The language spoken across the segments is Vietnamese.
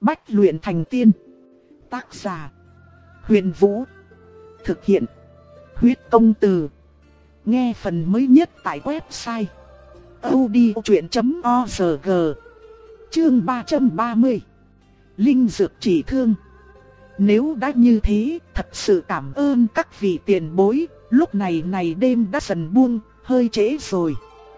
Bách luyện thành tiên. Tác giả: Huyền Vũ. Thực hiện: Huyết Công Từ. Nghe phần mới nhất tại website audiochuyện.org. Chương 330. Linh dược chỉ thương. Nếu đã như thế, thật sự cảm ơn các vị tiền bối. Lúc này đêm đã dần buông, hơi trễ rồi.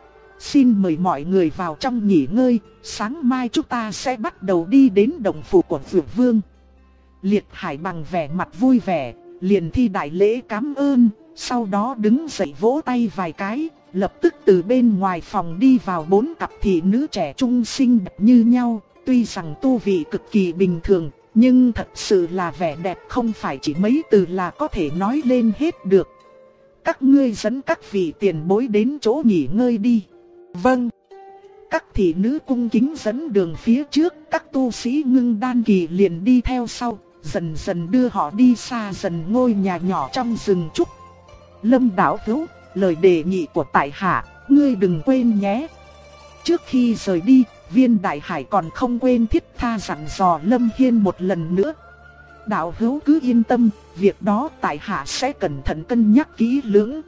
Xin mời mọi người vào trong nghỉ ngơi. Sáng mai chúng ta sẽ bắt đầu đi đến động phủ của Dược Vương. Liệt Hải bằng vẻ mặt vui vẻ, liền thi đại lễ cảm ơn. Sau đó đứng dậy vỗ tay vài cái. Lập tức từ bên ngoài phòng đi vào 4 cặp thị nữ trẻ trung xinh đẹp như nhau. Tuy rằng tu vị cực kỳ bình thường, nhưng thật sự là vẻ đẹp không phải chỉ mấy từ là có thể nói lên hết được. Các ngươi dẫn các vị tiền bối đến chỗ nghỉ ngơi đi. Vâng. Các thị nữ cung kính dẫn đường phía trước, các tu sĩ ngưng đan kỳ liền đi theo sau, dần dần đưa họ đi xa dần ngôi nhà nhỏ trong rừng trúc. Lâm đạo hữu, lời đề nghị của tại hạ, ngươi đừng quên nhé. Trước khi rời đi, Viên Đại Hải còn không quên thiết tha dặn dò Lâm Hiên một lần nữa. Đạo hữu cứ yên tâm, việc đó tại hạ sẽ cẩn thận cân nhắc kỹ lưỡng.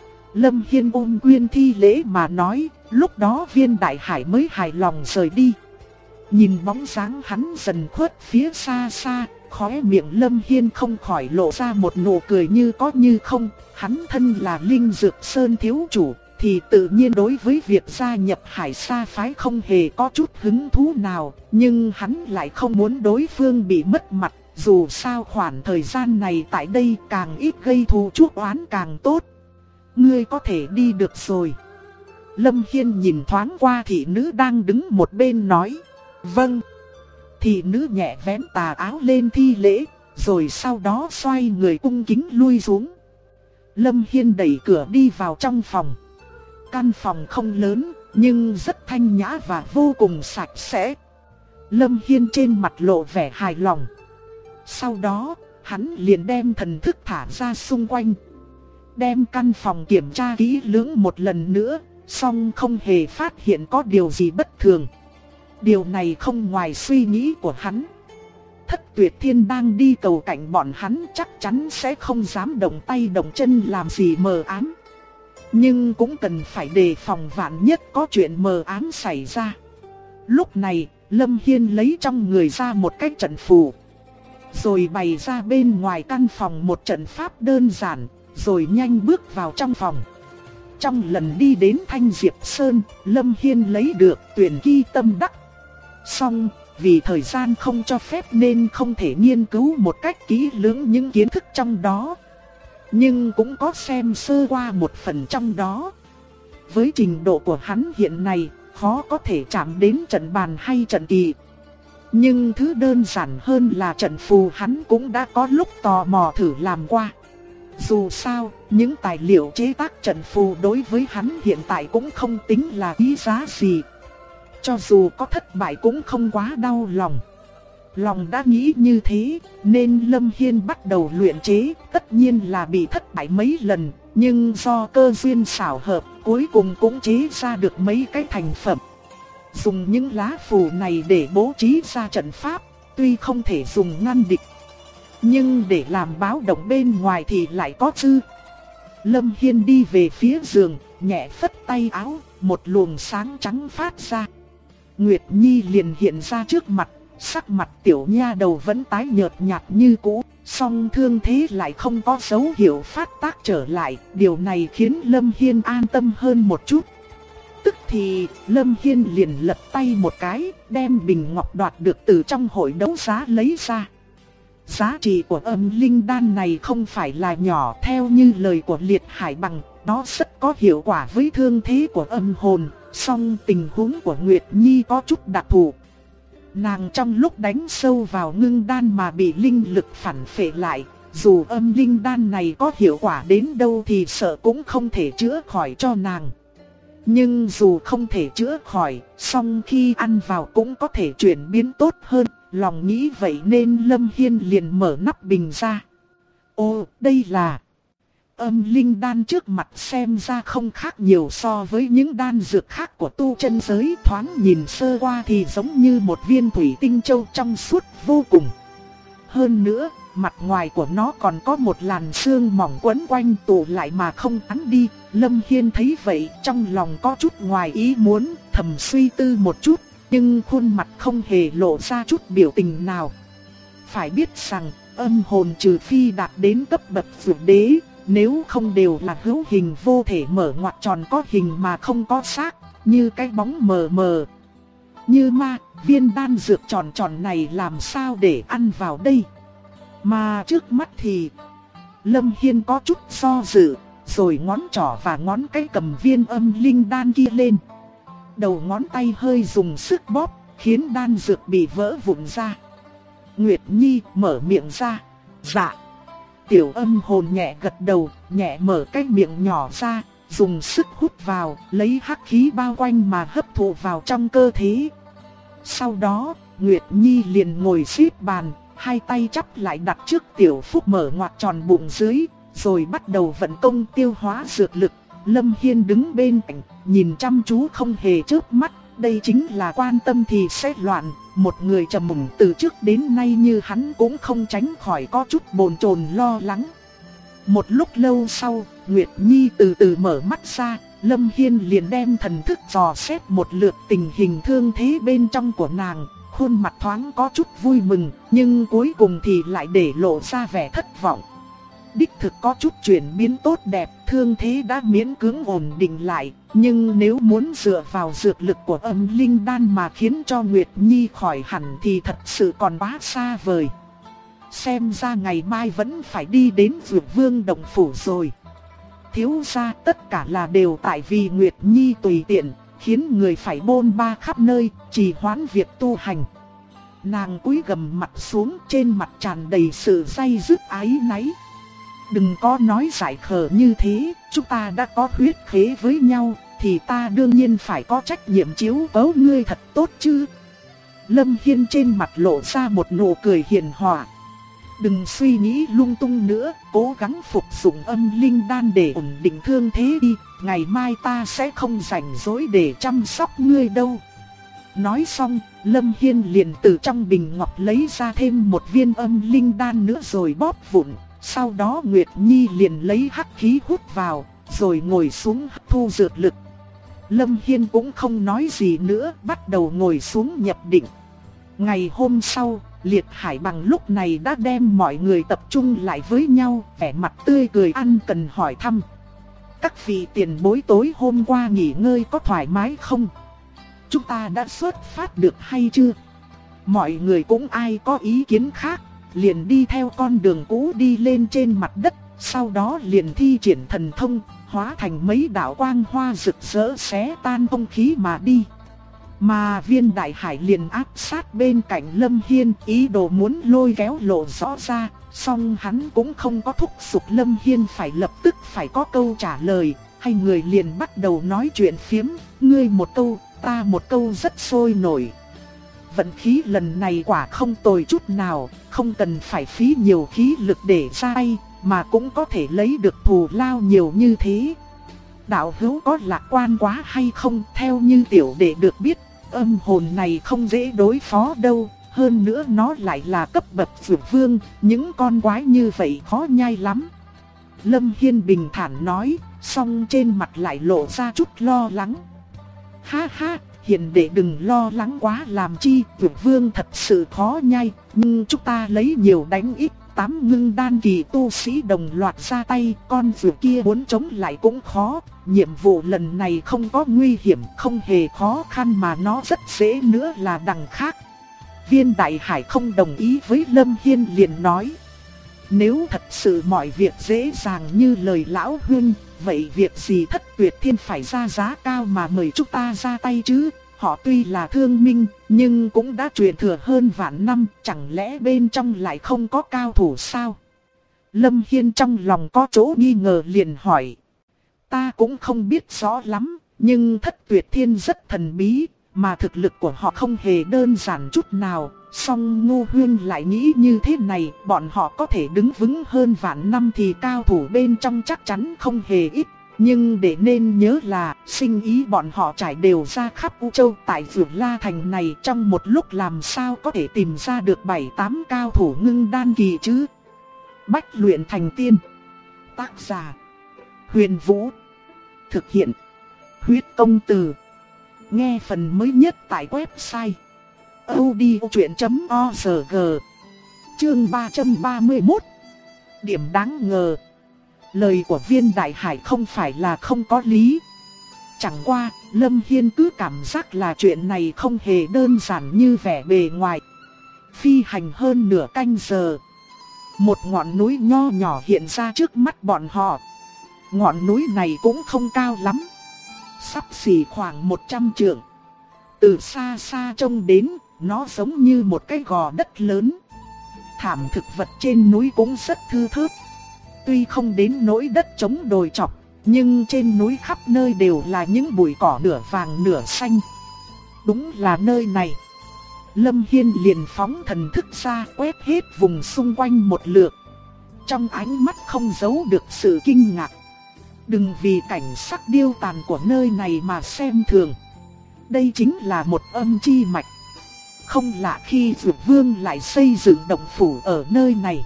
Lâm Hiên ôm quyền thi lễ mà nói, lúc đó Viên Đại Hải mới hài lòng rời đi. Nhìn bóng dáng hắn dần khuất phía xa xa, khóe miệng Lâm Hiên không khỏi lộ ra một nụ cười như có như không. Hắn thân là Linh Dược Sơn thiếu chủ, thì tự nhiên đối với việc gia nhập Hải Sa phái không hề có chút hứng thú nào. Nhưng hắn lại không muốn đối phương bị mất mặt, dù sao khoảng thời gian này tại đây càng ít gây thù chuốc oán càng tốt. Ngươi có thể đi được rồi. Lâm Hiên nhìn thoáng qua thị nữ đang đứng một bên nói. Vâng. Thị nữ nhẹ vén tà áo lên thi lễ, rồi sau đó xoay người cung kính lui xuống. Lâm Hiên đẩy cửa đi vào trong phòng. Căn phòng không lớn, nhưng rất thanh nhã và vô cùng sạch sẽ. Lâm Hiên trên mặt lộ vẻ hài lòng. Sau đó, hắn liền đem thần thức thả ra xung quanh. Đem căn phòng kiểm tra kỹ lưỡng một lần nữa, song không hề phát hiện có điều gì bất thường. Điều này không ngoài suy nghĩ của hắn. Thất Tuyệt Thiên đang đi cầu cạnh bọn hắn chắc chắn sẽ không dám động tay động chân làm gì mờ ám. Nhưng cũng cần phải đề phòng vạn nhất có chuyện mờ ám xảy ra. Lúc này, Lâm Hiên lấy trong người ra một cái trận phù, rồi bày ra bên ngoài căn phòng một trận pháp đơn giản, rồi nhanh bước vào trong phòng. Trong lần đi đến Thanh Diệp Sơn, Lâm Hiên lấy được Tuyển Kỳ Tâm Đắc. Song, vì thời gian không cho phép nên không thể nghiên cứu một cách kỹ lưỡng những kiến thức trong đó. Nhưng cũng có xem sơ qua một phần trong đó. Với trình độ của hắn hiện nay, khó có thể chạm đến trận bàn hay trận kỳ. Nhưng thứ đơn giản hơn là trận phù hắn cũng đã có lúc tò mò thử làm qua. Dù sao, những tài liệu chế tác trận phù đối với hắn hiện tại cũng không tính là quý giá gì. Cho dù có thất bại cũng không quá đau lòng. Lòng đã nghĩ như thế, nên Lâm Hiên bắt đầu luyện chế, tất nhiên là bị thất bại mấy lần, nhưng do cơ duyên xảo hợp, cuối cùng cũng chế ra được mấy cái thành phẩm. Dùng những lá phù này để bố trí ra trận pháp, tuy không thể dùng ngăn địch, nhưng để làm báo động bên ngoài thì lại có dư. Lâm Hiên đi về phía giường, nhẹ phất tay áo, một luồng sáng trắng phát ra. Nguyệt Nhi liền hiện ra trước mặt, sắc mặt tiểu nha đầu vẫn tái nhợt nhạt như cũ, song thương thế lại không có dấu hiệu phát tác trở lại, điều này khiến Lâm Hiên an tâm hơn một chút. Tức thì, Lâm Hiên liền lật tay một cái, đem bình ngọc đoạt được từ trong hội đấu giá lấy ra. Giá trị của âm linh đan này không phải là nhỏ, theo như lời của Liệt Hải bằng, nó rất có hiệu quả với thương thế của âm hồn, song tình huống của Nguyệt Nhi có chút đặc thù. Nàng trong lúc đánh sâu vào ngưng đan mà bị linh lực phản phệ lại, dù âm linh đan này có hiệu quả đến đâu thì sợ cũng không thể chữa khỏi cho nàng. Nhưng dù không thể chữa khỏi, song khi ăn vào cũng có thể chuyển biến tốt hơn, lòng nghĩ vậy nên Lâm Hiên liền mở nắp bình ra. Ô, đây là âm linh đan trước mặt xem ra không khác nhiều so với những đan dược khác của tu chân giới, thoáng nhìn sơ qua thì giống như một viên thủy tinh châu trong suốt vô cùng. Hơn nữa, mặt ngoài của nó còn có một làn sương mỏng quấn quanh tụ lại mà không tán đi. Lâm Hiên thấy vậy trong lòng có chút ngoài ý muốn, thầm suy tư một chút, nhưng khuôn mặt không hề lộ ra chút biểu tình nào. Phải biết rằng, âm hồn trừ phi đạt đến cấp bậc vượt đế, nếu không đều là hữu hình vô thể mở ngoặc tròn có hình mà không có xác, như cái bóng mờ mờ. Như ma, viên đan dược tròn tròn này làm sao để ăn vào đây? Mà trước mắt thì Lâm Hiên có chút do dự, rồi ngón trỏ và ngón cái cầm viên âm linh đan kia lên. Đầu ngón tay hơi dùng sức bóp, khiến đan dược bị vỡ vụn ra. Nguyệt Nhi mở miệng ra. Dạ. Tiểu âm hồn nhẹ gật đầu, nhẹ mở cái miệng nhỏ ra, dùng sức hút vào, lấy hắc khí bao quanh mà hấp thụ vào trong cơ thể. Sau đó, Nguyệt Nhi liền ngồi xếp bàn, hai tay chắp lại đặt trước Tiểu Phúc mở ngoặc tròn bụng dưới, rồi bắt đầu vận công tiêu hóa dược lực. Lâm Hiên đứng bên cạnh, nhìn chăm chú không hề chớp mắt, đây chính là quan tâm thì sẽ loạn. Một người trầm mùng từ trước đến nay như hắn cũng không tránh khỏi có chút bồn chồn lo lắng. Một lúc lâu sau, Nguyệt Nhi từ từ mở mắt ra, Lâm Hiên liền đem thần thức dò xét một lượt tình hình thương thế bên trong của nàng. Khuôn mặt thoáng có chút vui mừng, nhưng cuối cùng thì lại để lộ ra vẻ thất vọng. Đích thực có chút chuyển biến tốt đẹp, thương thế đã miễn cưỡng ổn định lại, nhưng nếu muốn dựa vào dược lực của âm linh đan mà khiến cho Nguyệt Nhi khỏi hẳn thì thật sự còn quá xa vời. Xem ra ngày mai vẫn phải đi đến Dược Vương Động Phủ rồi. Thiếu gia tất cả là đều tại vì Nguyệt Nhi tùy tiện, khiến người phải bôn ba khắp nơi, trì hoãn việc tu hành. Nàng cúi gằm mặt xuống, trên mặt tràn đầy sự day dứt áy náy. Đừng có nói giải khờ như thế, chúng ta đã có huyết khế với nhau, thì ta đương nhiên phải có trách nhiệm chiếu cố ngươi thật tốt chứ. Lâm Hiên trên mặt lộ ra một nụ cười hiền hòa. Đừng suy nghĩ lung tung nữa, cố gắng phục dụng âm linh đan để ổn định thương thế đi, ngày mai ta sẽ không rảnh rỗi để chăm sóc ngươi đâu. Nói xong, Lâm Hiên liền từ trong bình ngọc lấy ra thêm một viên âm linh đan nữa rồi bóp vụn. Sau đó Nguyệt Nhi liền lấy hắc khí hút vào, rồi ngồi xuống hấp thu dược lực. Lâm Hiên cũng không nói gì nữa, bắt đầu ngồi xuống nhập định. Ngày hôm sau, Liệt Hải Bằng lúc này đã đem mọi người tập trung lại với nhau, vẻ mặt tươi cười ân cần hỏi thăm. Các vị tiền bối tối hôm qua nghỉ ngơi có thoải mái không? Chúng ta đã xuất phát được hay chưa? Mọi người cũng ai có ý kiến khác, liền đi theo con đường cũ đi lên trên mặt đất, sau đó liền thi triển thần thông, hóa thành mấy đạo quang hoa rực rỡ xé tan không khí mà đi. Mà Viên Đại Hải liền áp sát bên cạnh Lâm Hiên, ý đồ muốn lôi kéo lộ rõ ra, song hắn cũng không có thúc giục Lâm Hiên phải lập tức phải có câu trả lời. Hai người liền bắt đầu nói chuyện phiếm, ngươi một câu, ta một câu rất sôi nổi. Vận khí lần này quả không tồi chút nào, không cần phải phí nhiều khí lực để ra tay, mà cũng có thể lấy được thù lao nhiều như thế. Đạo hữu có lạc quan quá hay không? Theo như tiểu đệ được biết, âm hồn này không dễ đối phó đâu, hơn nữa nó lại là cấp bậc Dược Vương, những con quái như vậy khó nhai lắm. Lâm Hiên bình thản nói, song trên mặt lại lộ ra chút lo lắng. Ha ha, hiền đệ đừng lo lắng quá làm chi, Dược Vương thật sự khó nhai, nhưng chúng ta lấy nhiều đánh ít, 8 ngưng đan kỳ tu sĩ đồng loạt ra tay, con dược kia muốn chống lại cũng khó. Nhiệm vụ lần này không có nguy hiểm, không hề khó khăn mà nó rất dễ nữa là đằng khác. Viên Đại Hải không đồng ý với Lâm Hiên liền nói. Nếu thật sự mọi việc dễ dàng như lời lão huynh, vậy việc gì Thất Tuyệt Thiên phải ra giá cao mà mời chúng ta ra tay chứ? Họ tuy là thương minh, nhưng cũng đã truyền thừa hơn vạn năm, chẳng lẽ bên trong lại không có cao thủ sao? Lâm Hiên trong lòng có chỗ nghi ngờ liền hỏi. Ta cũng không biết rõ lắm, nhưng Thất Tuyệt Thiên rất thần bí, mà thực lực của họ không hề đơn giản chút nào. Song Ngô Huyên lại nghĩ như thế này, bọn họ có thể đứng vững hơn vạn năm thì cao thủ bên trong chắc chắn không hề ít. Nhưng để nên nhớ là sinh ý bọn họ trải đều ra khắp U Châu, tại Vượt La Thành này trong một lúc làm sao có thể tìm ra được 7-8 cao thủ ngưng đan kỳ chứ. Bách luyện thành tiên. Tác giả Huyền Vũ. Thực hiện Huyết Công Từ. Nghe phần mới nhất tại website audiochuyện.org. Chương 331. Điểm đáng ngờ. Lời của Viên Đại Hải không phải là không có lý. Chẳng qua, Lâm Hiên cứ cảm giác là chuyện này không hề đơn giản như vẻ bề ngoài. Phi hành hơn nửa canh giờ, một ngọn núi nho nhỏ hiện ra trước mắt bọn họ. Ngọn núi này cũng không cao lắm, xấp xỉ khoảng 100 trượng. Từ xa xa trông đến, nó giống như một cái gò đất lớn. Thảm thực vật trên núi cũng rất thưa thớt. Tuy không đến nỗi đất trống đồi chọc, nhưng trên núi khắp nơi đều là những bụi cỏ nửa vàng nửa xanh. Đúng là nơi này. Lâm Hiên liền phóng thần thức ra, quét hết vùng xung quanh một lượt. Trong ánh mắt không giấu được sự kinh ngạc. Đừng vì cảnh sắc điêu tàn của nơi này mà xem thường. Đây chính là một âm chi mạch. Không lạ khi Dược Vương lại xây dựng động phủ ở nơi này.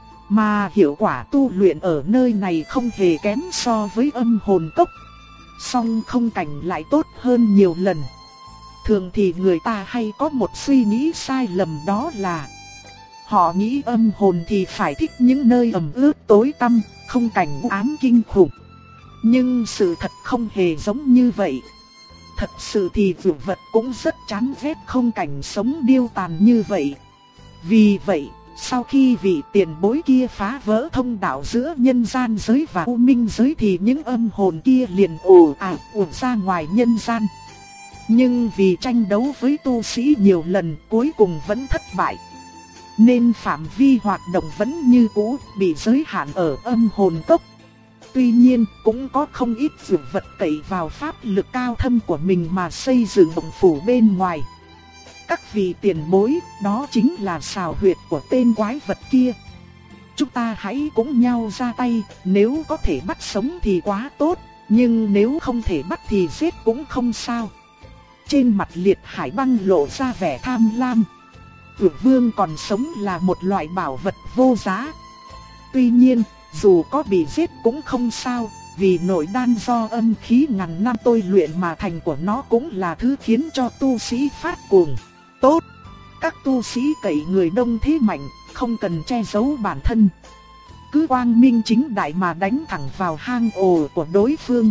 Mà hiệu quả tu luyện ở nơi này không hề kém so với âm hồn cốc. Song không cảnh lại tốt hơn nhiều lần. Thường thì người ta hay có một suy nghĩ sai lầm, đó là họ nghĩ âm hồn thì phải thích những nơi ẩm ướt tối tăm, không cảnh u ám kinh khủng. Nhưng sự thật không hề giống như vậy. Thật sự thì dược vật cũng rất chán ghét không cảnh sống điêu tàn như vậy. Vì vậy, sau khi vị tiền bối kia phá vỡ thông đạo giữa nhân gian giới và u minh giới thì những âm hồn kia liền ồ ạt ra ngoài nhân gian. Nhưng vì tranh đấu với tu sĩ nhiều lần cuối cùng vẫn thất bại, nên phạm vi hoạt động vẫn như cũ, bị giới hạn ở âm hồn cốc. Tuy nhiên cũng có không ít dược vật cậy vào pháp lực cao thâm của mình mà xây dựng động phủ bên ngoài. Các vị tiền bối, đó chính là xào huyệt của tên quái vật kia. Chúng ta hãy cùng nhau ra tay, nếu có thể bắt sống thì quá tốt, nhưng nếu không thể bắt thì giết cũng không sao. Trên mặt Liệt Hải Băng lộ ra vẻ tham lam. Dược Vương còn sống là một loại bảo vật vô giá. Tuy nhiên, dù có bị giết cũng không sao, vì nội đan do âm khí ngàn năm tôi luyện mà thành của nó cũng là thứ khiến cho tu sĩ phát cuồng. Tốt, các tu sĩ cậy người đông thế mạnh, không cần che giấu bản thân. Cứ quang minh chính đại mà đánh thẳng vào hang ổ của đối phương.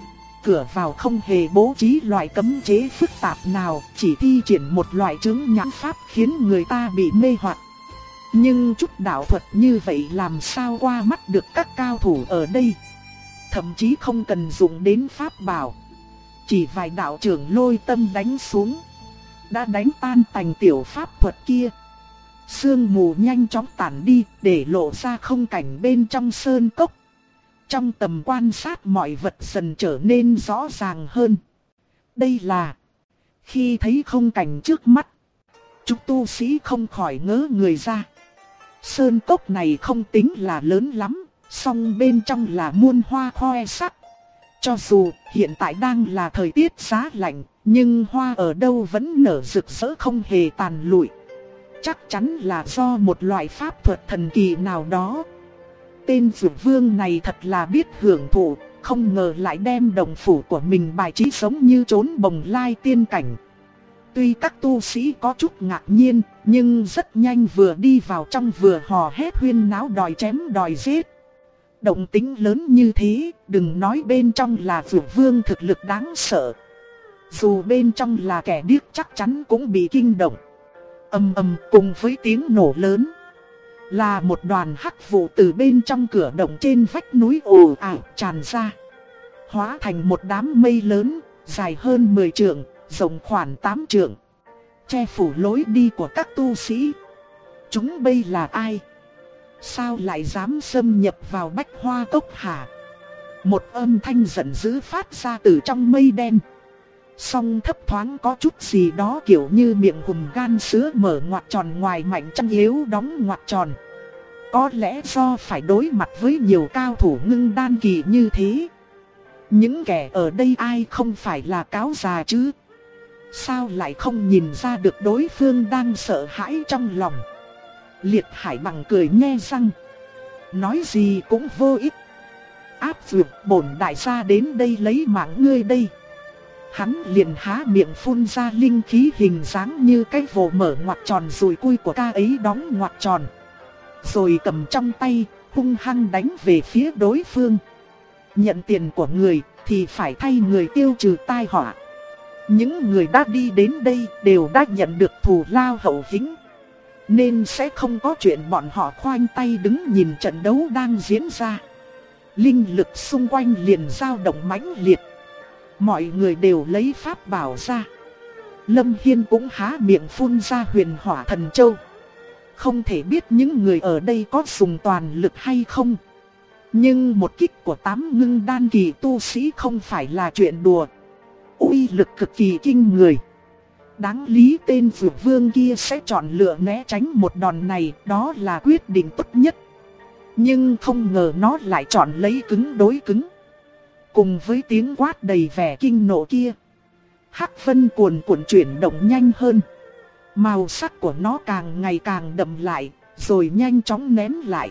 Cửa vào không hề bố trí loại cấm chế phức tạp nào, chỉ thi triển một loại chứng nhãn pháp khiến người ta bị mê hoặc. Nhưng chút đạo thuật như vậy làm sao qua mắt được các cao thủ ở đây. Thậm chí không cần dùng đến pháp bảo, chỉ vài đạo trưởng lôi tâm đánh xuống đã đánh tan tành tiểu pháp thuật kia. Sương mù nhanh chóng tản đi, để lộ ra không cảnh bên trong sơn cốc. Trong tầm quan sát mọi vật dần trở nên rõ ràng hơn. Đây là... Khi thấy không cảnh trước mắt, chúng tu sĩ không khỏi ngớ người ra. Sơn cốc này không tính là lớn lắm, song bên trong là muôn hoa khoe sắc. Cho dù hiện tại đang là thời tiết giá lạnh, nhưng hoa ở đâu vẫn nở rực rỡ không hề tàn lụi. Chắc chắn là do một loại pháp thuật thần kỳ nào đó. Tên Dược Vương này thật là biết hưởng thụ, không ngờ lại đem đồng phủ của mình bài trí giống như trốn bồng lai tiên cảnh. Tuy các tu sĩ có chút ngạc nhiên, nhưng rất nhanh vừa đi vào trong vừa hò hét huyên náo đòi chém đòi giết. Động tính lớn như thế, đừng nói bên trong là Dược Vương thực lực đáng sợ. Dù bên trong là kẻ điếc chắc chắn cũng bị kinh động. Ầm ầm, cùng với tiếng nổ lớn, là một đoàn hắc vụ từ bên trong cửa động trên vách núi ồ ạt tràn ra, hóa thành một đám mây lớn, dài hơn 10 trượng, rộng khoảng 8 trượng, che phủ lối đi của các tu sĩ. Chúng bây là ai? Sao lại dám xâm nhập vào Bách Hoa Cốc hả? Một âm thanh giận dữ phát ra từ trong mây đen. Song thấp thoáng có chút gì đó kiểu như miệng hùm gan sữa mở ngoặt tròn ngoài mạnh trong yếu đóng ngoặt tròn. Có lẽ do phải đối mặt với nhiều cao thủ ngưng đan kỳ như thế. Những kẻ ở đây ai không phải là cáo già chứ? Sao lại không nhìn ra được đối phương đang sợ hãi trong lòng? Liệt Hải Bằng cười nhe răng. Nói gì cũng vô ích. Áp dược bổn đại gia đến đây lấy mạng ngươi đây. Hắn liền há miệng phun ra linh khí hình dáng như cái vồ mở ngoặt tròn rồi cui của ca ấy đóng ngoặt tròn. Rồi cầm trong tay, hung hăng đánh về phía đối phương. Nhận tiền của người thì phải thay người tiêu trừ tai họa. Những người đã đi đến đây đều đã nhận được thù lao hậu hĩnh, nên sẽ không có chuyện bọn họ khoanh tay đứng nhìn trận đấu đang diễn ra. Linh lực xung quanh liền dao động mãnh liệt. Mọi người đều lấy pháp bảo ra. Lâm Hiên cũng há miệng phun ra huyền hỏa thần châu. Không thể biết những người ở đây có dùng toàn lực hay không. Nhưng một kích của 8 ngưng đan kỳ tu sĩ không phải là chuyện đùa. Uy lực cực kỳ kinh người. Đáng lý tên Dược Vương kia sẽ chọn lựa né tránh một đòn này, đó là quyết định tốt nhất. Nhưng không ngờ nó lại chọn lấy cứng đối cứng. Cùng với tiếng quát đầy vẻ kinh nộ kia, hắc vân cuồn cuộn chuyển động nhanh hơn. Màu sắc của nó càng ngày càng đậm lại, rồi nhanh chóng nén lại.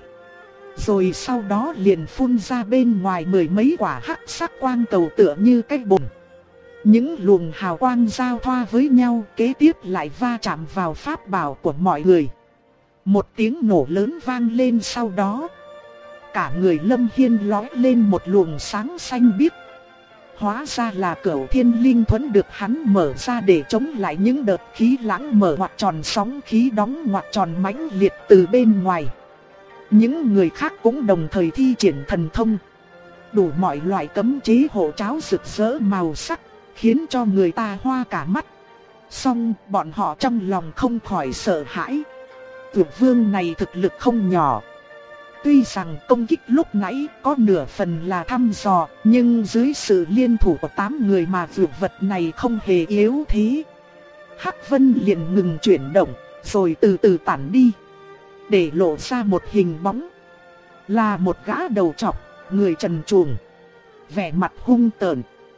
Rồi sau đó liền phun ra bên ngoài mười mấy quả hắc sắc quang cầu tựa như cái bồn. Những luồng hào quang giao thoa với nhau, kế tiếp lại va chạm vào pháp bảo của mọi người. Một tiếng nổ lớn vang lên sau đó. Cả người Lâm Hiên lói lên một luồng sáng xanh biếc. Hóa ra là Cửu Thiên Linh Thuẫn được hắn mở ra để chống lại những đợt khí lãng mở ngoặt tròn sóng khí đóng ngoặt tròn mãnh liệt từ bên ngoài. Những người khác cũng đồng thời thi triển thần thông. Đủ mọi loại cấm chế hộ tráo rực rỡ màu sắc, khiến cho người ta hoa cả mắt. Song bọn họ trong lòng không khỏi sợ hãi. Dược Vương này thực lực không nhỏ. Tuy rằng công kích lúc nãy có nửa phần là thăm dò, nhưng dưới sự liên thủ của 8 người mà dược vật này không hề yếu thế. Hắc Vân liền ngừng chuyển động, rồi từ từ tản đi, để lộ ra một hình bóng. Là một gã đầu trọc, người trần truồng, vẻ mặt hung tợn.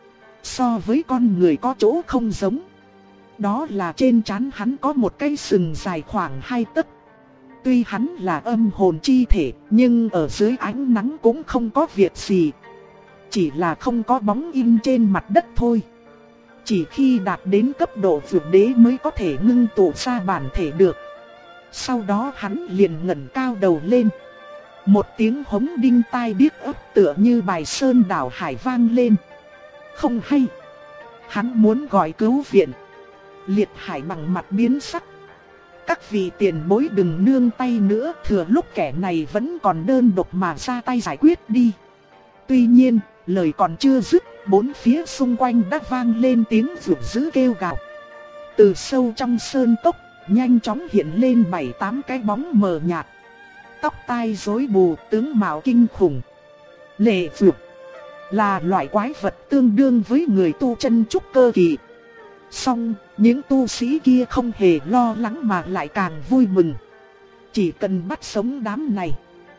So với con người có chỗ không giống. Đó là trên trán hắn có một cái sừng dài khoảng 2 tấc. Tuy hắn là âm hồn chi thể, nhưng ở dưới ánh nắng cũng không có việc gì. Chỉ là không có bóng in trên mặt đất thôi. Chỉ khi đạt đến cấp độ vượt đế mới có thể ngưng tụ ra bản thể được. Sau đó hắn liền ngẩng cao đầu lên. Một tiếng hống đinh tai điếc ấp tựa như bài sơn đảo hải vang lên. Không hay. Hắn muốn gọi cứu viện. Liệt Hải Bằng mặt biến sắc. Các vị tiền bối đừng nương tay nữa, thừa lúc kẻ này vẫn còn đơn độc mà ra tay giải quyết đi. Tuy nhiên, lời còn chưa dứt, bốn phía xung quanh đã vang lên tiếng rục dữ kêu gào. Từ sâu trong sơn cốc, nhanh chóng hiện lên 7-8 cái bóng mờ nhạt. Tóc tai rối bù, tướng mạo kinh khủng. Lệ vượt là loại quái vật tương đương với người tu chân trúc cơ kỳ. Song, những tu sĩ kia không hề lo lắng mà lại càng vui mừng. Chỉ cần bắt sống đám này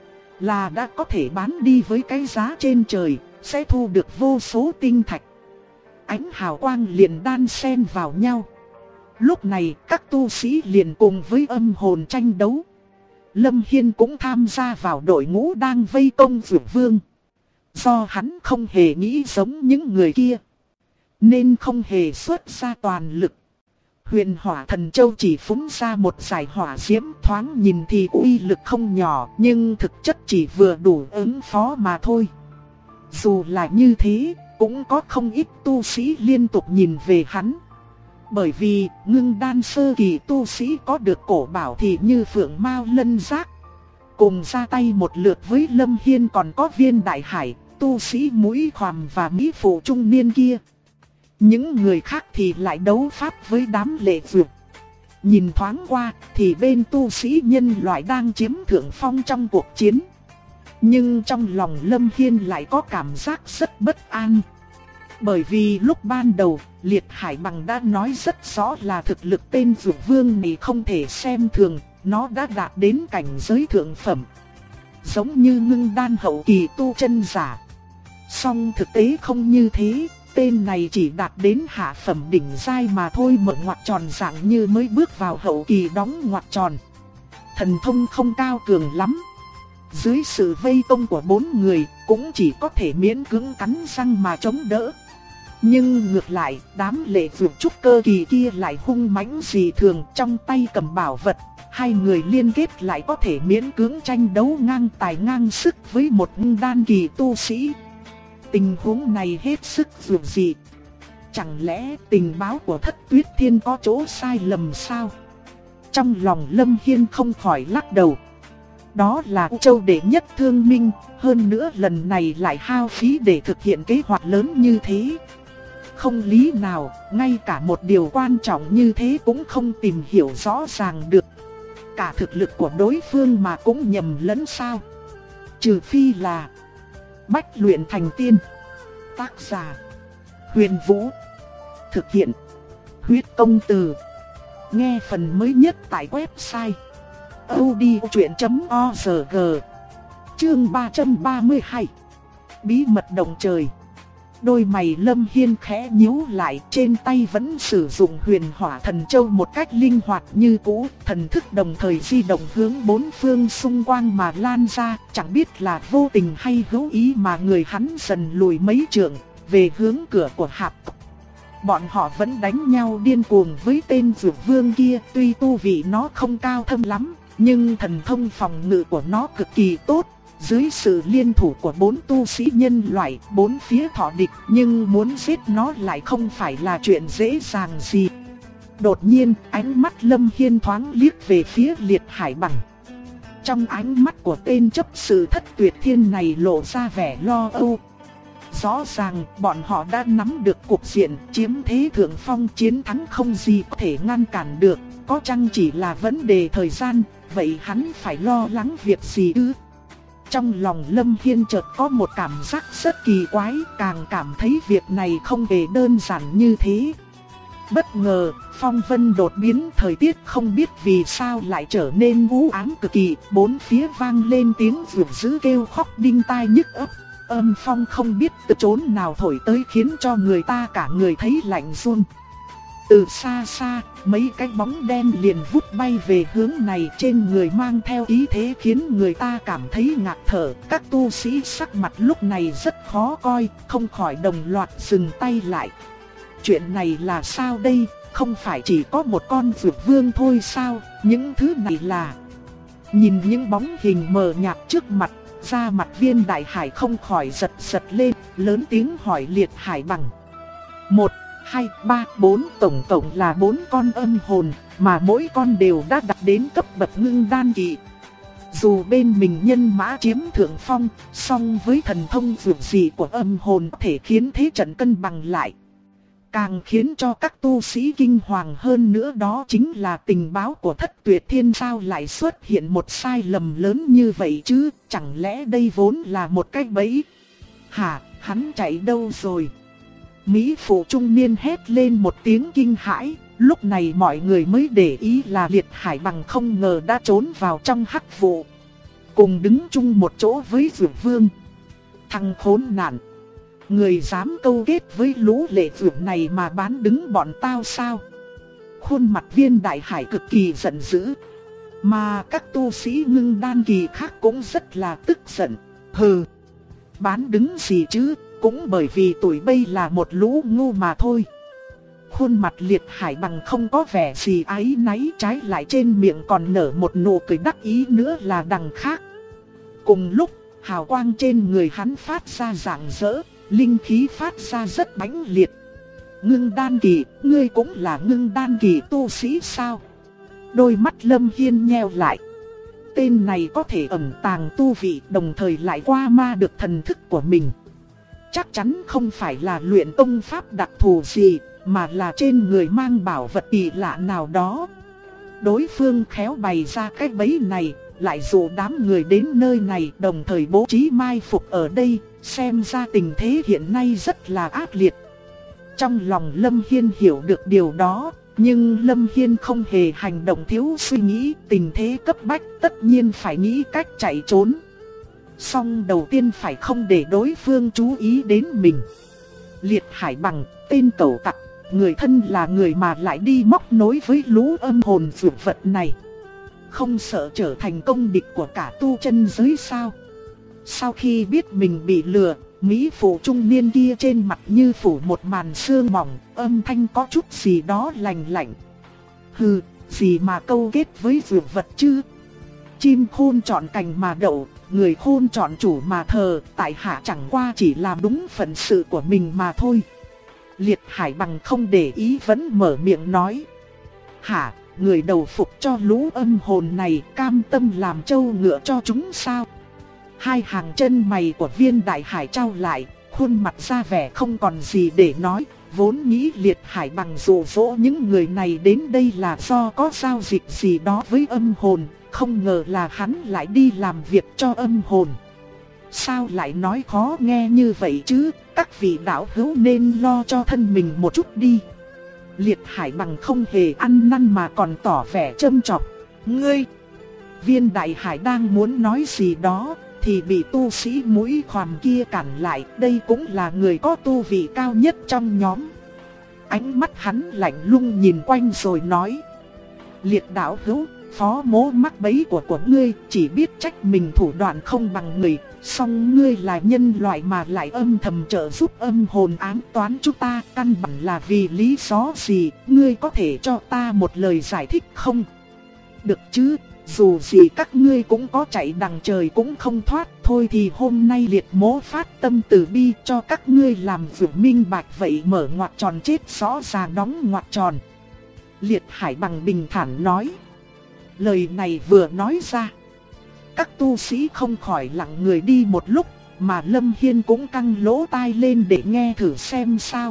là đã có thể bán đi với cái giá trên trời, sẽ thu được vô số tinh thạch. Ánh hào quang liền đan xen vào nhau. Lúc này các tu sĩ liền cùng với âm hồn tranh đấu. Lâm Hiên cũng tham gia vào đội ngũ đang vây công Dược Vương. Do hắn không hề nghĩ giống những người kia, nên không hề xuất ra toàn lực. Huyền hỏa thần châu chỉ phúng ra một dải hỏa diễm, thoáng nhìn thì uy lực không nhỏ, nhưng thực chất chỉ vừa đủ ứng phó mà thôi. Dù là như thế, cũng có không ít tu sĩ liên tục nhìn về hắn. Bởi vì ngưng đan sơ kỳ tu sĩ có được cổ bảo thì như phượng mao lân giác. Cùng ra tay một lượt với Lâm Hiên còn có Viên Đại Hải, tu sĩ mũi khoằm và mỹ phụ trung niên kia. Những người khác thì lại đấu pháp với đám lệ vượt. Nhìn thoáng qua thì bên tu sĩ nhân loại đang chiếm thượng phong trong cuộc chiến. Nhưng trong lòng Lâm Hiên lại có cảm giác rất bất an. Bởi vì lúc ban đầu, Liệt Hải Bằng đã nói rất rõ là thực lực tên Dược Vương này không thể xem thường, nó đã đạt đến cảnh giới thượng phẩm. Giống như ngưng đan hậu kỳ tu chân giả. Song thực tế không như thế, tên này chỉ đạt đến hạ phẩm đỉnh giai mà thôi, mở ngoặc tròn dạng như mới bước vào hậu kỳ đóng ngoặc tròn. Thần thông không cao cường lắm. Dưới sự vây công của 4 người, cũng chỉ có thể miễn cưỡng cắn răng mà chống đỡ. Nhưng ngược lại, đám lệ vượt trúc cơ kỳ kia lại hung mãnh dị thường, trong tay cầm bảo vật. Hai người liên kết lại có thể miễn cưỡng tranh đấu ngang tài ngang sức với một ngưng đan kỳ tu sĩ. Tình huống này hết sức dường dị. Chẳng lẽ tình báo của Thất Tuyết Thiên có chỗ sai lầm sao? Trong lòng Lâm Hiên không khỏi lắc đầu. Đó là U Châu đệ nhất thương minh, hơn nữa lần này lại hao phí để thực hiện kế hoạch lớn như thế. Không lý nào, ngay cả một điều quan trọng như thế cũng không tìm hiểu rõ ràng được. Cả thực lực của đối phương mà cũng nhầm lẫn sao? Trừ phi là Bách Luyện Thành Tiên. Tác giả Huyền Vũ. Thực hiện Huyết Công Từ. Nghe phần mới nhất tại website audiochuyện.org. Chương 332. Bí mật động trời. Đôi mày Lâm Hiên khẽ nhíu lại, trên tay vẫn sử dụng Huyền Hỏa Thần Châu một cách linh hoạt như cũ, thần thức đồng thời di động hướng 4 phương xung quanh mà lan ra, chẳng biết là vô tình hay hữu ý mà người hắn dần lùi mấy trượng về hướng cửa của Hạp tộc. Bọn họ vẫn đánh nhau điên cuồng với tên Dược Vương kia, tuy tu vị nó không cao thâm lắm, nhưng thần thông phòng ngự của nó cực kỳ tốt. Dưới sự liên thủ của 4 tu sĩ nhân loại, 4 phía thọ địch, nhưng muốn giết nó lại không phải là chuyện dễ dàng gì. Đột nhiên, ánh mắt Lâm Hiên thoáng liếc về phía Liệt Hải Bằng. Trong ánh mắt của tên chấp sự Thất Tuyệt Thiên này lộ ra vẻ lo âu. Rõ ràng, bọn họ đã nắm được cục diện, chiếm thế thượng phong, chiến thắng không gì có thể ngăn cản được. Có chăng chỉ là vấn đề thời gian, vậy hắn phải lo lắng việc gì ư? Trong lòng Lâm Hiên chợt có một cảm giác rất kỳ quái, càng cảm thấy việc này không hề đơn giản như thế. Bất ngờ, phong vân đột biến, thời tiết không biết vì sao lại trở nên u ám cực kỳ, bốn phía vang lên tiếng vượt dữ kêu khóc đinh tai nhức óc. Âm phong không biết từ chốn nào thổi tới khiến cho người ta cả người thấy lạnh run. Từ xa xa, mấy cái bóng đen liền vút bay về hướng này, trên người mang theo ý thế khiến người ta cảm thấy ngạt thở. Các tu sĩ sắc mặt lúc này rất khó coi, không khỏi đồng loạt dừng tay lại. Chuyện này là sao đây? Không phải chỉ có một con Dược Vương thôi sao? Những thứ này là... Nhìn những bóng hình mờ nhạt trước mặt, da mặt Viên Đại Hải không khỏi giật giật lên, lớn tiếng hỏi Liệt Hải Bằng. 1, 2, 3, 4, tổng cộng là 4 con âm hồn, mà mỗi con đều đã đạt đến cấp bậc ngưng đan kỳ. Dù bên mình nhân mã chiếm thượng phong, song với thần thông dược dị của âm hồn có thể khiến thế trận cân bằng lại. Càng khiến cho các tu sĩ kinh hoàng hơn nữa đó chính là tình báo của Thất Tuyệt Thiên sao lại xuất hiện một sai lầm lớn như vậy chứ, chẳng lẽ đây vốn là một cái bẫy? Hả, hắn chạy đâu rồi? Mỹ phụ trung niên hét lên một tiếng kinh hãi, lúc này mọi người mới để ý là Liệt Hải Bằng không ngờ đã trốn vào trong hắc vụ. Cùng đứng chung một chỗ với Dược Vương. Thằng khốn nạn! Người dám câu kết với lũ lệ vượt này mà bán đứng bọn tao sao? Khuôn mặt Viên Đại Hải cực kỳ giận dữ. Mà các tu sĩ ngưng đan kỳ khác cũng rất là tức giận. Hừ! Bán đứng gì chứ? Cũng bởi vì tụi bây là một lũ ngu mà thôi. Khuôn mặt Liệt Hải Bằng không có vẻ gì áy náy, trái lại trên miệng còn nở một nụ cười đắc ý nữa là đằng khác. Cùng lúc, hào quang trên người hắn phát ra rạng rỡ, linh khí phát ra rất mãnh liệt. Ngưng đan kỳ, ngươi cũng là ngưng đan kỳ tu sĩ sao? Đôi mắt Lâm Hiên nheo lại. Tên này có thể ẩn tàng tu vị, đồng thời lại qua ma được thần thức của mình. Chắc chắn không phải là luyện công pháp đặc thù gì, mà là trên người mang bảo vật kỳ lạ nào đó. Đối phương khéo bày ra cái bẫy này, lại dụ đám người đến nơi này, đồng thời bố trí mai phục ở đây. Xem ra tình thế hiện nay rất là ác liệt, Trong lòng Lâm Hiên hiểu được điều đó, nhưng Lâm Hiên không hề hành động thiếu suy nghĩ, tình thế cấp bách tất nhiên phải nghĩ cách chạy trốn. Song đầu tiên phải không để đối phương chú ý đến mình. Liệt Hải Bằng, tên cẩu tặc, người thân là người mà lại đi móc nối với lũ âm hồn dược vật này. Không sợ trở thành công địch của cả tu chân giới sao? Sau khi biết mình bị lừa, mỹ phụ trung niên kia trên mặt như phủ một màn sương mỏng, âm thanh có chút gì đó lạnh lạnh. Hừ, gì mà câu kết với dược vật chứ? Chim khôn chọn cành mà đậu, người khôn chọn chủ mà thờ, tại hạ chẳng qua chỉ làm đúng phận sự của mình mà thôi. Liệt Hải Bằng không để ý vẫn mở miệng nói. Hả, người đầu phục cho lũ âm hồn này cam tâm làm trâu ngựa cho chúng sao? Hai hàng chân mày của Viên Đại Hải trao lại, khuôn mặt ra vẻ không còn gì để nói. Vốn nghĩ Liệt Hải Bằng dụ dỗ những người này đến đây là do có giao dịch gì đó với âm hồn, không ngờ là hắn lại đi làm việc cho âm hồn. Sao lại nói khó nghe như vậy chứ, các vị đạo hữu nên lo cho thân mình một chút đi. Liệt Hải Bằng không hề ăn năn mà còn tỏ vẻ châm chọc. Ngươi! Viên Đại Hải đang muốn nói gì đó thì bị tu sĩ mũi khoằm kia cản lại. Đây cũng là người có tu vị cao nhất trong nhóm. Ánh mắt hắn lạnh lùng nhìn quanh rồi nói. Liệt đạo hữu, phó mỗ mắc bẫy của ngươi, chỉ biết trách mình thủ đoạn không bằng người. Song ngươi là nhân loại mà lại âm thầm trợ giúp âm hồn ám toán chúng ta, căn bản là vì lý do gì? Ngươi có thể cho ta một lời giải thích không? Được chứ, dù gì các ngươi cũng có chạy đằng trời cũng không thoát. Thôi thì hôm nay liệt mỗ phát tâm từ bi cho các ngươi làm việc minh bạch, vậy mở ngoặc tròn chết rõ ràng đóng ngoặc tròn. Liệt Hải Bằng bình thản nói. Lời này vừa nói ra, các tu sĩ không khỏi lặng người đi một lúc, mà Lâm Hiên cũng căng lỗ tai lên để nghe thử xem sao.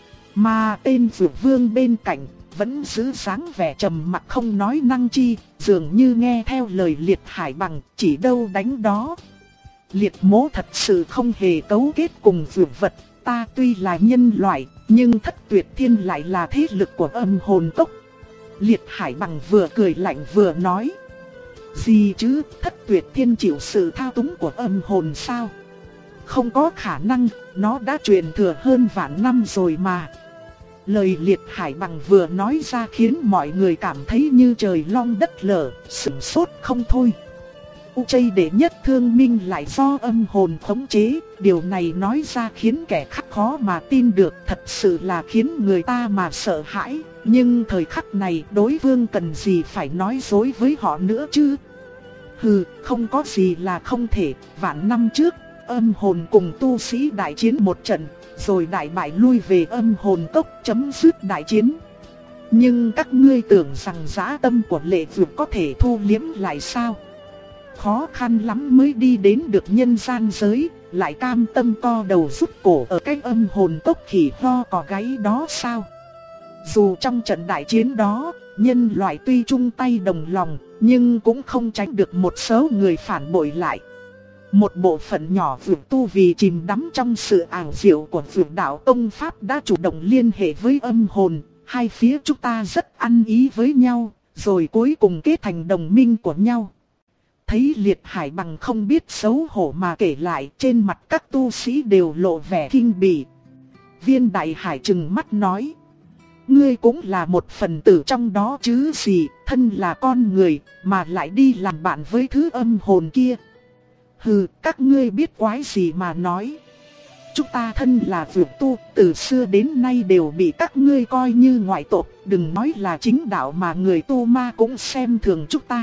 Mà tên Dược Vương bên cạnh vẫn giữ dáng vẻ trầm mặc không nói năng chi, dường như nghe theo lời Liệt Hải Bằng, chỉ đâu đánh đó. Liệt mỗ thật sự không hề cấu kết cùng dược vật, ta tuy là nhân loại, nhưng Thất Tuyệt Thiên lại là thế lực của âm hồn tộc. Liệt Hải Bằng vừa cười lạnh vừa nói. Gì chứ, Thất Tuyệt Thiên chịu sự thao túng của âm hồn sao? Không có khả năng, nó đã truyền thừa hơn vạn năm rồi mà. Lời Liệt Hải Bằng vừa nói ra khiến mọi người cảm thấy như trời long đất lở, sửng sốt không thôi. U Chây đệ nhất thương minh lại do âm hồn khống chế, điều này nói ra khiến kẻ khác khó mà tin được, thật sự là khiến người ta mà sợ hãi. Nhưng thời khắc này đối phương cần gì phải nói dối với họ nữa chứ? Hừ, không có gì là không thể. Vạn năm trước, âm hồn cùng tu sĩ đại chiến một trận, rồi đại bại lui về âm hồn cốc chấm dứt đại chiến. Nhưng các ngươi tưởng rằng dã tâm của Lệ Dược có thể thu liếm lại sao? Khó khăn lắm mới đi đến được nhân gian giới, lại cam tâm co đầu rút cổ ở cái âm hồn cốc khỉ ho cò gáy đó sao? Dù trong trận đại chiến đó, nhân loại tuy chung tay đồng lòng, nhưng cũng không tránh được một số người phản bội lại. Một bộ phận nhỏ vượt tu vì chìm đắm trong sự ảo diệu của vượt đạo tông pháp đã chủ động liên hệ với âm hồn. Hai phía chúng ta rất ăn ý với nhau, rồi cuối cùng kết thành đồng minh của nhau. Thấy Liệt Hải Bằng không biết xấu hổ mà kể lại, trên mặt các tu sĩ đều lộ vẻ kinh bỉ. Viên Đại Hải trừng mắt nói. Ngươi cũng là một phần tử trong đó chứ gì, thân là con người, mà lại đi làm bạn với thứ âm hồn kia. Hừ, các ngươi biết quái gì mà nói. Chúng ta thân là vượt tu, từ xưa đến nay đều bị các ngươi coi như ngoại tộc, đừng nói là chính đạo mà người tu ma cũng xem thường chúng ta.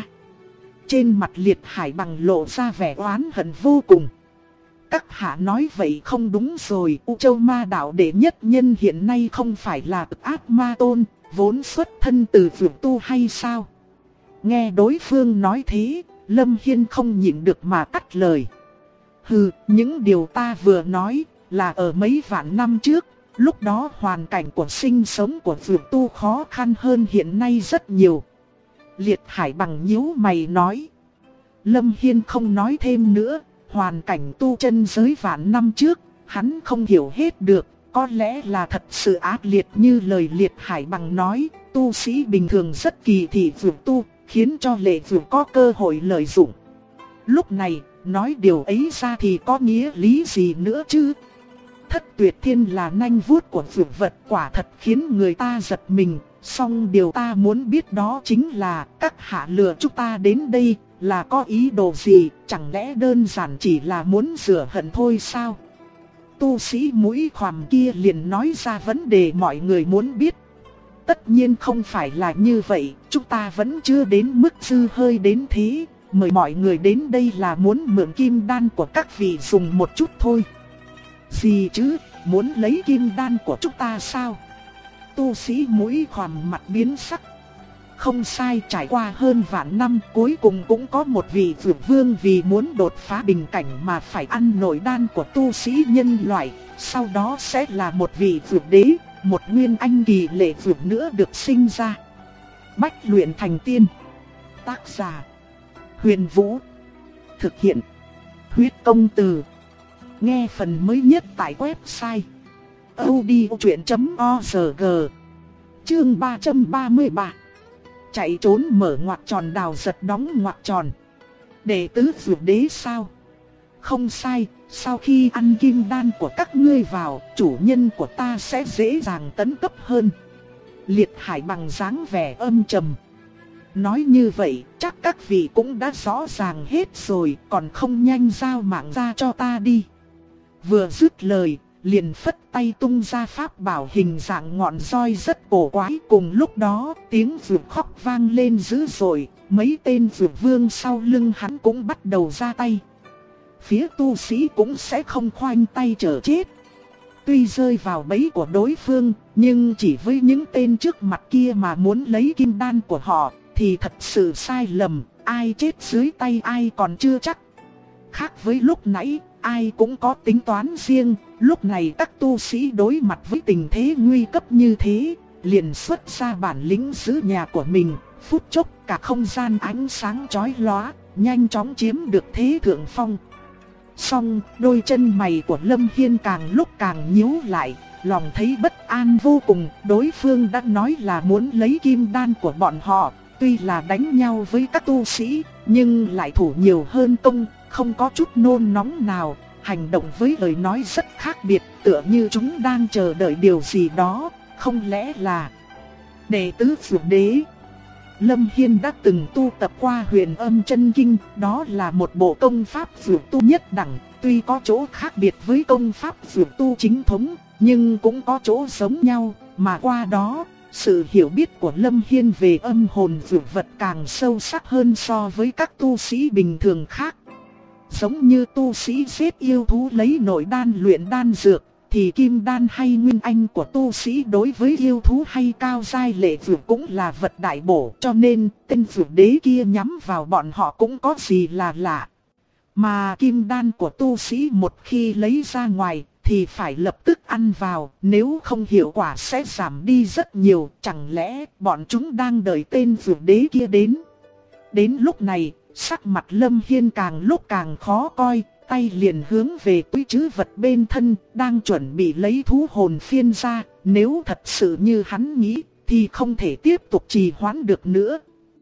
Trên mặt Liệt Hải Bằng lộ ra vẻ oán hận vô cùng. Các hạ nói vậy không đúng rồi, U Châu Ma đạo đệ nhất nhân hiện nay không phải là Ác Ma Tôn, vốn xuất thân từ vượt tu hay sao? Nghe đối phương nói thế, Lâm Hiên không nhịn được mà cắt lời. Hừ, những điều ta vừa nói là ở mấy vạn năm trước, lúc đó hoàn cảnh của sinh sống của vượt tu khó khăn hơn hiện nay rất nhiều. Liệt Hải Bằng nhíu mày nói. Lâm Hiên không nói thêm nữa, hoàn cảnh tu chân giới vạn năm trước, hắn không hiểu hết được, có lẽ là thật sự ác liệt như lời Liệt Hải Bằng nói, tu sĩ bình thường rất kỳ thị vượt tu, khiến cho lệ vượt có cơ hội lợi dụng. Lúc này, nói điều ấy ra thì có nghĩa lý gì nữa chứ? Thất Tuyệt Thiên là nanh vuốt của vượt vật, quả thật khiến người ta giật mình. Song điều ta muốn biết đó chính là các hạ lừa chúng ta đến đây là có ý đồ gì, chẳng lẽ đơn giản chỉ là muốn rửa hận thôi sao? Tu sĩ mũi khoằm kia liền nói ra vấn đề mọi người muốn biết. Tất nhiên không phải là như vậy, chúng ta vẫn chưa đến mức dư hơi đến thế. Mời mọi người đến đây là muốn mượn kim đan của các vị dùng một chút thôi. Gì chứ, muốn lấy kim đan của chúng ta sao? Tu sĩ mũi khoằm mặt biến sắc. Không sai, trải qua hơn vạn năm cuối cùng cũng có một vị vượt vương vì muốn đột phá bình cảnh mà phải ăn nội đan của tu sĩ nhân loại. Sau đó sẽ là một vị vượt đế, một nguyên anh kỳ lệ vượt nữa được sinh ra. Bách luyện thành tiên. Tác giả Huyền Vũ. Thực hiện Huyết Công Từ. Nghe phần mới nhất tại website audiochuyện.org. Chương 333. Chạy trốn mở ngoặc tròn đào giật đóng ngoặc tròn. Đệ tứ vượt đế sao? Không sai, sau khi ăn kim đan của các ngươi vào, chủ nhân của ta sẽ dễ dàng tấn cấp hơn. Liệt Hải Bằng dáng vẻ âm trầm. Nói như vậy, chắc các vị cũng đã rõ ràng hết rồi, còn không nhanh giao mạng ra cho ta đi. Vừa dứt lời, liền phất tay tung ra pháp bảo hình dạng ngọn roi rất cổ quái. Cùng lúc đó, tiếng vượt khóc vang lên dữ dội, mấy tên vượt vương sau lưng hắn cũng bắt đầu ra tay. Phía tu sĩ cũng sẽ không khoanh tay chờ chết. Tuy rơi vào bẫy của đối phương, nhưng chỉ với những tên trước mặt kia mà muốn lấy kim đan của họ, thì thật sự sai lầm, ai chết dưới tay ai còn chưa chắc. Khác với lúc nãy, ai cũng có tính toán riêng, lúc này các tu sĩ đối mặt với tình thế nguy cấp như thế, liền xuất ra bản lĩnh giữ nhà của mình, phút chốc cả không gian ánh sáng chói lóa, nhanh chóng chiếm được thế thượng phong. Song, đôi chân mày của Lâm Hiên càng lúc càng nhíu lại, lòng thấy bất an vô cùng, đối phương đã nói là muốn lấy kim đan của bọn họ, tuy là đánh nhau với các tu sĩ, nhưng lại thủ nhiều hơn công, không có chút nôn nóng nào, hành động với lời nói rất khác biệt, tựa như chúng đang chờ đợi điều gì đó, không lẽ là đệ tứ vượt đế. Lâm Hiên đã từng tu tập qua Huyền Âm Chân Kinh, đó là một bộ công pháp vượt tu nhất đẳng, tuy có chỗ khác biệt với công pháp vượt tu chính thống, nhưng cũng có chỗ giống nhau, mà qua đó, sự hiểu biết của Lâm Hiên về âm hồn vượt vật càng sâu sắc hơn so với các tu sĩ bình thường khác. Giống như tu sĩ giết yêu thú lấy nội đan luyện đan dược, thì kim đan hay nguyên anh của tu sĩ đối với yêu thú hay cao giai lệ vượt cũng là vật đại bổ, cho nên tên vượt đế kia nhắm vào bọn họ cũng có gì là lạ. Mà kim đan của tu sĩ một khi lấy ra ngoài thì phải lập tức ăn vào, nếu không hiệu quả sẽ giảm đi rất nhiều, chẳng lẽ bọn chúng đang đợi tên vượt đế kia đến. Đến lúc này, sắc mặt Lâm Hiên càng lúc càng khó coi, tay liền hướng về túi trữ vật bên thân, đang chuẩn bị lấy thú hồn phiên ra, nếu thật sự như hắn nghĩ, thì không thể tiếp tục trì hoãn được nữa.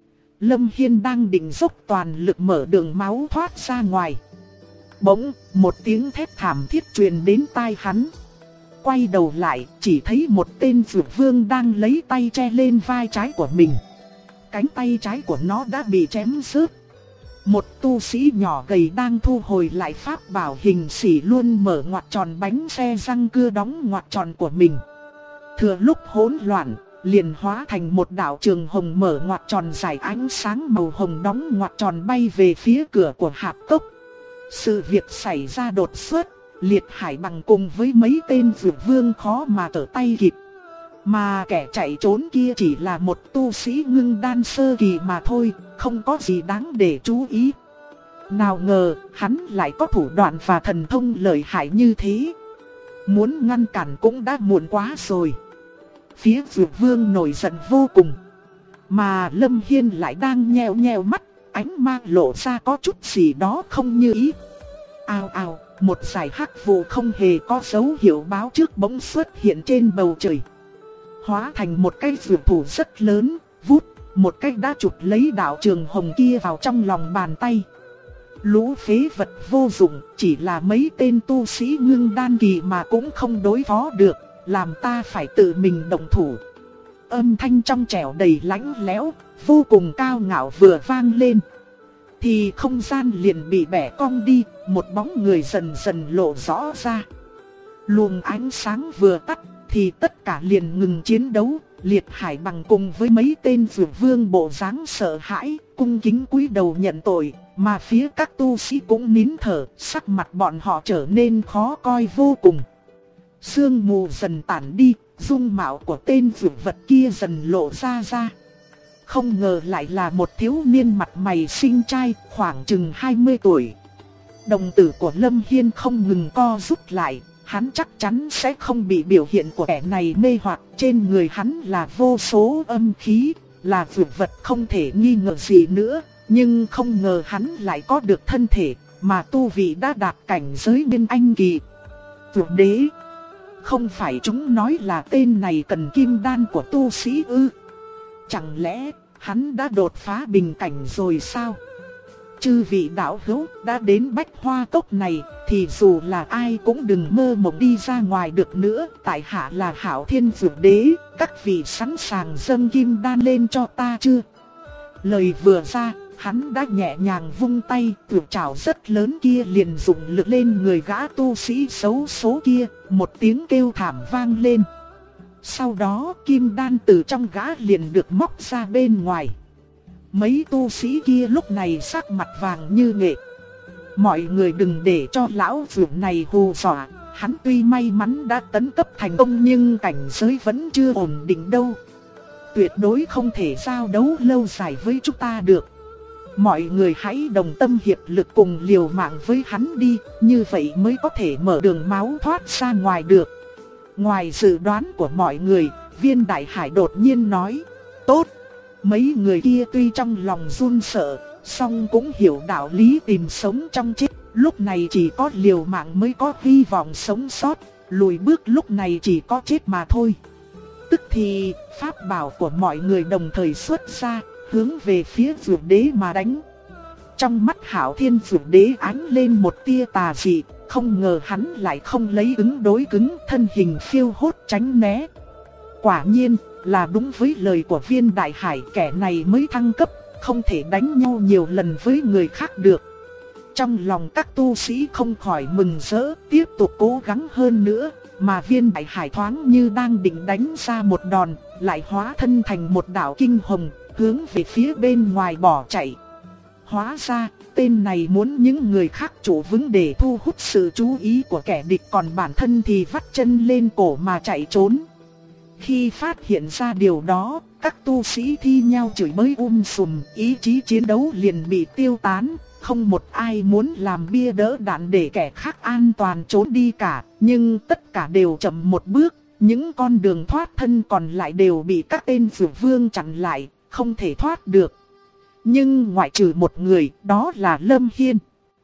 Lâm Hiên đang định dốc toàn lực mở đường máu thoát ra ngoài. Bỗng, một tiếng thét thảm thiết truyền đến tai hắn. Quay đầu lại, chỉ thấy một tên vượt vương đang lấy tay che lên vai trái của mình. Cánh tay trái của nó đã bị chém rớt. Một tu sĩ nhỏ gầy đang thu hồi lại pháp bảo hình xỉ luôn mở ngoặc tròn bánh xe răng cưa đóng ngoặc tròn của mình. Thừa lúc hỗn loạn, liền hóa thành một đạo trường hồng mở ngoặc tròn dài ánh sáng màu hồng đóng ngoặc tròn bay về phía cửa của hạp cốc. Sự việc xảy ra đột xuất, Liệt Hải Bằng cùng với mấy tên vượt vương khó mà trở tay kịp. Mà kẻ chạy trốn kia chỉ là một tu sĩ ngưng đan sơ kỳ mà thôi, không có gì đáng để chú ý. Nào ngờ, hắn lại có thủ đoạn và thần thông lợi hại như thế. Muốn ngăn cản cũng đã muộn quá rồi. Phía vượt vương nổi giận vô cùng. Mà Lâm Hiên lại đang nheo nheo mắt, ánh mang lộ ra có chút gì đó không như ý. Ao ao. một dải hắc vụ không hề có dấu hiệu báo trước bỗng xuất hiện trên bầu trời. Hóa thành một cái dược thủ rất lớn, vút, một cái đã chụp lấy đạo trường hồng kia vào trong lòng bàn tay. Lũ phế vật vô dụng, chỉ là mấy tên tu sĩ ngưng đan kỳ mà cũng không đối phó được, làm ta phải tự mình động thủ. Âm thanh trong trẻo đầy lãnh lẽo, vô cùng cao ngạo vừa vang lên, thì không gian liền bị bẻ cong đi, một bóng người dần dần lộ rõ ra. Luồng ánh sáng vừa tắt, thì tất cả liền ngừng chiến đấu. Liệt Hải Bằng cùng với mấy tên dược vương bộ dáng sợ hãi, cung kính cúi đầu nhận tội, mà phía các tu sĩ cũng nín thở, sắc mặt bọn họ trở nên khó coi vô cùng. Sương mù dần tản đi, dung mạo của tên dược vật kia dần lộ ra. Không ngờ lại là một thiếu niên mặt mày xinh trai, khoảng chừng 20 tuổi. Đồng tử của Lâm Hiên không ngừng co rút lại. Hắn chắc chắn sẽ không bị biểu hiện của kẻ này mê hoặc, trên người hắn là vô số âm khí, là dược vật không thể nghi ngờ gì nữa, nhưng không ngờ hắn lại có được thân thể, mà tu vị đã đạt cảnh giới Nguyên Anh kỳ. Dược đế, không phải chúng nói là tên này cần kim đan của tu sĩ ư? Chẳng lẽ hắn đã đột phá bình cảnh rồi sao? Chư vị đạo hữu đã đến Bách Hoa Cốc này, thì dù là ai cũng đừng mơ mộng đi ra ngoài được nữa. Tại hạ là Hạo Thiên Dược Đế, các vị sẵn sàng dâng kim đan lên cho ta chưa? Lời vừa ra, hắn đã nhẹ nhàng vung tay, tuyệt trảo rất lớn kia liền dùng lực lên người gã tu sĩ xấu số kia, một tiếng kêu thảm vang lên. Sau đó kim đan từ trong gã liền được móc ra bên ngoài. Mấy tu sĩ kia lúc này sắc mặt vàng như nghệ. Mọi người đừng để cho lão dược này hù dọa, hắn tuy may mắn đã tấn cấp thành công nhưng cảnh giới vẫn chưa ổn định đâu. Tuyệt đối không thể giao đấu lâu dài với chúng ta được. Mọi người hãy đồng tâm hiệp lực cùng liều mạng với hắn đi, như vậy mới có thể mở đường máu thoát ra ngoài được. Ngoài dự đoán của mọi người, Viên Đại Hải đột nhiên nói, tốt. Mấy người kia tuy trong lòng run sợ, song cũng hiểu đạo lý tìm sống trong chết. Lúc này chỉ có liều mạng mới có hy vọng sống sót, lùi bước lúc này chỉ có chết mà thôi. Tức thì, pháp bảo của mọi người đồng thời xuất ra, hướng về phía Dược Đế mà đánh. Trong mắt Hạo Thiên Dược Đế ánh lên một tia tà dị, không ngờ hắn lại không lấy ứng đối cứng, thân hình phiêu hốt tránh né. Quả nhiên là đúng với lời của Viên Đại Hải, kẻ này mới thăng cấp, không thể đánh nhau nhiều lần với người khác được. Trong lòng các tu sĩ không khỏi mừng rỡ, tiếp tục cố gắng hơn nữa, mà Viên Đại Hải thoáng như đang định đánh ra một đòn, lại hóa thân thành một đạo kinh hồng, hướng về phía bên ngoài bỏ chạy. Hóa ra, tên này muốn những người khác trụ vững để thu hút sự chú ý của kẻ địch, còn bản thân thì vắt chân lên cổ mà chạy trốn. Khi phát hiện ra điều đó, các tu sĩ thi nhau chửi bới sùm, ý chí chiến đấu liền bị tiêu tán, không một ai muốn làm bia đỡ đạn để kẻ khác an toàn trốn đi cả, nhưng tất cả đều chậm một bước, những con đường thoát thân còn lại đều bị các tên dược vương chặn lại, không thể thoát được. Nhưng ngoại trừ một người, đó là Lâm Hiên.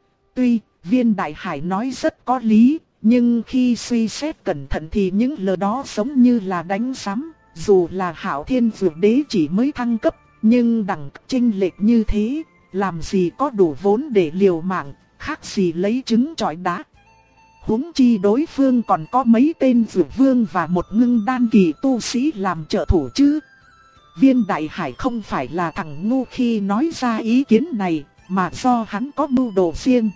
Tuy Viên Đại Hải nói rất có lý, nhưng khi suy xét cẩn thận thì những lời đó giống như là đánh sắm. Dù là Hạo Thiên Dược Đế chỉ mới thăng cấp, nhưng đẳng chênh lệch như thế, làm gì có đủ vốn để liều mạng, khác gì lấy trứng trọi đá. Huống chi đối phương còn có mấy tên dược vương và một ngưng đan kỳ tu sĩ làm trợ thủ chứ. Viên Đại Hải không phải là thằng ngu khi nói ra ý kiến này, mà do hắn có mưu đồ riêng.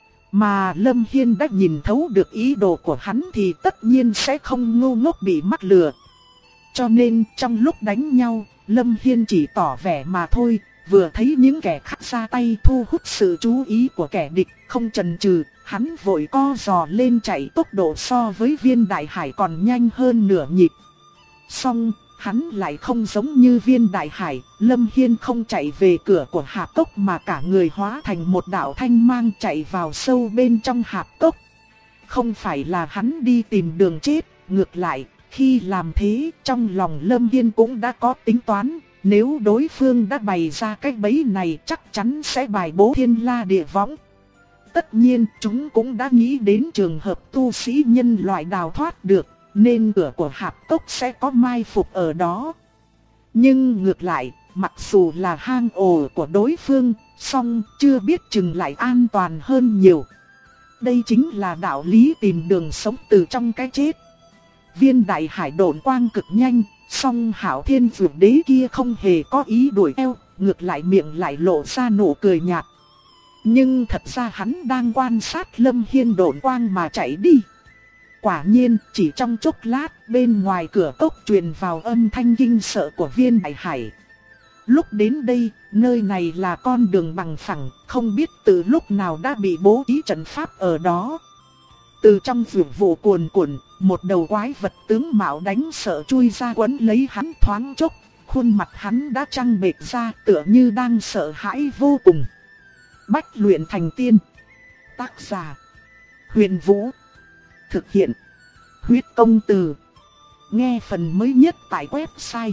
Mà Lâm Hiên đã nhìn thấu được ý đồ của hắn thì tất nhiên sẽ không ngu ngốc bị mắc lừa. Cho nên trong lúc đánh nhau, Lâm Hiên chỉ tỏ vẻ mà thôi, vừa thấy những kẻ khác ra tay thu hút sự chú ý của kẻ địch, không chần chừ, hắn vội co giò lên chạy, tốc độ so với Viên Đại Hải còn nhanh hơn nửa nhịp. Song hắn lại không giống như Viên Đại Hải, Lâm Hiên không chạy về cửa của hạp cốc mà cả người hóa thành một đạo thanh mang chạy vào sâu bên trong hạp cốc. Không phải là hắn đi tìm đường chết, ngược lại, khi làm thế trong lòng Lâm Hiên cũng đã có tính toán, nếu đối phương đã bày ra cái bẫy này chắc chắn sẽ bài bố thiên la địa võng. tất nhiên chúng cũng đã nghĩ đến trường hợp tu sĩ nhân loại đào thoát được, nên cửa của hạp cốc sẽ có mai phục ở đó. Nhưng ngược lại, mặc dù là hang ổ của đối phương, song chưa biết chừng lại an toàn hơn nhiều. Đây chính là đạo lý tìm đường sống từ trong cái chết. Viên đại hải độn quang cực nhanh, song Hạo Thiên Dược Đế kia không hề có ý đuổi theo, ngược lại miệng lại lộ ra nụ cười nhạt. Nhưng thật ra hắn đang quan sát Lâm Hiên độn quang mà chạy đi. Quả nhiên, chỉ trong chốc lát, bên ngoài cửa cốc truyền vào âm thanh kinh sợ của viên đại hải. Lúc đến đây, nơi này là con đường bằng phẳng, không biết từ lúc nào đã bị bố trí trận pháp ở đó. Từ trong vườn vụ cuồn cuộn, một đầu quái vật tướng mạo đánh sợ chui ra quấn lấy hắn thoáng chốc, khuôn mặt hắn đã trăng bệch ra tựa như đang sợ hãi vô cùng. Bách luyện thành tiên. Tác giả: Huyền Vũ. Thực hiện: Huyết Công Từ. Nghe phần mới nhất tại website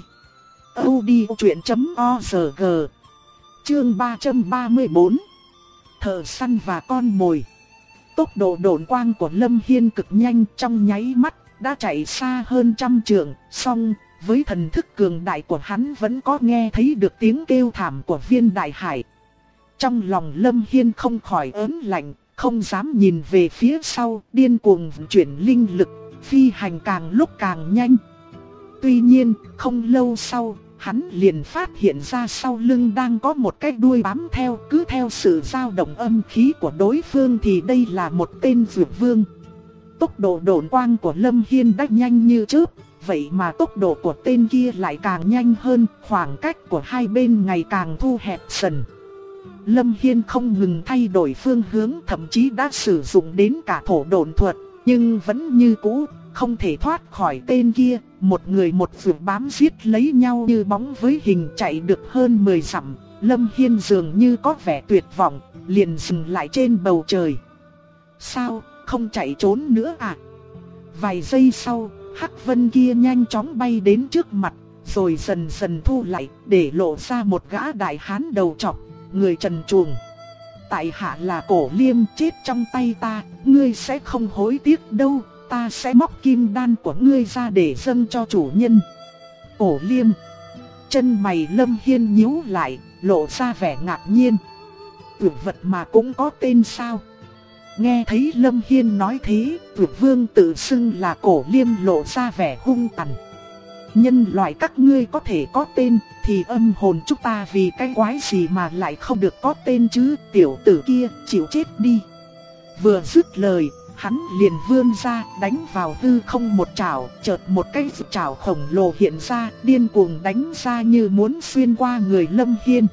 audiochuyện.org. Chương 334. Thợ săn và con mồi. Tốc độ độn quang của Lâm Hiên cực nhanh, trong nháy mắt đã chạy xa hơn 100 trượng, song với thần thức cường đại của hắn vẫn có nghe thấy được tiếng kêu thảm của viên đại hải. Trong lòng Lâm Hiên không khỏi ớn lạnh, không dám nhìn về phía sau, điên cuồng vận chuyển linh lực, phi hành càng lúc càng nhanh. Tuy nhiên, không lâu sau, hắn liền phát hiện ra sau lưng đang có một cái đuôi bám theo, cứ theo sự dao động âm khí của đối phương thì đây là một tên dược vương. Tốc độ độn quang của Lâm Hiên đã nhanh như chớp, vậy mà tốc độ của tên kia lại càng nhanh hơn, khoảng cách của hai bên ngày càng thu hẹp dần. Lâm Hiên không ngừng thay đổi phương hướng, thậm chí đã sử dụng đến cả thổ độn thuật, nhưng vẫn như cũ, không thể thoát khỏi tên kia. Một người một vượt bám giết lấy nhau như bóng với hình, chạy được hơn 10 dặm. Lâm Hiên dường như có vẻ tuyệt vọng, liền dừng lại trên bầu trời. Sao, không chạy trốn nữa à? Vài giây sau, hắc vân kia nhanh chóng bay đến trước mặt, rồi dần dần thu lại, để lộ ra một gã đại hán đầu trọc, người trần truồng. Tại hạ là Cổ Liêm, chết trong tay ta, ngươi sẽ không hối tiếc đâu. Ta sẽ móc kim đan của ngươi ra để dâng cho chủ nhân. Cổ Liêm. Chân mày Lâm Hiên nhíu lại, lộ ra vẻ ngạc nhiên. Tuyệt vật mà cũng có tên sao? Nghe thấy Lâm Hiên nói thế, tuyệt vương tự xưng là Cổ Liêm lộ ra vẻ hung tàn. Nhân loại các ngươi có thể có tên, thì âm hồn chúng ta vì cái quái gì mà lại không được có tên chứ? Tiểu tử kia, chịu chết đi. Vừa dứt lời, hắn liền vươn ra, đánh vào hư không một chảo, chợt một cái chảo khổng lồ hiện ra, điên cuồng đánh ra như muốn xuyên qua người Lâm Hiên.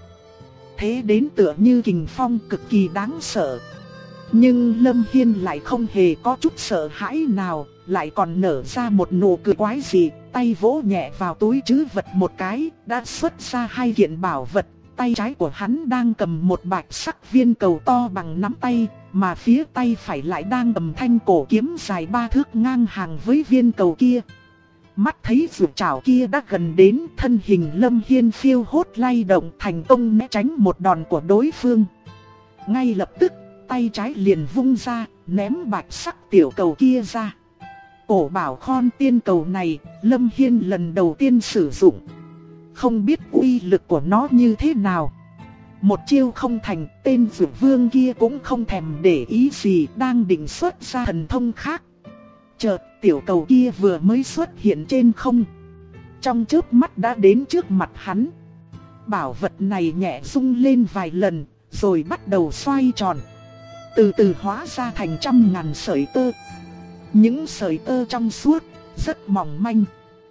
Thế đến tựa như kình phong cực kỳ đáng sợ. Nhưng Lâm Hiên lại không hề có chút sợ hãi nào, lại còn nở ra một nụ cười quái dị, tay vỗ nhẹ vào túi trữ vật một cái, đã xuất ra hai kiện bảo vật. Tay trái của hắn đang cầm một bạch sắc viên cầu to bằng nắm tay, mà phía tay phải lại đang cầm thanh cổ kiếm dài 3 thước ngang hàng với viên cầu kia. Mắt thấy vượt trảo kia đã gần đến, thân hình Lâm Hiên phiêu hốt lay động, thành công né tránh một đòn của đối phương. Ngay lập tức, tay trái liền vung ra, ném bạch sắc tiểu cầu kia ra. Cổ bảo khon tiên cầu này, Lâm Hiên lần đầu tiên sử dụng. Không biết uy lực của nó như thế nào. Một chiêu không thành, tên dược vương kia cũng không thèm để ý gì, đang định xuất ra thần thông khác. Chợt tiểu cầu kia vừa mới xuất hiện trên không, trong chớp mắt đã đến trước mặt hắn. Bảo vật này nhẹ rung lên vài lần, rồi bắt đầu xoay tròn, từ từ hóa ra thành trăm ngàn sợi tơ. Những sợi tơ trong suốt, rất mỏng manh.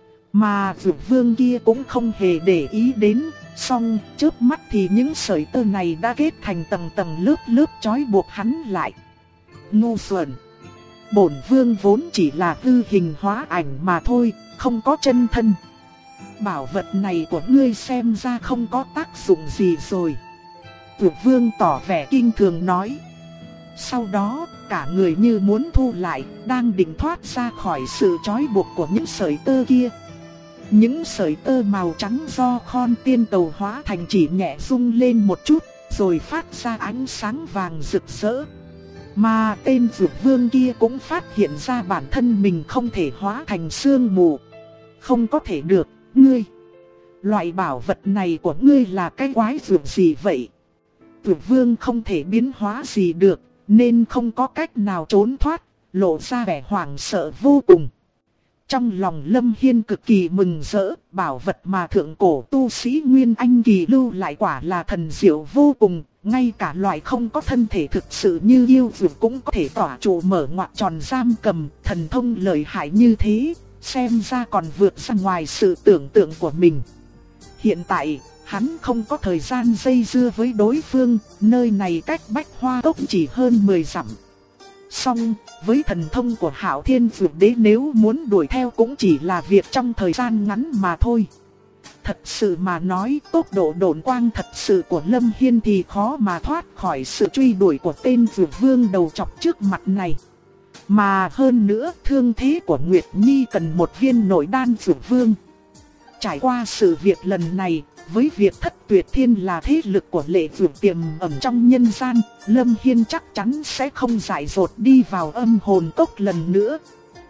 Mà dược vương kia cũng không hề để ý đến, song chớp mắt thì những sợi tơ này đã kết thành tầng tầng lớp lớp trói buộc hắn lại. Ngu xuẩn! Bổn vương vốn chỉ là hư hình hóa ảnh mà thôi, không có chân thân. Bảo vật này của ngươi xem ra không có tác dụng gì rồi. Dược vương tỏ vẻ kinh thường nói. Sau đó, cả người như muốn thu lại, đang định thoát ra khỏi sự trói buộc của những sợi tơ kia. Những sợi tơ màu trắng do khon tiên cầu hóa thành chỉ nhẹ rung lên một chút, rồi phát ra ánh sáng vàng rực rỡ. Mà tên Dược Vương kia cũng phát hiện ra bản thân mình không thể hóa thành sương mù. Không có thể được, ngươi. Loại bảo vật này của ngươi là cái quái dược gì vậy? Dược Vương không thể biến hóa gì được, nên không có cách nào trốn thoát, lộ ra vẻ hoảng sợ vô cùng. Trong lòng Lâm Hiên cực kỳ mừng rỡ, bảo vật mà thượng cổ tu sĩ Nguyên Anh kỳ lưu lại quả là thần diệu vô cùng, ngay cả loại không có thân thể thực sự như yêu dược cũng có thể tỏa trụ mở ngoặc tròn giam cầm, thần thông lợi hại như thế, xem ra còn vượt ra ngoài sự tưởng tượng của mình. Hiện tại, hắn không có thời gian dây dưa với đối phương, nơi này cách Bách Hoa Cốc chỉ hơn 10 dặm. Song, với thần thông của Hạo Thiên Dược Đế nếu muốn đuổi theo cũng chỉ là việc trong thời gian ngắn mà thôi. Thật sự mà nói, tốc độ độn quang thật sự của Lâm Hiên thì khó mà thoát khỏi sự truy đuổi của tên Dược Vương đầu chọc trước mặt này. Mà hơn nữa, thương thế của Nguyệt Nhi cần một viên nội đan Dược Vương. Trải qua sự việc lần này, với việc Thất Tuyệt Thiên là thế lực của Lệ Dược tiềm ẩn trong nhân gian, Lâm Hiên chắc chắn sẽ không dại dột đi vào âm hồn cốc lần nữa.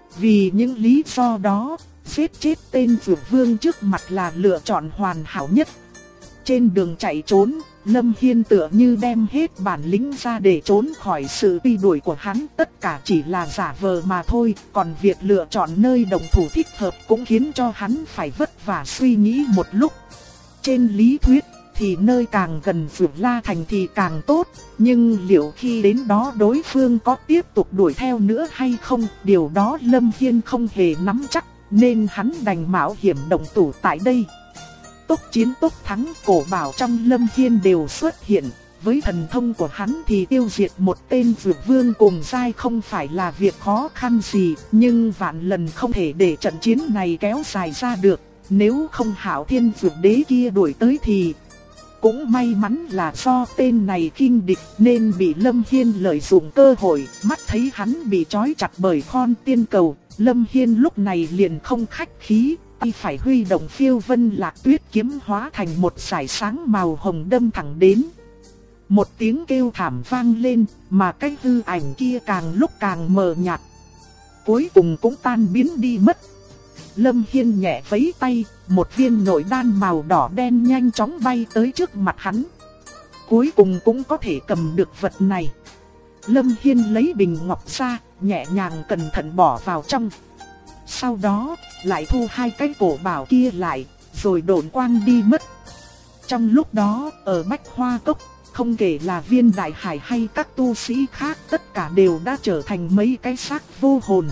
Vì những lý do đó, giết chết tên Dược Vương trước mặt là lựa chọn hoàn hảo nhất. Trên đường chạy trốn, Lâm Hiên tựa như đem hết bản lĩnh ra để trốn khỏi sự truy đuổi của hắn, tất cả chỉ là giả vờ mà thôi, còn việc lựa chọn nơi động thủ thích hợp cũng khiến cho hắn phải vất vả suy nghĩ một lúc. Trên lý thuyết thì nơi càng gần Vượt La Thành thì càng tốt, nhưng liệu khi đến đó đối phương có tiếp tục đuổi theo nữa hay không, điều đó Lâm Hiên không hề nắm chắc, nên hắn đành mạo hiểm động thủ tại đây. Tốc chiến tốc thắng cổ bảo trong Lâm Hiên đều xuất hiện, với thần thông của hắn thì tiêu diệt một tên Dược Vương cùng giai không phải là việc khó khăn gì, nhưng vạn lần không thể để trận chiến này kéo dài ra được, nếu không Hạo Thiên Dược Đế kia đuổi tới thì... Cũng may mắn là do tên này khinh địch nên bị Lâm Hiên lợi dụng cơ hội, mắt thấy hắn bị trói chặt bởi Khôn Tiên Cầu, Lâm Hiên lúc này liền không khách khí, tay phải huy động Phiêu Vân Lạc Tuyết kiếm hóa thành một dải sáng màu hồng đâm thẳng đến. Một tiếng kêu thảm vang lên, mà cái hư ảnh kia càng lúc càng mờ nhạt, cuối cùng cũng tan biến đi mất. Lâm Hiên nhẹ vẫy tay, một viên nội đan màu đỏ đen nhanh chóng bay tới trước mặt hắn. Cuối cùng cũng có thể cầm được vật này. Lâm Hiên lấy bình ngọc ra, nhẹ nhàng cẩn thận bỏ vào trong. Sau đó, lại thu hai cái cổ bảo kia lại, rồi độn quang đi mất. Trong lúc đó, ở Bách Hoa Cốc, không kể là Viên Đại Hải hay các tu sĩ khác, tất cả đều đã trở thành mấy cái xác vô hồn.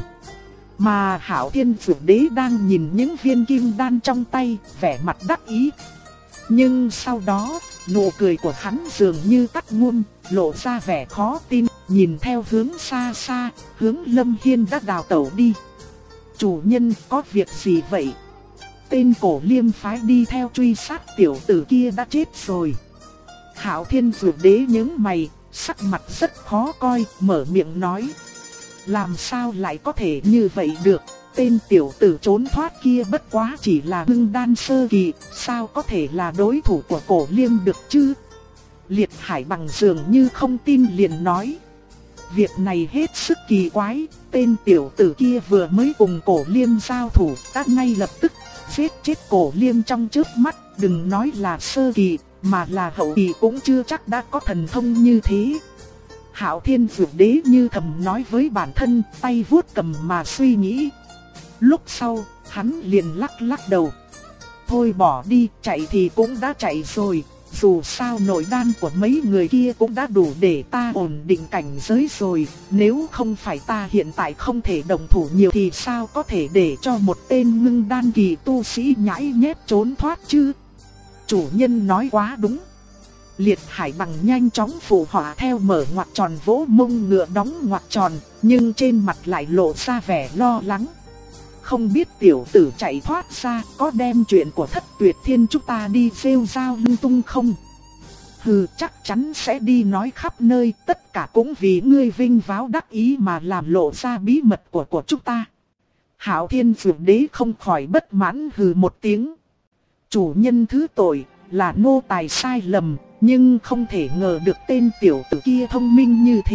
Mà Hạo Thiên Dược Đế đang nhìn những viên kim đan trong tay, vẻ mặt đắc ý. Nhưng sau đó, nụ cười của hắn dường như tắt ngum, lộ ra vẻ khó tin, nhìn theo hướng xa xa, hướng Lâm Hiên đã đào tẩu đi. Chủ nhân có việc gì vậy? Tên Cổ Liêm phái đi theo truy sát tiểu tử kia đã chết rồi. Hạo Thiên Dược Đế nhướng mày, sắc mặt rất khó coi, mở miệng nói. Làm sao lại có thể như vậy được, tên tiểu tử trốn thoát kia bất quá chỉ là ngưng đan sơ kỳ, sao có thể là đối thủ của Cổ Liêm được chứ? Liệt Hải bằng dường như không tin liền nói. Việc này hết sức kỳ quái, tên tiểu tử kia vừa mới cùng Cổ Liêm giao thủ, đã ngay lập tức giết chết Cổ Liêm trong chớp mắt, đừng nói là sơ kỳ, mà là hậu kỳ cũng chưa chắc đã có thần thông như thế. Hạo Thiên Dược Đế như thầm nói với bản thân, tay vuốt cầm mà suy nghĩ. Lúc sau, hắn liền lắc lắc đầu. Thôi bỏ đi, chạy thì cũng đã chạy rồi, dù sao nội đan của mấy người kia cũng đã đủ để ta ổn định cảnh giới rồi, nếu không phải ta hiện tại không thể đồng thủ nhiều thì sao có thể để cho một tên ngưng đan kỳ tu sĩ nhãi nhép trốn thoát chứ? Chủ nhân nói quá đúng. Liệt Hải bằng nhanh chóng phụ họa theo mở ngoặc tròn vỗ mông ngựa đóng ngoặc tròn, nhưng trên mặt lại lộ ra vẻ lo lắng. Không biết tiểu tử chạy thoát ra có đem chuyện của Thất Tuyệt Thiên chúng ta đi rêu rao lung tung không? Hừ, chắc chắn sẽ đi nói khắp nơi, tất cả cũng vì ngươi vinh váo đắc ý mà làm lộ ra bí mật của chúng ta. Hạo Thiên Dược Đế không khỏi bất mãn hừ một tiếng. Chủ nhân thứ tội, là nô tài sai lầm, nhưng không thể ngờ được tên tiểu tử kia thông minh như thế,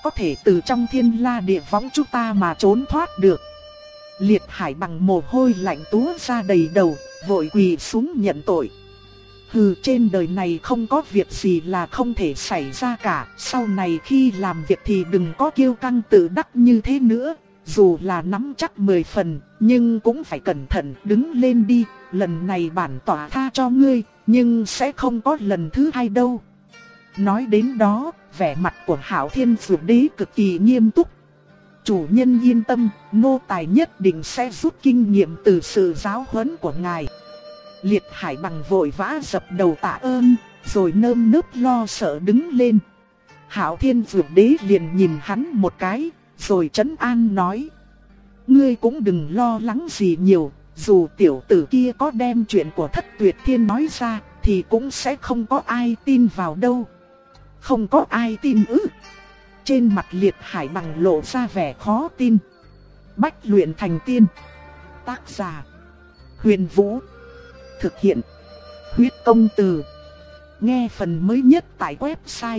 có thể từ trong thiên la địa võng chúng ta mà trốn thoát được. Liệt Hải Bằng mồ hôi lạnh túa ra đầy đầu, vội quỳ xuống nhận tội. Hừ, trên đời này không có việc gì là không thể xảy ra cả, sau này khi làm việc thì đừng có kiêu căng tự đắc như thế nữa. Dù là nắm chắc 10 phần, nhưng cũng phải cẩn thận, đứng lên đi, lần này bản tỏa tha cho ngươi, nhưng sẽ không có lần thứ hai đâu. Nói đến đó, vẻ mặt của Hạo Thiên Dược Đế cực kỳ nghiêm túc. Chủ nhân yên tâm, nô tài nhất định sẽ rút kinh nghiệm từ sự giáo huấn của ngài. Liệt Hải Bằng vội vã dập đầu tạ ơn, rồi nơm nớp lo sợ đứng lên. Hạo Thiên Dược Đế liền nhìn hắn một cái, rồi trấn an nói: ngươi cũng đừng lo lắng gì nhiều, dù tiểu tử kia có đem chuyện của Thất Tuyệt Thiên nói ra, thì cũng sẽ không có ai tin vào đâu. Không có ai tin ư? Trên mặt Liệt Hải Bằng lộ ra vẻ khó tin. Bách luyện thành tiên. Tác giả: Huyền Vũ. Thực hiện: Huyết Công Từ. Nghe phần mới nhất tại website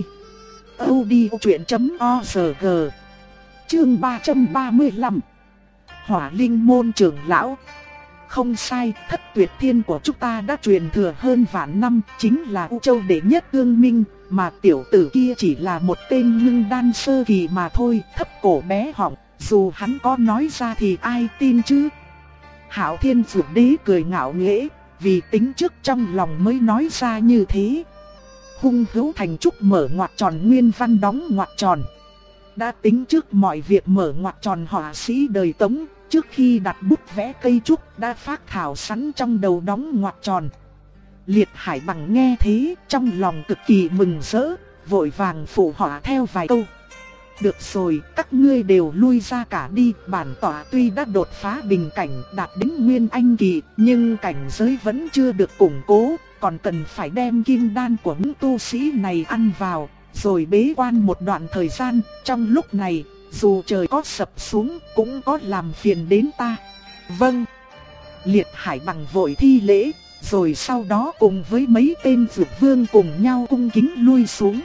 audiochuyện.org. Chương 335. Hỏa Linh Môn trưởng lão. Không sai, Thất Tuyệt Thiên của chúng ta đã truyền thừa hơn vạn năm, chính là U Châu đệ nhất ương minh, mà tiểu tử kia chỉ là một tên ngưng đan sơ kỳ mà thôi, thấp cổ bé họng, dù hắn có nói ra thì ai tin chứ? Hạo Thiên Dược Đế cười ngạo nghễ, vì tính trước trong lòng mới nói ra như thế. Hung Hữu Thành Trúc mở ngoặc tròn, nguyên văn đóng ngoặc tròn. Đã tính trước mọi việc mở ngoặc tròn, họa sĩ đời Tống, trước khi đặt bút vẽ cây trúc đã phác thảo sẵn trong đầu đóng ngoặc tròn. Liệt Hải Bằng nghe thế, trong lòng cực kỳ mừng rỡ, vội vàng phụ họa theo vài câu. Được rồi, các ngươi đều lui ra cả đi, bản tỏa tuy đã đột phá bình cảnh đạt đến nguyên anh kỳ, nhưng cảnh giới vẫn chưa được củng cố, còn cần phải đem kim đan của những tu sĩ này ăn vào, rồi bế quan một đoạn thời gian. Trong lúc này, dù trời có sập xuống cũng có làm phiền đến ta. Vâng. Liệt Hải Bằng vội thi lễ, rồi sau đó cùng với mấy tên dược vương cùng nhau cung kính lui xuống.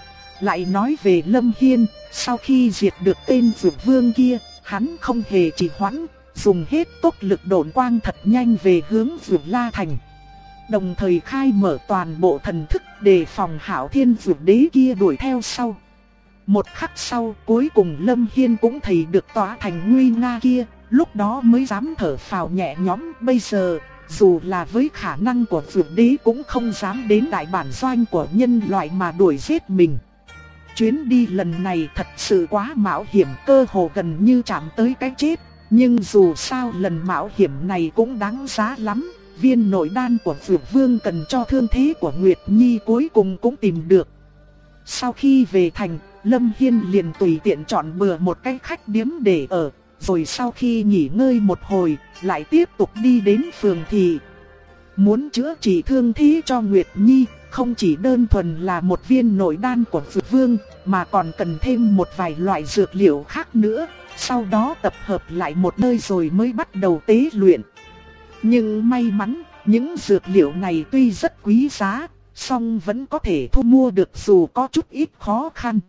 Lại nói về Lâm Hiên, sau khi diệt được tên dược vương kia, hắn không hề trì hoãn, dùng hết tốc lực độn quang thật nhanh về hướng Dược La Thành. Đồng thời khai mở toàn bộ thần thức đề phòng Hạo Thiên Dược Đế kia đuổi theo sau. Một khắc sau, cuối cùng Lâm Hiên cũng thấy được tòa thành nguy nga kia, lúc đó mới dám thở phào nhẹ nhõm. Bây giờ, dù là với khả năng của Dược Đế cũng không dám đến đại bản doanh của nhân loại mà đuổi giết mình. Chuyến đi lần này thật sự quá mạo hiểm, cơ hồ gần như chạm tới cái chết. Nhưng dù sao lần mạo hiểm này cũng đáng giá lắm. Viên nội đan của Dược Vương cần cho thương thế của Nguyệt Nhi cuối cùng cũng tìm được. Sau khi về thành, Lâm Hiên liền tùy tiện chọn bừa một cái khách điếm để ở. Rồi sau khi nghỉ ngơi một hồi, lại tiếp tục đi đến phường thị. Muốn chữa trị thương thế cho Nguyệt Nhi, không chỉ đơn thuần là một viên nội đan của Dược Vương, mà còn cần thêm một vài loại dược liệu khác nữa. Sau đó tập hợp lại một nơi rồi mới bắt đầu tế luyện. Nhưng may mắn, những dược liệu này tuy rất quý giá, song vẫn có thể thu mua được dù có chút ít khó khăn.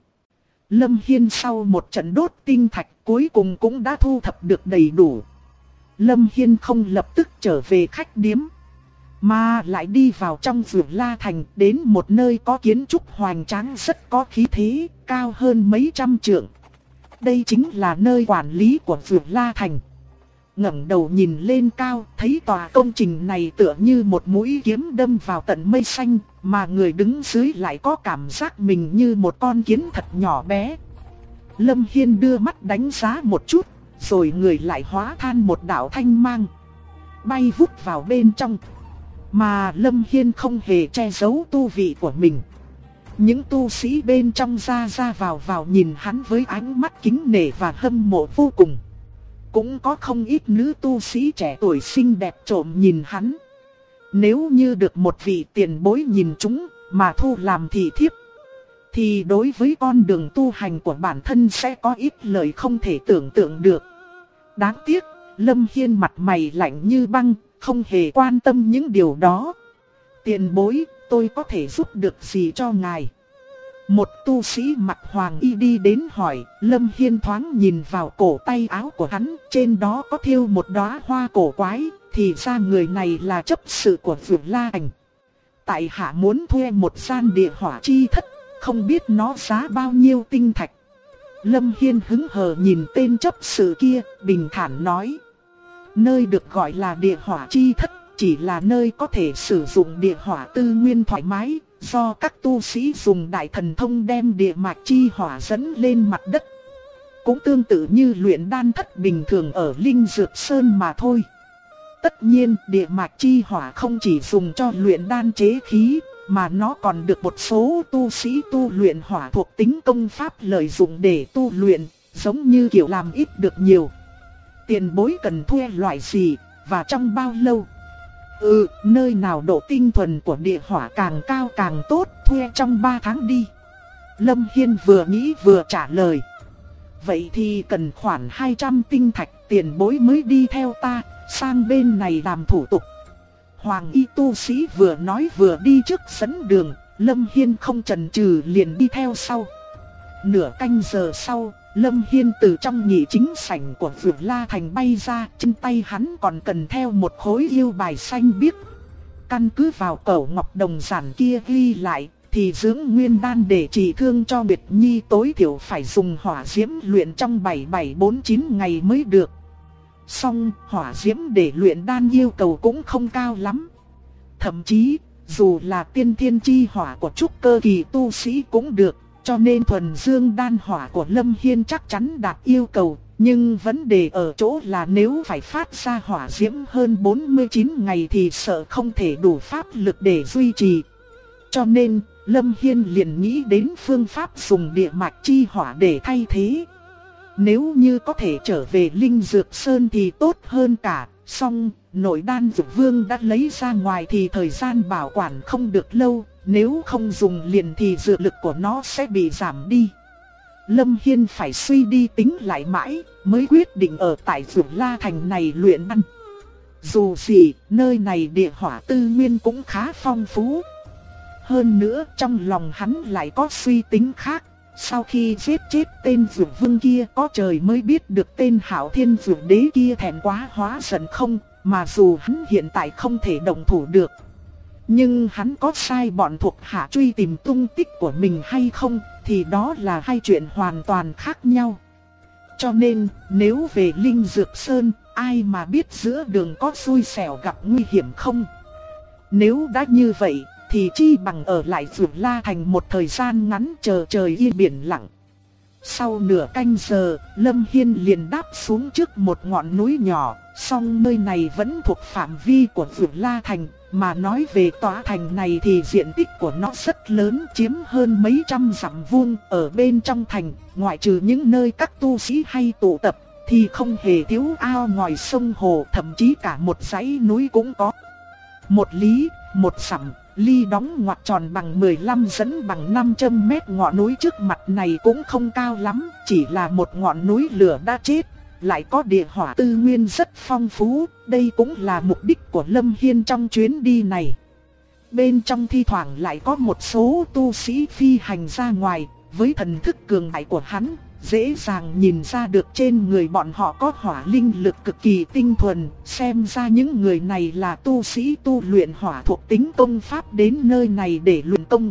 Lâm Hiên sau một trận đốt tinh thạch cuối cùng cũng đã thu thập được đầy đủ. Lâm Hiên không lập tức trở về khách điếm, mà lại đi vào trong Dược La Thành, đến một nơi có kiến trúc hoành tráng rất có khí thế, cao hơn mấy trăm trượng. Đây chính là nơi quản lý của Dược La Thành. Ngẩng đầu nhìn lên cao, thấy tòa công trình này tựa như một mũi kiếm đâm vào tận mây xanh, mà người đứng dưới lại có cảm giác mình như một con kiến thật nhỏ bé. Lâm Hiên đưa mắt đánh giá một chút, rồi người lại hóa than một đạo thanh mang, bay vút vào bên trong. Mà Lâm Hiên không hề che giấu tu vị của mình. Những tu sĩ bên trong ra vào nhìn hắn với ánh mắt kính nể và hâm mộ vô cùng. Cũng có không ít nữ tu sĩ trẻ tuổi xinh đẹp trộm nhìn hắn. Nếu như được một vị tiền bối nhìn chúng mà thu làm thị thiếp, thì đối với con đường tu hành của bản thân sẽ có ít lợi không thể tưởng tượng được. Đáng tiếc, Lâm Hiên mặt mày lạnh như băng, không hề quan tâm những điều đó. Tiền bối, tôi có thể giúp được gì cho ngài? Một tu sĩ mặc hoàng y đi đến hỏi, Lâm Hiên thoáng nhìn vào cổ tay áo của hắn, trên đó có thêu một đóa hoa cổ quái, thì ra người này là chấp sự của Vượt La Thành. Tại hạ muốn thuê một gian địa hỏa chi thất, không biết nó giá bao nhiêu tinh thạch. Lâm Hiên hứng hờ nhìn tên chấp sự kia, bình thản nói. Nơi được gọi là địa hỏa chi thất, chỉ là nơi có thể sử dụng địa hỏa tư nguyên thoải mái, do các tu sĩ dùng đại thần thông đem địa mạch chi hỏa dẫn lên mặt đất. Cũng tương tự như luyện đan thất bình thường ở Linh Dược Sơn mà thôi. Tất nhiên địa mạch chi hỏa không chỉ dùng cho luyện đan chế khí, mà nó còn được một số tu sĩ tu luyện hỏa thuộc tính công pháp lợi dụng để tu luyện, giống như kiểu làm ít được nhiều. Tiền bối cần thuê loại gì, và trong bao lâu? Nơi nào độ tinh thuần của địa hỏa càng cao càng tốt, thuê trong 3 tháng đi. Lâm Hiên vừa nghĩ vừa trả lời. Vậy thì cần khoảng 200 tinh thạch, tiền bối mới đi theo ta, sang bên này làm thủ tục. Hoàng y tu sĩ vừa nói vừa đi trước dẫn đường, Lâm Hiên không chần chừ liền đi theo sau. Nửa canh giờ sau, Lâm Hiên từ trong nhị chính sảnh của Vượt La Thành bay ra, trên tay hắn còn cần theo một khối yêu bài xanh biếc. Căn cứ vào cẩu ngọc đồng giản kia ghi lại, thì dưỡng nguyên đan để trị thương cho Nguyệt Nhi tối thiểu phải dùng hỏa diễm luyện trong 7749 ngày mới được. Song hỏa diễm để luyện đan yêu cầu cũng không cao lắm. Thậm chí, dù là tiên thiên chi hỏa của trúc cơ kỳ tu sĩ cũng được. Cho nên thuần dương đan hỏa của Lâm Hiên chắc chắn đạt yêu cầu. Nhưng vấn đề ở chỗ là nếu phải phát ra hỏa diễm hơn 49 ngày thì sợ không thể đủ pháp lực để duy trì. Cho nên, Lâm Hiên liền nghĩ đến phương pháp dùng địa mạch chi hỏa để thay thế. Nếu như có thể trở về Linh Dược Sơn thì tốt hơn cả. Song, nội đan Dược Vương đã lấy ra ngoài thì thời gian bảo quản không được lâu. Nếu không dùng liền thì dược lực của nó sẽ bị giảm đi. Lâm Hiên phải suy đi tính lại mãi, mới quyết định ở tại Vượt La Thành này luyện đan. Dù gì, nơi này địa hỏa tư nguyên cũng khá phong phú. Hơn nữa, trong lòng hắn lại có suy tính khác. Sau khi giết chết tên Dược Vương kia, có trời mới biết được tên Hạo Thiên Dược Đế kia thẹn quá hóa giận không. Mà dù hắn hiện tại không thể động thủ được, nhưng hắn có sai bọn thuộc hạ truy tìm tung tích của mình hay không, thì đó là hai chuyện hoàn toàn khác nhau. Cho nên, nếu về Linh Dược Sơn, ai mà biết giữa đường có xui xẻo gặp nguy hiểm không? Nếu đã như vậy, thì chi bằng ở lại Vượt La Thành một thời gian ngắn chờ trời yên biển lặng. Sau nửa canh giờ, Lâm Hiên liền đáp xuống trước một ngọn núi nhỏ, song nơi này vẫn thuộc phạm vi của Vượt La Thành. Mà nói về tòa thành này thì diện tích của nó rất lớn, chiếm hơn mấy trăm dặm vuông. Ở bên trong thành, ngoại trừ những nơi các tu sĩ hay tụ tập, thì không hề thiếu ao ngòi sông hồ, thậm chí cả một dãy núi cũng có. Một lý, một sẳm, ly đóng ngoặc tròn bằng 15 dẫn bằng 500 mét. Ngọn núi trước mặt này cũng không cao lắm, chỉ là một ngọn núi lửa đã chết. Lại có địa hỏa tư nguyên rất phong phú, đây cũng là mục đích của Lâm Hiên trong chuyến đi này. Bên trong thi thoảng lại có một số tu sĩ phi hành ra ngoài, với thần thức cường đại của hắn, dễ dàng nhìn ra được trên người bọn họ có hỏa linh lực cực kỳ tinh thuần, xem ra những người này là tu sĩ tu luyện hỏa thuộc tính công pháp đến nơi này để luyện công.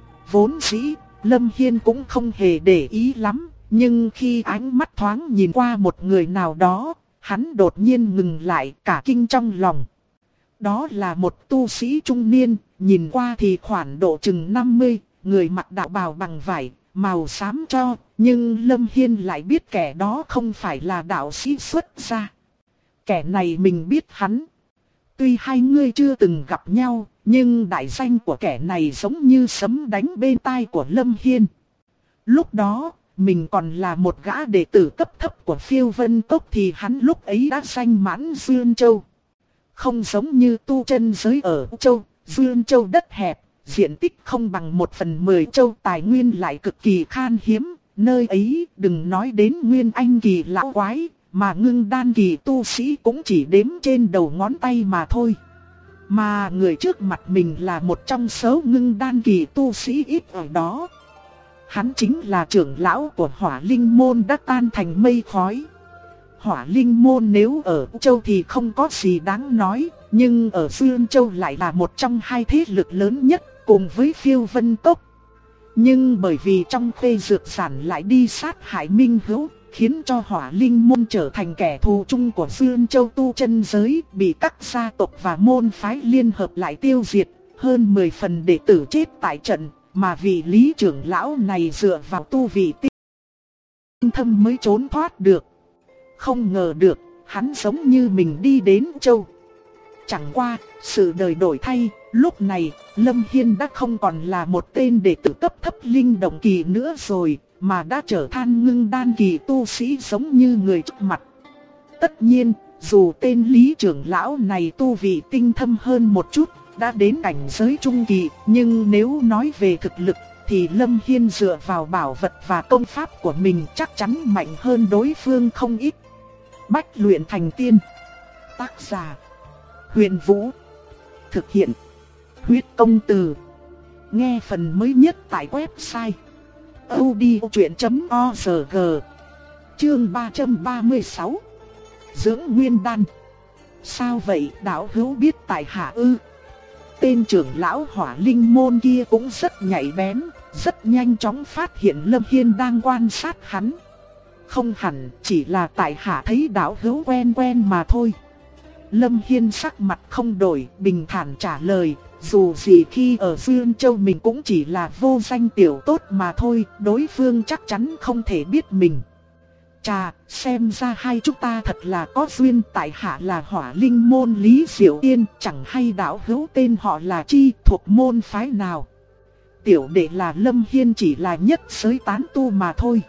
Vốn dĩ, Lâm Hiên cũng không hề để ý lắm. Nhưng khi ánh mắt thoáng nhìn qua một người nào đó, hắn đột nhiên ngừng lại, cả kinh trong lòng. Đó là một tu sĩ trung niên, nhìn qua thì khoảng độ chừng 50, người mặc đạo bào bằng vải, màu xám tro, nhưng Lâm Hiên lại biết kẻ đó không phải là đạo sĩ xuất gia. Kẻ này mình biết hắn. Tuy hai người chưa từng gặp nhau, nhưng đại danh của kẻ này giống như sấm đánh bên tai của Lâm Hiên. Lúc đó, mình còn là một gã đệ tử cấp thấp của Phiêu Vân Cốc thì hắn lúc ấy đã danh mãn Dương Châu. Không giống như tu chân giới ở Châu, Dương Châu đất hẹp, diện tích không bằng 1/10 châu, tài nguyên lại cực kỳ khan hiếm. Nơi ấy đừng nói đến nguyên anh kỳ lão quái, mà ngưng đan kỳ tu sĩ cũng chỉ đếm trên đầu ngón tay mà thôi. Mà người trước mặt mình là một trong số ngưng đan kỳ tu sĩ ít ở đó. Hắn chính là trưởng lão của Hỏa Linh Môn đã tan thành mây khói. Hỏa Linh Môn nếu ở Châu thì không có gì đáng nói, nhưng ở Dương Châu lại là một trong hai thế lực lớn nhất cùng với Phiêu Vân Cốc. Nhưng bởi vì trong Khê Dược Sản lại đi sát hại Minh Hữu, khiến cho Hỏa Linh Môn trở thành kẻ thù chung của Dương Châu tu chân giới, bị các gia tộc và môn phái liên hợp lại tiêu diệt, hơn 10 phần đệ tử chết tại trận, mà vị Lý trưởng lão này dựa vào tu vị tinh thâm mới trốn thoát được. Không ngờ được, hắn giống như mình đi đến Châu. Chẳng qua, sự đời đổi thay, lúc này, Lâm Hiên đã không còn là một tên đệ tử cấp thấp linh động kỳ nữa rồi, mà đã trở thành ngưng đan kỳ tu sĩ giống như người trước mặt. Tất nhiên, dù tên Lý trưởng lão này tu vị tinh thâm hơn một chút, đã đến cảnh giới trung kỳ, nhưng nếu nói về thực lực, thì Lâm Hiên dựa vào bảo vật và công pháp của mình chắc chắn mạnh hơn đối phương không ít. Bách luyện thành tiên. Tác giả: Huyền Vũ. Thực hiện: Huyết Công Từ. Nghe phần mới nhất tại website audiochuyện.org. Chương 336. Dưỡng Nguyên Đan. Sao vậy đạo hữu biết tại hạ ư? Tên trưởng lão Hỏa Linh Môn kia cũng rất nhạy bén, rất nhanh chóng phát hiện Lâm Hiên đang quan sát hắn. Không hẳn, chỉ là tại hạ thấy đạo hữu quen quen mà thôi. Lâm Hiên sắc mặt không đổi, bình thản trả lời, dù gì khi ở Dương Châu mình cũng chỉ là vô danh tiểu tốt mà thôi, đối phương chắc chắn không thể biết mình. Chà, xem ra hai chúng ta thật là có duyên, tại hạ là Hỏa Linh Môn Lý Diệu Tiên, chẳng hay đạo hữu tên họ là chi, thuộc môn phái nào. Tiểu đệ là Lâm Hiên, chỉ là nhất giới tán tu mà thôi.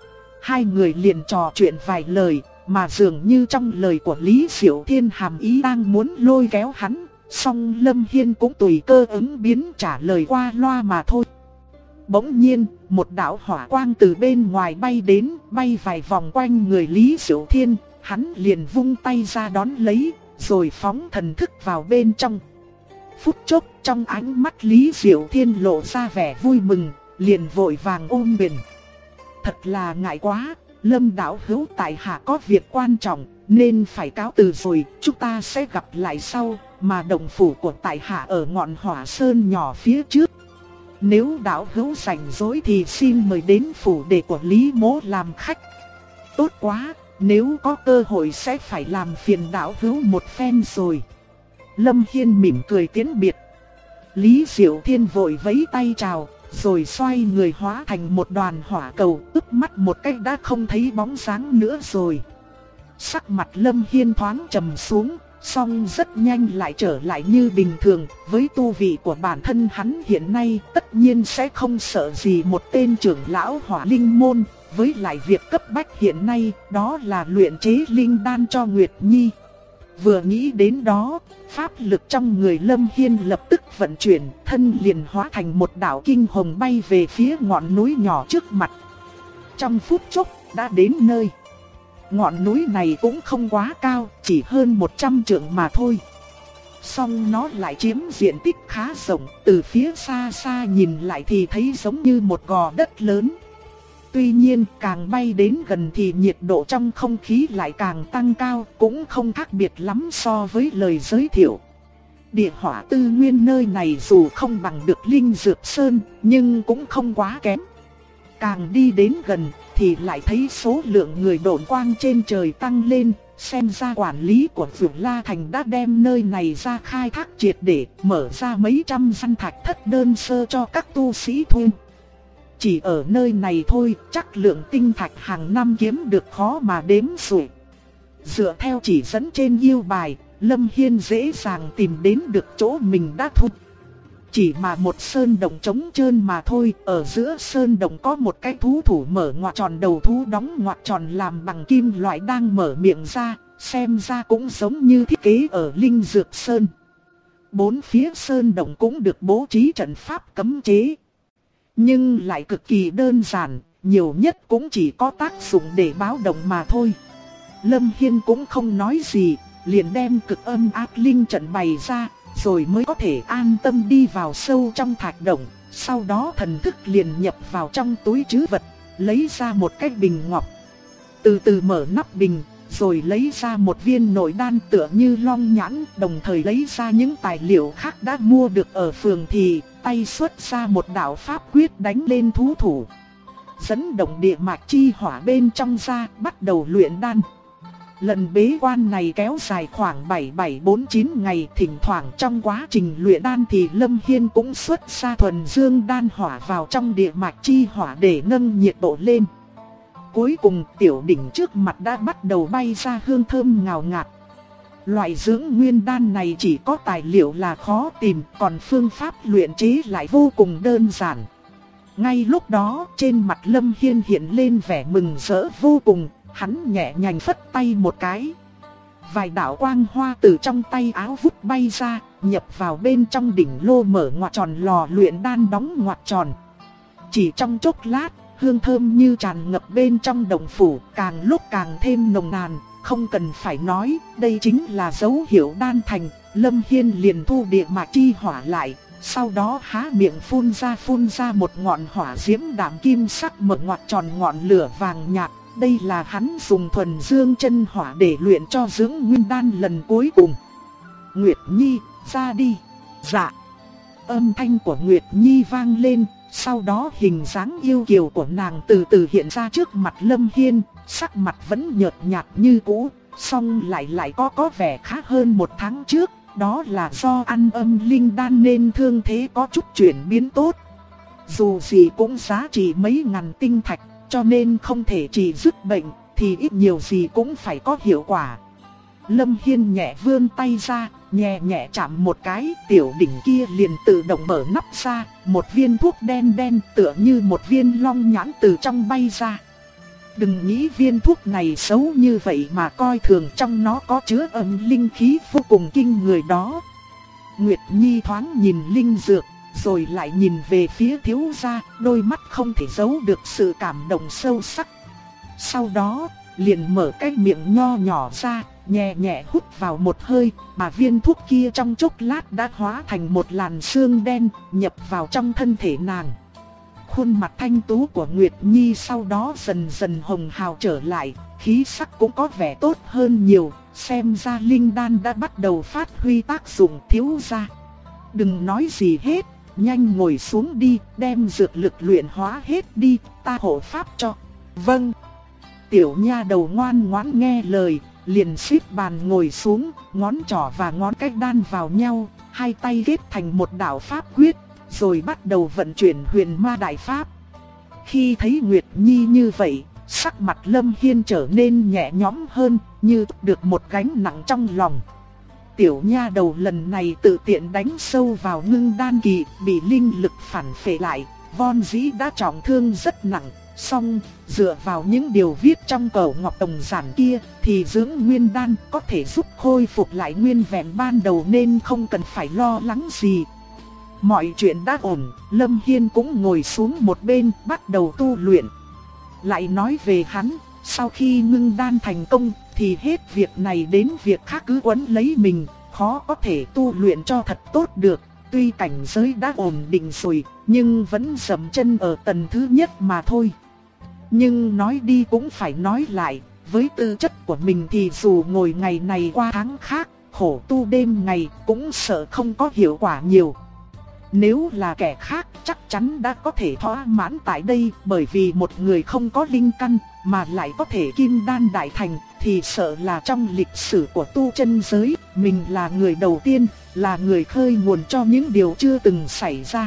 Hai người liền trò chuyện vài lời, mà dường như trong lời của Lý Diệu Thiên hàm ý đang muốn lôi kéo hắn, song Lâm Hiên cũng tùy cơ ứng biến trả lời qua loa mà thôi. Bỗng nhiên, một đạo hỏa quang từ bên ngoài bay đến, bay vài vòng quanh người Lý Diệu Thiên, hắn liền vung tay ra đón lấy, rồi phóng thần thức vào bên trong. Phút chốc, trong ánh mắt Lý Diệu Thiên lộ ra vẻ vui mừng, liền vội vàng ôm quyền. Thật là ngại quá, Lâm đạo hữu tại hạ có việc quan trọng, nên phải cáo từ rồi, chúng ta sẽ gặp lại sau, mà động phủ của tại hạ ở ngọn Hỏa Sơn nhỏ phía trước. Nếu đạo hữu rảnh rỗi thì xin mời đến phủ đệ của Lý mỗ làm khách. Tốt quá, nếu có cơ hội sẽ phải làm phiền đạo hữu một phen rồi. Lâm Hiên mỉm cười tiễn biệt. Lý Diệu Thiên vội vẫy tay chào, rồi xoay người hóa thành một đoàn hỏa cầu, ướp mắt một cách đã không thấy bóng dáng nữa rồi. Sắc mặt Lâm Hiên thoáng trầm xuống, song rất nhanh lại trở lại như bình thường. Với tu vị của bản thân hắn hiện nay, tất nhiên sẽ không sợ gì một tên trưởng lão Hỏa Linh Môn. Với lại việc cấp bách hiện nay, đó là luyện chế linh đan cho Nguyệt Nhi. Vừa nghĩ đến đó, pháp lực trong người Lâm Hiên lập tức vận chuyển, thân liền hóa thành một đạo kinh hồng bay về phía ngọn núi nhỏ trước mặt. Trong phút chốc, đã đến nơi. Ngọn núi này cũng không quá cao, chỉ hơn 100 trượng mà thôi. Song nó lại chiếm diện tích khá rộng, từ phía xa xa nhìn lại thì thấy giống như một gò đất lớn. Tuy nhiên, càng bay đến gần thì nhiệt độ trong không khí lại càng tăng cao, cũng không khác biệt lắm so với lời giới thiệu. Địa hỏa tư nguyên nơi này dù không bằng được Linh Dược Sơn, nhưng cũng không quá kém. Càng đi đến gần thì lại thấy số lượng người độn quang trên trời tăng lên, xem ra quản lý của Vượng La Thành đã đem nơi này ra khai thác triệt để, mở ra mấy trăm gian thạch thất đơn sơ cho các tu sĩ thuê. Chỉ ở nơi này thôi, chắc lượng tinh thạch hàng năm kiếm được khó mà đếm xuể. Dựa theo chỉ dẫn trên yêu bài, Lâm Hiên dễ dàng tìm đến được chỗ mình đã thu. Chỉ mà một sơn động trống trơn mà thôi, ở giữa sơn động có một cái thú thủ mở ngoặc tròn đầu thú đóng ngoặc tròn làm bằng kim loại đang mở miệng ra, xem ra cũng giống như thiết kế ở Linh Dược Sơn. Bốn phía sơn động cũng được bố trí trận pháp cấm chế, nhưng lại cực kỳ đơn giản, nhiều nhất cũng chỉ có tác dụng để báo động mà thôi. Lâm Hiên cũng không nói gì, liền đem cực âm ác linh trận bày ra, rồi mới có thể an tâm đi vào sâu trong thạch động, Sau đó thần thức liền nhập vào trong túi trữ vật, lấy ra một cái bình ngọc. Từ từ mở nắp bình, rồi lấy ra một viên nội đan tựa như long nhãn, đồng thời lấy ra những tài liệu khác đã mua được ở phường thì tay xuất ra một đạo pháp quyết đánh lên thú thủ. Dẫn động địa mạch chi hỏa bên trong ra, bắt đầu luyện đan. Lần bế quan này kéo dài khoảng 7749 ngày, thỉnh thoảng trong quá trình luyện đan thì Lâm Hiên cũng xuất ra thuần dương đan hỏa vào trong địa mạch chi hỏa để nâng nhiệt độ lên. Cuối cùng tiểu đỉnh trước mặt đã bắt đầu bay ra hương thơm ngào ngạt. Loại dưỡng nguyên đan này chỉ có tài liệu là khó tìm, còn phương pháp luyện chế lại vô cùng đơn giản. Ngay lúc đó trên mặt Lâm Hiên hiện lên vẻ mừng rỡ vô cùng, hắn nhẹ nhàng phất tay một cái. Vài đạo quang hoa từ trong tay áo vút bay ra, nhập vào bên trong đỉnh lô mở ngoặt tròn lò luyện đan đóng ngoặt tròn. Chỉ trong chốc lát, hương thơm như tràn ngập bên trong động phủ, càng lúc càng thêm nồng nàn, không cần phải nói, đây chính là dấu hiệu đan thành. Lâm Hiên liền thu địa mạch chi hỏa lại, sau đó há miệng phun ra một ngọn hỏa diễm đạm kim sắc mở ngoặt tròn ngọn lửa vàng nhạt. Đây là hắn dùng thuần dương chân hỏa để luyện cho dưỡng nguyên đan lần cuối cùng. Nguyệt Nhi, ra đi. Dạ. Âm thanh của Nguyệt Nhi vang lên, sau đó hình dáng yêu kiều của nàng từ từ hiện ra trước mặt Lâm Hiên, sắc mặt vẫn nhợt nhạt như cũ, song lại có vẻ khá hơn một tháng trước, đó là do ăn âm linh đan nên thương thế có chút chuyển biến tốt. Dù gì cũng giá trị mấy ngàn tinh thạch, cho nên không thể chỉ dứt bệnh, thì ít nhiều gì cũng phải có hiệu quả. Lâm Hiên nhẹ vươn tay ra, nhẹ nhẹ chạm một cái, tiểu đỉnh kia liền tự động mở nắp ra, một viên thuốc đen đen tựa như một viên long nhãn từ trong bay ra. Đừng nghĩ viên thuốc này xấu như vậy mà coi thường, trong nó có chứa âm linh khí vô cùng kinh người đó. Nguyệt Nhi thoáng nhìn linh dược, rồi lại nhìn về phía thiếu gia, đôi mắt không thể giấu được sự cảm động sâu sắc. Sau đó, liền mở cái miệng nho nhỏ ra, nhẹ nhẹ hút vào một hơi, mà viên thuốc kia trong chốc lát đã hóa thành một làn sương đen, nhập vào trong thân thể nàng. Khuôn mặt thanh tú của Nguyệt Nhi sau đó dần dần hồng hào trở lại, khí sắc cũng có vẻ tốt hơn nhiều, xem ra linh đan đã bắt đầu phát huy tác dụng. Thiếu gia, đừng nói gì hết, nhanh ngồi xuống đi, đem dược lực luyện hóa hết đi, ta hộ pháp cho. Vâng. Tiểu nha đầu ngoan ngoãn nghe lời, liền xếp bàn ngồi xuống, ngón trỏ và ngón cái đan vào nhau, hai tay kết thành một đạo pháp quyết, rồi bắt đầu vận chuyển huyền ma đại pháp. Khi thấy Nguyệt Nhi như vậy, sắc mặt Lâm Hiên trở nên nhẹ nhõm hơn, như được một gánh nặng trong lòng. Tiểu nha đầu lần này tự tiện đánh sâu vào ngưng đan kỳ, bị linh lực phản phệ lại, von dĩ đã trọng thương rất nặng. Song, dựa vào những điều viết trong cẩu ngọc đồng giản kia, thì dưỡng nguyên đan có thể giúp khôi phục lại nguyên vẹn ban đầu nên không cần phải lo lắng gì. Mọi chuyện đã ổn, Lâm Hiên cũng ngồi xuống một bên, bắt đầu tu luyện. Lại nói về hắn, sau khi ngưng đan thành công, thì hết việc này đến việc khác cứ quấn lấy mình, khó có thể tu luyện cho thật tốt được. Tuy cảnh giới đã ổn định rồi, nhưng vẫn dậm chân ở tầng thứ nhất mà thôi. Nhưng nói đi cũng phải nói lại, với tư chất của mình thì dù ngồi ngày này qua tháng khác, khổ tu đêm ngày cũng sợ không có hiệu quả nhiều. Nếu là kẻ khác chắc chắn đã có thể thỏa mãn tại đây, bởi vì một người không có linh căn mà lại có thể kim đan đại thành thì sợ là trong lịch sử của tu chân giới, mình là người đầu tiên, là người khơi nguồn cho những điều chưa từng xảy ra.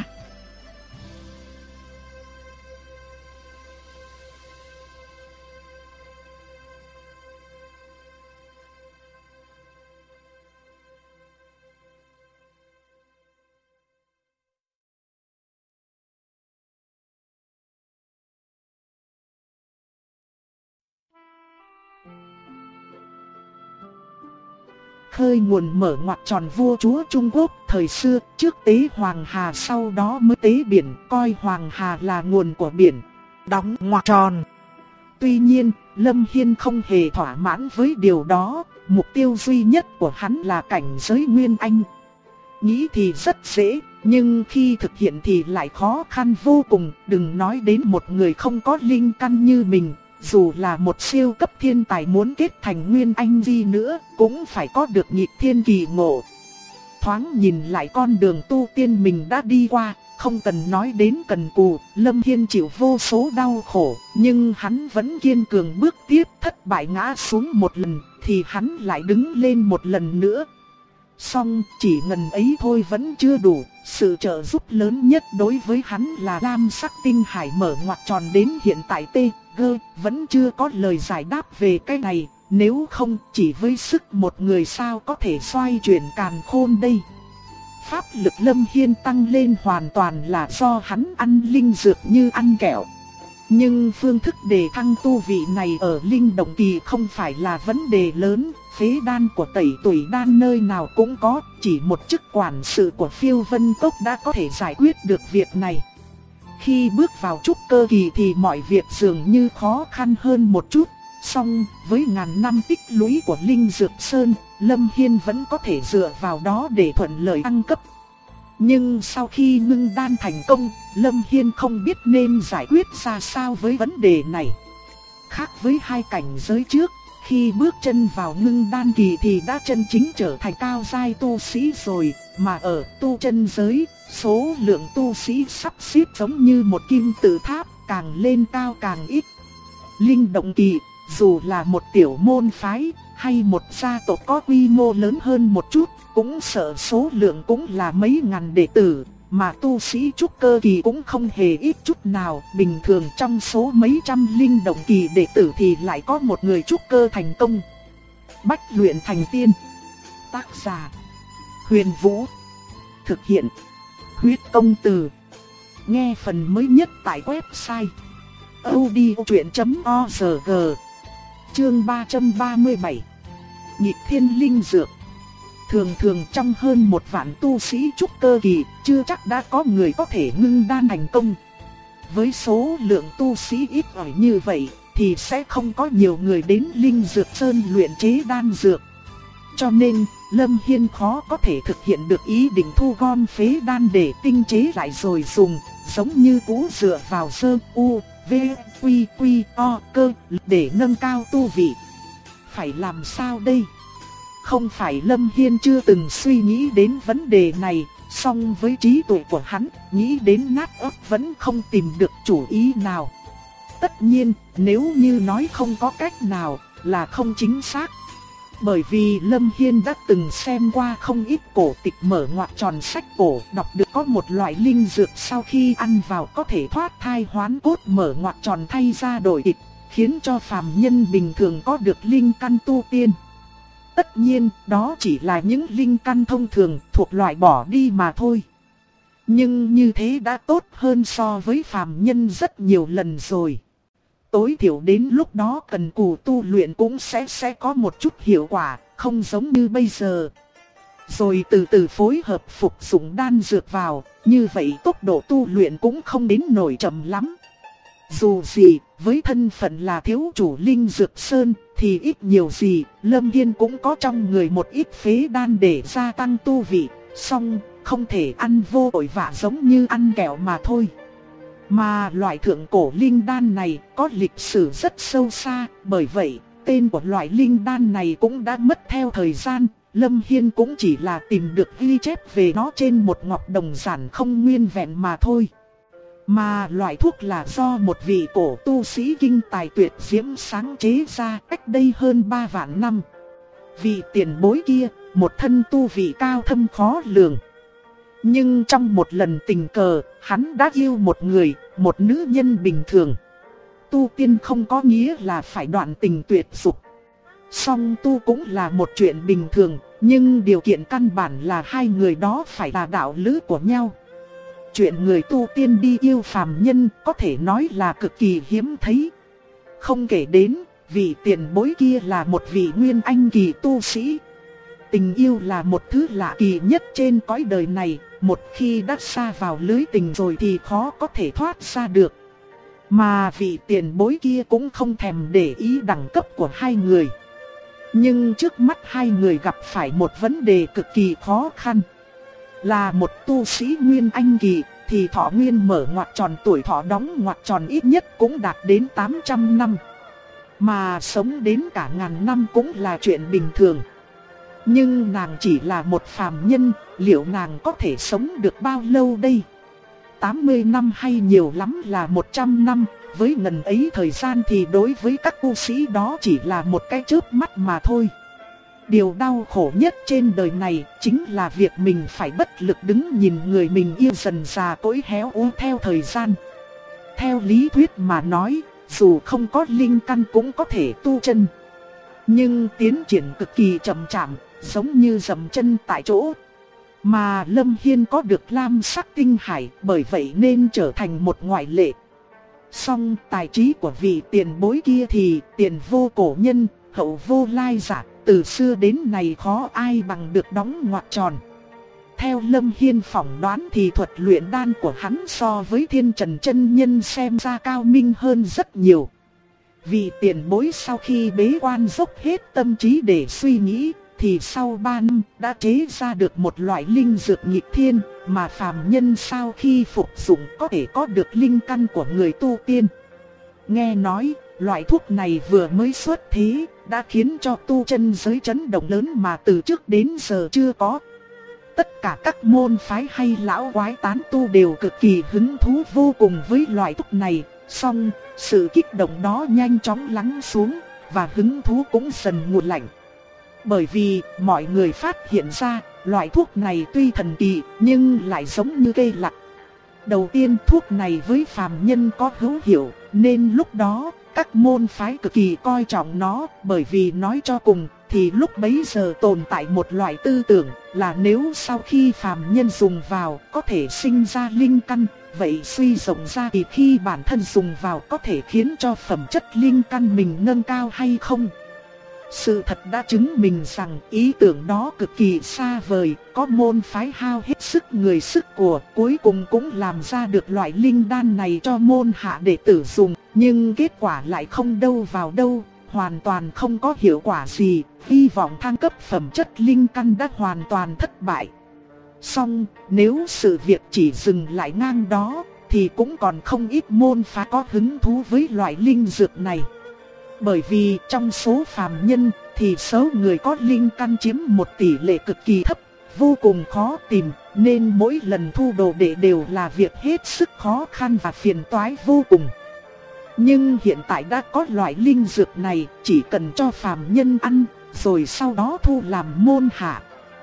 Khơi nguồn mở ngoặt tròn vua chúa Trung Quốc thời xưa, trước tế Hoàng Hà sau đó mới tế biển, coi Hoàng Hà là nguồn của biển, đóng ngoặt tròn. Tuy nhiên, Lâm Hiên không hề thỏa mãn với điều đó, mục tiêu duy nhất của hắn là cảnh giới Nguyên Anh. Nghĩ thì rất dễ, Nhưng khi thực hiện thì lại khó khăn vô cùng, đừng nói đến một người không có linh căn như mình, dù là một siêu cấp thiên tài muốn kết thành nguyên anh gì nữa, cũng phải có được nghịch thiên kỳ ngộ. Thoáng nhìn lại con đường tu tiên mình đã đi qua, không cần nói đến cần cù, Lâm Hiên chịu vô số đau khổ, nhưng hắn vẫn kiên cường bước tiếp, thất bại ngã xuống một lần, thì hắn lại đứng lên một lần nữa. Song chỉ ngần ấy thôi vẫn chưa đủ, sự trợ giúp lớn nhất đối với hắn là lam sắc tinh hải mở ngoặc tròn đến hiện tại T.G. vẫn chưa có lời giải đáp về cái này, nếu không chỉ với sức một người sao có thể xoay chuyển càn khôn đây. Pháp lực Lâm Hiên tăng lên hoàn toàn là do hắn ăn linh dược như ăn kẹo. Nhưng phương thức đề thăng tu vị này ở linh động kỳ không phải là vấn đề lớn, phế đan của Tẩy Tùy Đan nơi nào cũng có, chỉ một chức quản sự của Phiêu Vân Cốc đã có thể giải quyết được việc này. Khi bước vào trúc cơ kỳ thì mọi việc dường như khó khăn hơn một chút, song với ngàn năm tích lũy của Linh Dược Sơn, Lâm Hiên vẫn có thể dựa vào đó để thuận lợi tăng cấp. Nhưng sau khi ngưng đan thành công, Lâm Hiên không biết nên giải quyết ra sao với vấn đề này. Khác với hai cảnh giới trước, khi bước chân vào ngưng đan kỳ thì đã chân chính trở thành cao giai tu sĩ rồi, mà ở tu chân giới, số lượng tu sĩ sắp xếp giống như một kim tự tháp, càng lên cao càng ít. Linh động kỳ, dù là một tiểu môn phái, hay một gia tộc có quy mô lớn hơn một chút, cũng sợ số lượng cũng là mấy ngàn đệ tử, mà tu sĩ trúc cơ kỳ cũng không hề ít chút nào. Bình thường trong số mấy trăm linh động kỳ đệ tử thì lại có một người trúc cơ thành công. Bách luyện thành tiên. Tác giả: Huyền Vũ. Thực hiện: Huyết Công Từ. Nghe phần mới nhất tại website audiochuyện.org. Chương 337. Nghịch thiên linh dược. Thường trong hơn một vạn tu sĩ trúc cơ kỳ, chưa chắc đã có người có thể ngưng đan thành công. Với số lượng tu sĩ ít ỏi như vậy, thì sẽ không có nhiều người đến Linh Dược Sơn luyện chế đan dược. Cho nên, Lâm Hiên khó có thể thực hiện được ý định thu gom phế đan để tinh chế lại rồi dùng, giống như cũ dựa vào sơ u, v, quy, quy, o, cơ, để nâng cao tu vị. Phải làm sao đây? Không phải Lâm Hiên chưa từng suy nghĩ đến vấn đề này, song với trí tuệ của hắn, nghĩ đến nát óc vẫn không tìm được chủ ý nào. Tất nhiên, nếu như nói không có cách nào, là không chính xác. Bởi vì Lâm Hiên đã từng xem qua không ít cổ tịch mở ngoặc tròn sách cổ, đọc được có một loại linh dược sau khi ăn vào có thể thoát thai hoán cốt, mở ngoặc tròn thay ra đổi thịt, khiến cho phàm nhân bình thường có được linh căn tu tiên. Tất nhiên, đó chỉ là những linh căn thông thường thuộc loại bỏ đi mà thôi. Nhưng như thế đã tốt hơn so với phàm nhân rất nhiều lần rồi. Tối thiểu đến lúc đó cần cù tu luyện cũng sẽ có một chút hiệu quả, không giống như bây giờ. Rồi từ từ phối hợp phục dụng đan dược vào, như vậy tốc độ tu luyện cũng không đến nổi chậm lắm. Dù gì, với thân phận là thiếu chủ Linh Dược Sơn, thì ít nhiều gì, Lâm Hiên cũng có trong người một ít phế đan để gia tăng tu vị, song không thể ăn vô tội vạ giống như ăn kẹo mà thôi. Mà loại thượng cổ linh đan này có lịch sử rất sâu xa, bởi vậy tên của loại linh đan này cũng đã mất theo thời gian. Lâm Hiên cũng chỉ là tìm được ghi chép về nó trên một ngọc đồng giản không nguyên vẹn mà thôi. Mà loại thuốc là do một vị cổ tu sĩ kinh tài tuyệt diễm sáng chế ra cách đây hơn 3 vạn năm. Vị tiền bối kia, một thân tu vị cao thâm khó lường. Nhưng trong một lần tình cờ, hắn đã yêu một người, một nữ nhân bình thường. Tu tiên không có nghĩa là phải đoạn tình tuyệt dục. Song tu cũng là một chuyện bình thường, nhưng điều kiện căn bản là hai người đó phải là đạo lữ của nhau. Chuyện người tu tiên đi yêu phàm nhân có thể nói là cực kỳ hiếm thấy. Không kể đến, vị tiền bối kia là một vị nguyên anh kỳ tu sĩ. Tình yêu là một thứ lạ kỳ nhất trên cõi đời này, một khi đã sa vào lưới tình rồi thì khó có thể thoát ra được. Mà vị tiền bối kia cũng không thèm để ý đẳng cấp của hai người. Nhưng trước mắt hai người gặp phải một vấn đề cực kỳ khó khăn. Là một tu sĩ Nguyên Anh kỳ thì thọ nguyên mở ngoặc tròn, tuổi thọ đóng ngoặc tròn ít nhất cũng đạt đến 800 năm. Mà sống đến cả ngàn năm cũng là chuyện bình thường. Nhưng nàng chỉ là một phàm nhân, liệu nàng có thể sống được bao lâu đây? 80 năm hay nhiều lắm là 100 năm, với ngần ấy thời gian thì đối với các tu sĩ đó chỉ là một cái chớp mắt mà thôi. Điều đau khổ nhất trên đời này chính là việc mình phải bất lực đứng nhìn người mình yêu dần già cỗi héo úa theo thời gian. Theo lý thuyết mà nói, dù không có linh căn cũng có thể tu chân. Nhưng tiến triển cực kỳ chậm chạp, giống như dậm chân tại chỗ. Mà Lâm Hiên có được lam sắc tinh hải, bởi vậy nên trở thành một ngoại lệ. Song tài trí của vị tiền bối kia thì tiền vô cổ nhân, hậu vô lai giả, từ xưa đến nay khó ai bằng được đóng ngoặc tròn. Theo Lâm Hiên phỏng đoán thì thuật luyện đan của hắn so với Thiên Trần chân nhân xem ra cao minh hơn rất nhiều. Vị tiền bối sau khi bế quan dốc hết tâm trí để suy nghĩ, thì sau 3 năm đã chế ra được một loại linh dược nghịch thiên, mà phàm nhân sau khi phục dụng có thể có được linh căn của người tu tiên. Nghe nói, loại thuốc này vừa mới xuất thế, đã khiến cho tu chân giới chấn động lớn mà từ trước đến giờ chưa có. Tất cả các môn phái hay lão quái tán tu đều cực kỳ hứng thú vô cùng với loại thuốc này, song sự kích động đó nhanh chóng lắng xuống, và hứng thú cũng dần nguội lạnh. Bởi vì mọi người phát hiện ra, loại thuốc này tuy thần kỳ nhưng lại giống như cây lạc. Đầu tiên thuốc này với phàm nhân có hữu hiệu, nên lúc đó các môn phái cực kỳ coi trọng nó, bởi vì nói cho cùng thì lúc bấy giờ tồn tại một loại tư tưởng là nếu sau khi phàm nhân dùng vào có thể sinh ra linh căn, vậy suy rộng ra thì khi bản thân dùng vào có thể khiến cho phẩm chất linh căn mình nâng cao hay không. Sự thật đã chứng minh rằng ý tưởng đó cực kỳ xa vời, có môn phái hao hết sức người sức của, cuối cùng cũng làm ra được loại linh đan này cho môn hạ đệ tử dùng, nhưng kết quả lại không đâu vào đâu, hoàn toàn không có hiệu quả gì, hy vọng thăng cấp phẩm chất linh căn đã hoàn toàn thất bại. Song, nếu sự việc chỉ dừng lại ngang đó, thì cũng còn không ít môn phái có hứng thú với loại linh dược này. Bởi vì trong số phàm nhân thì số người có linh căn chiếm một tỷ lệ cực kỳ thấp, vô cùng khó tìm, nên mỗi lần thu đồ đệ đều là việc hết sức khó khăn và phiền toái vô cùng. Nhưng hiện tại đã có loại linh dược này, chỉ cần cho phàm nhân ăn, rồi sau đó thu làm môn hạ.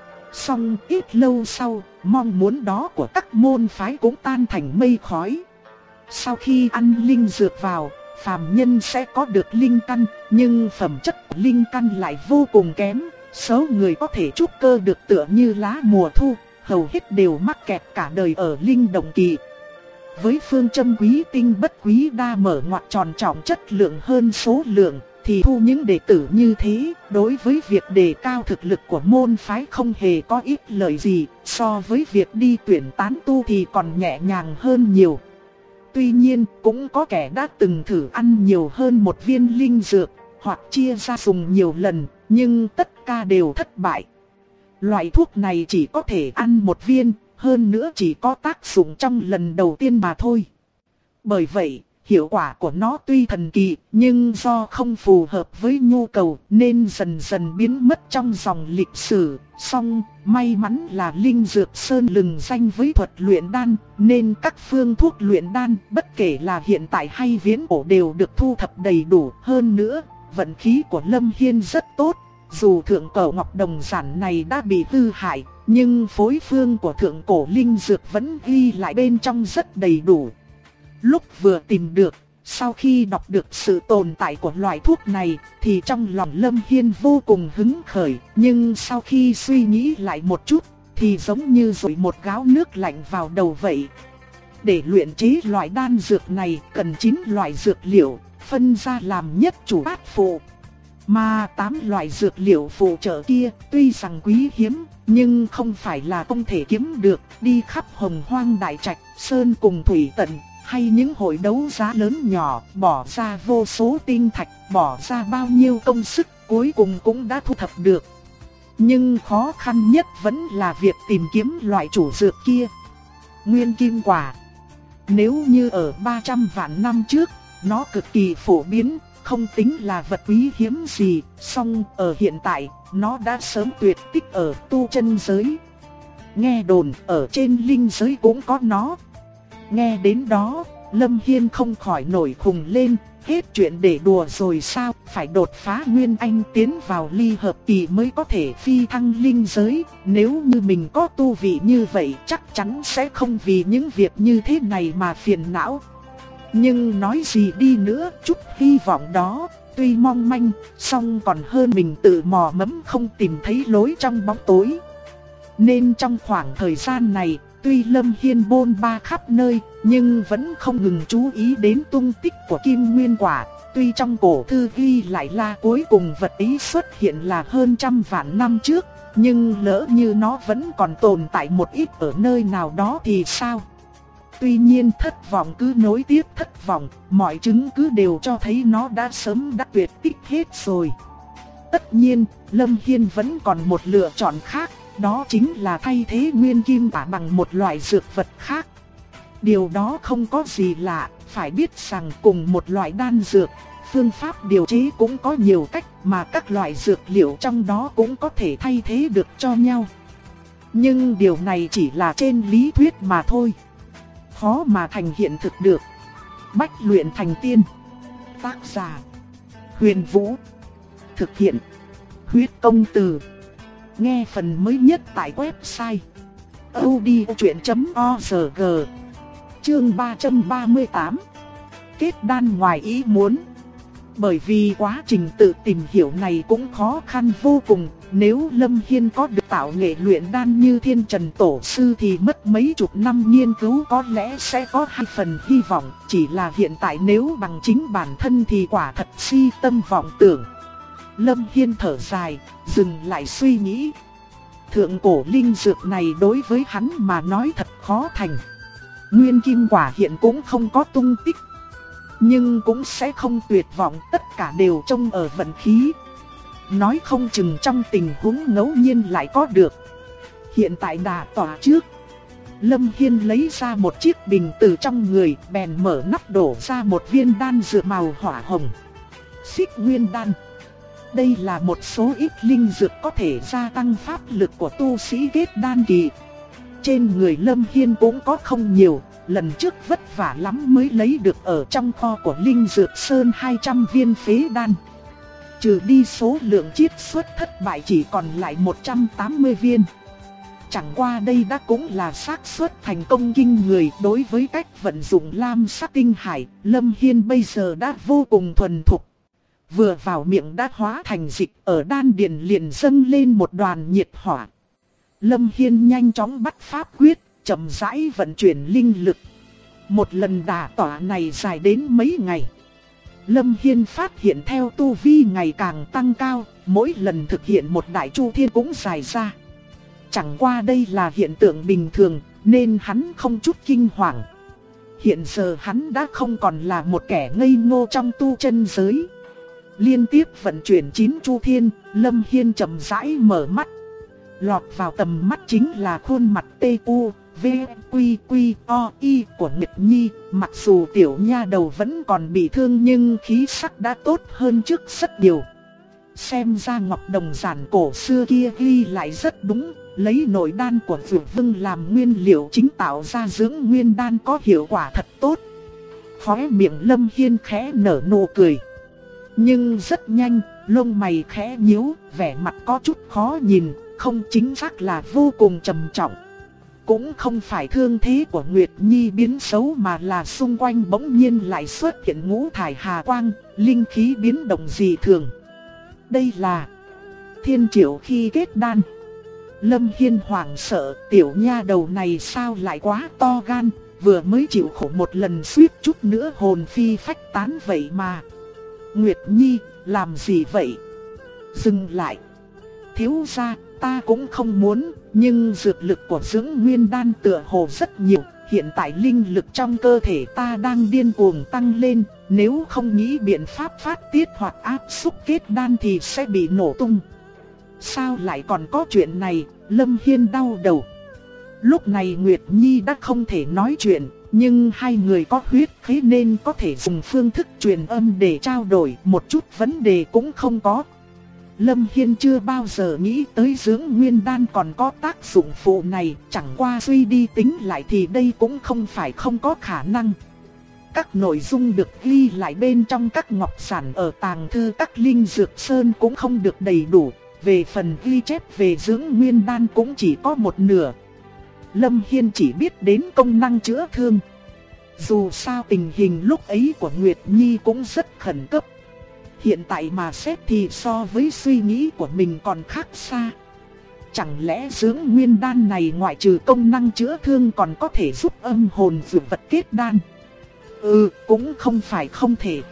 Song ít lâu sau, mong muốn đó của các môn phái cũng tan thành mây khói. Sau khi ăn linh dược vào, phàm nhân sẽ có được linh căn, nhưng phẩm chất của linh căn lại vô cùng kém. Số người có thể trúc cơ được tựa như lá mùa thu, hầu hết đều mắc kẹt cả đời ở linh động kỳ. Với phương châm quý tinh bất quý đa, mở ngoặc tròn trọng chất lượng hơn số lượng, thì thu những đệ tử như thế, đối với việc đề cao thực lực của môn phái không hề có ít lợi gì, so với việc đi tuyển tán tu thì còn nhẹ nhàng hơn nhiều. Tuy nhiên, cũng có kẻ đã từng thử ăn nhiều hơn một viên linh dược, hoặc chia ra dùng nhiều lần, nhưng tất cả đều thất bại. Loại thuốc này chỉ có thể ăn một viên, hơn nữa chỉ có tác dụng trong lần đầu tiên mà thôi. Bởi vậy, hiệu quả của nó tuy thần kỳ, nhưng do không phù hợp với nhu cầu nên dần dần biến mất trong dòng lịch sử. Song, may mắn là linh dược sơn lừng danh với thuật luyện đan, nên các phương thuốc luyện đan, bất kể là hiện tại hay viễn cổ đều được thu thập đầy đủ. Hơn nữa, vận khí của Lâm Hiên rất tốt, dù thượng cổ ngọc đồng giản này đã bị hư hại, nhưng phối phương của thượng cổ linh dược vẫn ghi lại bên trong rất đầy đủ. Lúc vừa tìm được, sau khi đọc được sự tồn tại của loại thuốc này, thì trong lòng Lâm Hiên vô cùng hứng khởi, nhưng sau khi suy nghĩ lại một chút, thì giống như dội một gáo nước lạnh vào đầu vậy. Để luyện chế loại đan dược này cần 9 loại dược liệu, phân ra làm nhất chủ bát phụ. Mà 8 loại dược liệu phụ trợ kia tuy rằng quý hiếm, nhưng không phải là không thể kiếm được. Đi khắp Hồng Hoang Đại Trạch, Sơn cùng Thủy Tận, hay những hội đấu giá lớn nhỏ, bỏ ra vô số tinh thạch, bỏ ra bao nhiêu công sức, cuối cùng cũng đã thu thập được. Nhưng khó khăn nhất vẫn là việc tìm kiếm loại chủ dược kia. Nguyên kim quả. Nếu như ở 300 vạn năm trước, nó cực kỳ phổ biến, không tính là vật quý hiếm gì, song ở hiện tại, nó đã sớm tuyệt tích ở tu chân giới. Nghe đồn ở trên linh giới cũng có nó. Nghe đến đó, Lâm Hiên không khỏi nổi khùng lên, hết chuyện để đùa rồi sao, phải đột phá Nguyên Anh tiến vào ly hợp kỳ mới có thể phi thăng linh giới. Nếu như mình có tu vị như vậy chắc chắn sẽ không vì những việc như thế này mà phiền não. Nhưng nói gì đi nữa, chút hy vọng đó, tuy mong manh, song còn hơn mình tự mò mẫm không tìm thấy lối trong bóng tối. Nên trong khoảng thời gian này, tuy Lâm Hiên bôn ba khắp nơi, nhưng vẫn không ngừng chú ý đến tung tích của Kim Nguyên Quả. Tuy trong cổ thư ghi lại là cuối cùng vật ấy xuất hiện là hơn 100 vạn năm trước, nhưng lỡ như nó vẫn còn tồn tại một ít ở nơi nào đó thì sao? Tuy nhiên thất vọng cứ nối tiếp thất vọng, mọi chứng cứ đều cho thấy nó đã sớm đã tuyệt tích hết rồi. Tất nhiên, Lâm Hiên vẫn còn một lựa chọn khác, đó chính là thay thế nguyên kim quả bằng một loại dược vật khác. Điều đó không có gì lạ, phải biết rằng cùng một loại đan dược, phương pháp điều chế cũng có nhiều cách mà các loại dược liệu trong đó cũng có thể thay thế được cho nhau. Nhưng điều này chỉ là trên lý thuyết mà thôi, khó mà thành hiện thực được. Bách luyện thành tiên. Tác giả: Huyền Vũ. Thực hiện: Huyết Công Từ. Nghe phần mới nhất tại website audiochuyện.org. Chương 338. Kết đan ngoài ý muốn. Bởi vì quá trình tự tìm hiểu này cũng khó khăn vô cùng, nếu Lâm Hiên có được tạo nghệ luyện đan như Thiên Trần Tổ Sư thì mất mấy chục năm nghiên cứu có lẽ sẽ có 2 phần hy vọng, chỉ là hiện tại nếu bằng chính bản thân thì quả thật si tâm vọng tưởng. Lâm Hiên thở dài, dừng lại suy nghĩ. Thượng cổ linh dược này đối với hắn mà nói thật khó thành. Nguyên kim quả hiện cũng không có tung tích, nhưng cũng sẽ không tuyệt vọng, tất cả đều trông ở vận khí. Nói không chừng trong tình huống ngẫu nhiên lại có được. Hiện tại đà tỏa trước, Lâm Hiên lấy ra một chiếc bình từ trong người, bèn mở nắp đổ ra một viên đan dược màu hỏa hồng. Xích nguyên đan. Đây là một số ít linh dược có thể gia tăng pháp lực của tu sĩ kết đan kỳ. Trên người Lâm Hiên cũng có không nhiều, lần trước vất vả lắm mới lấy được ở trong kho của Linh Dược Sơn 200 viên phế đan. Trừ đi số lượng chiết xuất thất bại chỉ còn lại 180 viên. Chẳng qua đây đã cũng là xác suất thành công kinh người. Đối với cách vận dụng lam sắc tinh hải, Lâm Hiên bây giờ đã vô cùng thuần thục. Vừa vào miệng đã hóa thành dịch, ở đan điền liền dâng lên một đoàn nhiệt hỏa. Lâm Hiên nhanh chóng bắt pháp quyết, chậm rãi vận chuyển linh lực. Một lần đả tỏa này dài đến mấy ngày. Lâm Hiên phát hiện theo tu vi ngày càng tăng cao, mỗi lần thực hiện một đại chu thiên cũng dài ra. Chẳng qua đây là hiện tượng bình thường, nên hắn không chút kinh hoàng. Hiện giờ hắn đã không còn là một kẻ ngây ngô trong tu chân giới. Liên tiếp vận chuyển 9 chu thiên, Lâm Hiên chậm rãi mở mắt. Lọt vào tầm mắt chính là khuôn mặt TUVQQOI của Nguyệt Nhi. Mặc dù tiểu nha đầu vẫn còn bị thương nhưng khí sắc đã tốt hơn trước rất nhiều. Xem ra ngọc đồng giản cổ xưa kia ghi lại rất đúng, lấy nội đan của Dược Vân làm nguyên liệu chính tạo ra dưỡng nguyên đan có hiệu quả thật tốt. Khóe miệng Lâm Hiên khẽ nở nụ cười. Nhưng rất nhanh, lông mày khẽ nhíu, vẻ mặt có chút khó nhìn, không chính xác là vô cùng trầm trọng. Cũng không phải thương thế của Nguyệt Nhi biến xấu mà là xung quanh bỗng nhiên lại xuất hiện ngũ thải hà quang, linh khí biến động dị thường. Đây là thiên triệu khi kết đan. Lâm Hiên hoảng sợ, tiểu nha đầu này sao lại quá to gan, vừa mới chịu khổ một lần suýt chút nữa hồn phi phách tán vậy mà. Nguyệt Nhi, làm gì vậy? Dừng lại. Thiếu gia, ta cũng không muốn, nhưng dược lực của dưỡng nguyên đan tựa hồ rất nhiều. Hiện tại linh lực trong cơ thể ta đang điên cuồng tăng lên, nếu không nghĩ biện pháp phát tiết hoặc áp xúc kết đan thì sẽ bị nổ tung. Sao lại còn có chuyện này, Lâm Hiên đau đầu. Lúc này Nguyệt Nhi đã không thể nói chuyện, nhưng hai người có huyết khí nên có thể dùng phương thức truyền âm để trao đổi, một chút vấn đề cũng không có. Lâm Hiên chưa bao giờ nghĩ tới dưỡng nguyên đan còn có tác dụng phụ này, chẳng qua suy đi tính lại thì đây cũng không phải không có khả năng. Các nội dung được ghi lại bên trong các ngọc sản ở tàng thư các linh dược sơn cũng không được đầy đủ, về phần ghi chép về dưỡng nguyên đan cũng chỉ có một nửa. Lâm Hiên chỉ biết đến công năng chữa thương. Dù sao tình hình lúc ấy của Nguyệt Nhi cũng rất khẩn cấp. Hiện tại mà xét thì so với suy nghĩ của mình còn khác xa. Chẳng lẽ dưỡng nguyên đan này ngoại trừ công năng chữa thương còn có thể giúp âm hồn dược vật kết đan? Cũng không phải không thể.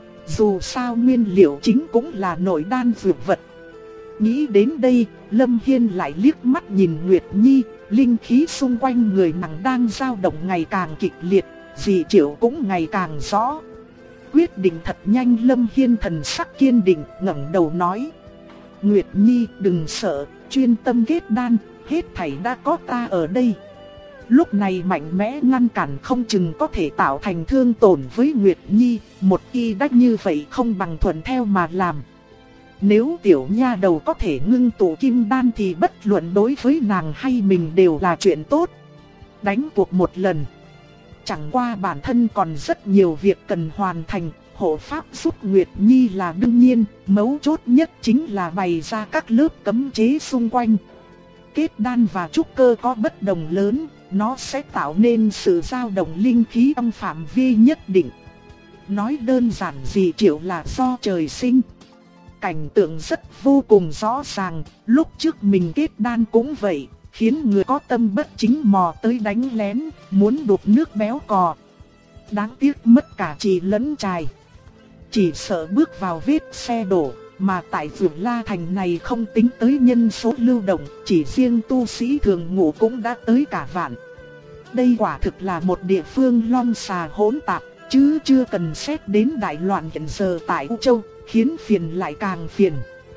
Dù sao nguyên liệu chính cũng là nội đan dược vật. Nghĩ đến đây, Lâm Hiên lại liếc mắt nhìn Nguyệt Nhi, linh khí xung quanh người nàng đang dao động ngày càng kịch liệt, dị triệu cũng ngày càng rõ. Quyết định thật nhanh, Lâm Hiên thần sắc kiên định, ngẩng đầu nói: Nguyệt Nhi đừng sợ, chuyên tâm kết đan, hết thảy đã có ta ở đây. Lúc này mạnh mẽ ngăn cản không chừng có thể tạo thành thương tổn với Nguyệt Nhi, một khi đã như vậy không bằng thuận theo mà làm. Nếu tiểu nha đầu có thể ngưng tụ kim đan thì bất luận đối với nàng hay mình đều là chuyện tốt. Đánh cuộc một lần. Chẳng qua bản thân còn rất nhiều việc cần hoàn thành, hộ pháp giúp Nguyệt Nhi là đương nhiên, mấu chốt nhất chính là bày ra các lớp cấm chế xung quanh. Kết đan và trúc cơ có bất đồng lớn, nó sẽ tạo nên sự dao động linh khí trong phạm vi nhất định. Nói đơn giản dị triệu là do trời sinh. Cảnh tượng rất vô cùng rõ ràng, lúc trước mình kết đan cũng vậy, khiến người có tâm bất chính mò tới đánh lén, muốn đục nước béo cò. Đáng tiếc mất cả trì lẫn trài. Chỉ sợ bước vào vết xe đổ, mà tại Vượt La Thành này không tính tới nhân số lưu động, chỉ riêng tu sĩ thường ngủ cũng đã tới cả vạn. Đây quả thực là một địa phương long xà hỗn tạp, chứ chưa cần xét đến đại loạn hiện giờ tại U Châu, khiến phiền lại càng phiền.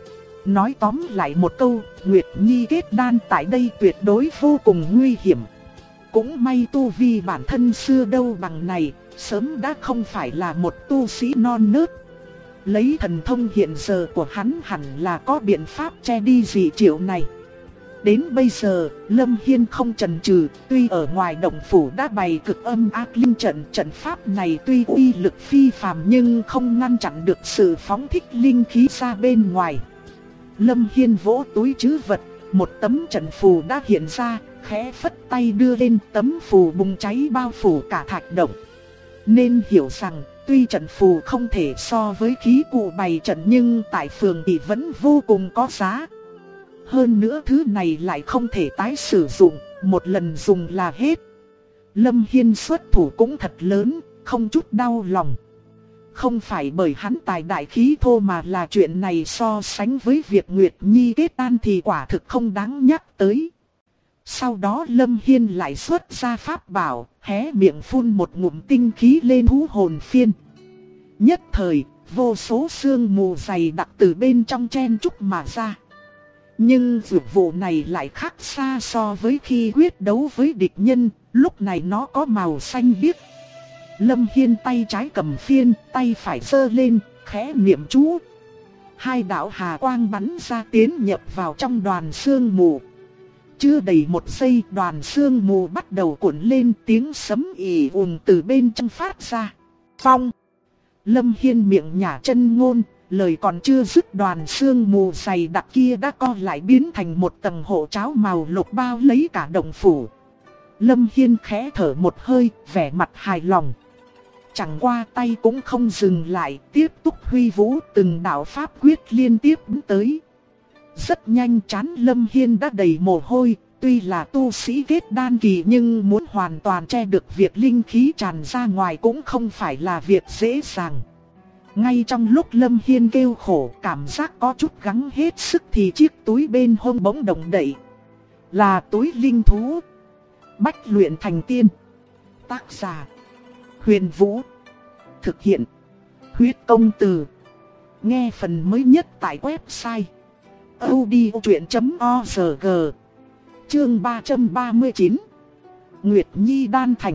Nói tóm lại một câu, Nguyệt Nhi kết đan tại đây tuyệt đối vô cùng nguy hiểm. Cũng may tu vi bản thân xưa đâu bằng này, sớm đã không phải là một tu sĩ non nớt. Lấy thần thông hiện giờ của hắn hẳn là có biện pháp che đi dị triệu này. Đến bây giờ, Lâm Hiên không chần chừ, tuy ở ngoài động phủ đã bày cực âm ác linh trận, trận pháp này tuy uy lực phi phàm nhưng không ngăn chặn được sự phóng thích linh khí ra bên ngoài. Lâm Hiên vỗ túi trữ vật, một tấm trận phù đã hiện ra, khẽ phất tay đưa lên, tấm phù bùng cháy bao phủ cả thạch động. Nên hiểu rằng, tuy trận phù không thể so với khí cụ bày trận nhưng tại phường thì vẫn vô cùng có giá. Hơn nữa thứ này lại không thể tái sử dụng, một lần dùng là hết. Lâm Hiên xuất thủ cũng thật lớn, không chút đau lòng. Không phải bởi hắn tài đại khí thô mà là chuyện này so sánh với việc Nguyệt Nhi kết đan thì quả thực không đáng nhắc tới. Sau đó Lâm Hiên lại xuất ra pháp bảo, hé miệng phun một ngụm tinh khí lên hú hồn phiên. Nhất thời, vô số sương mù dày đặc từ bên trong chen trúc mà ra. Nhưng dược vụ này lại khác xa so với khi quyết đấu với địch nhân, lúc này nó có màu xanh biếc. Lâm Hiên tay trái cầm phiên, tay phải giơ lên, khẽ niệm chú. Hai đạo hà quang bắn ra tiến nhập vào trong đoàn sương mù. Chưa đầy một giây, đoàn sương mù bắt đầu cuộn lên, tiếng sấm ì ùn từ bên trong phát ra. Phong! Lâm Hiên miệng nhả chân ngôn, lời còn chưa dứt, đoàn sương mù dày đặc kia đã co lại biến thành một tầng hộ cháo màu lục bao lấy cả động phủ. Lâm Hiên khẽ thở một hơi, vẻ mặt hài lòng. Chẳng qua tay cũng không dừng lại, tiếp tục huy vũ, từng đạo pháp quyết liên tiếp tới. Rất nhanh chán Lâm Hiên đã đầy mồ hôi, tuy là tu sĩ kết đan kỳ nhưng muốn hoàn toàn che được việc linh khí tràn ra ngoài cũng không phải là việc dễ dàng. Ngay trong lúc Lâm Hiên kêu khổ, cảm giác có chút gắng hết sức thì chiếc túi bên hông bỗng động đậy. Là túi linh thú. Bách luyện thành tiên. Tác giả: Huyền Vũ. Thực hiện: Huyết Công Từ. Nghe phần mới nhất tại website audiochuyện.org. Chương 339. Nguyệt Nhi đan thành.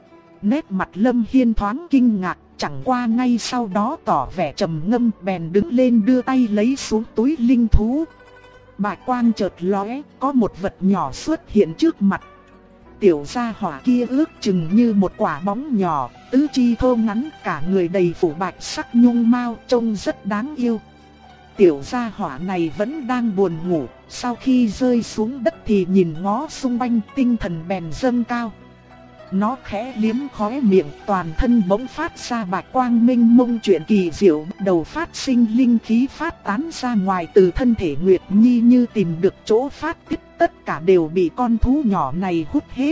Nét mặt Lâm Hiên thoáng kinh ngạc, chẳng qua ngay sau đó tỏ vẻ trầm ngâm, bèn đứng lên đưa tay lấy xuống túi linh thú. Bạch quang chợt lóe, có một vật nhỏ xuất hiện trước mặt. Tiểu gia hỏa kia ước chừng như một quả bóng nhỏ, tứ chi thô ngắn, cả người đầy phủ bạch sắc nhung mao, trông rất đáng yêu. Tiểu gia hỏa này vẫn đang buồn ngủ, sau khi rơi xuống đất thì nhìn ngó xung quanh, tinh thần bèn dâng cao. Nó khẽ liếm khóe miệng, toàn thân bỗng phát ra bạch quang minh mông chuyện kỳ diệu, đầu phát sinh linh khí phát tán ra ngoài từ thân thể Nguyệt Nhi như tìm được chỗ phát tiết, tất cả đều bị con thú nhỏ này hút hết.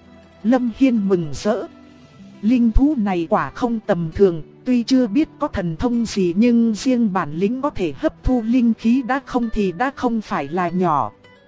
Lâm Hiên mừng rỡ. Linh thú này quả không tầm thường, tuy chưa biết có thần thông gì nhưng riêng bản lĩnh có thể hấp thu linh khí đã không phải là nhỏ.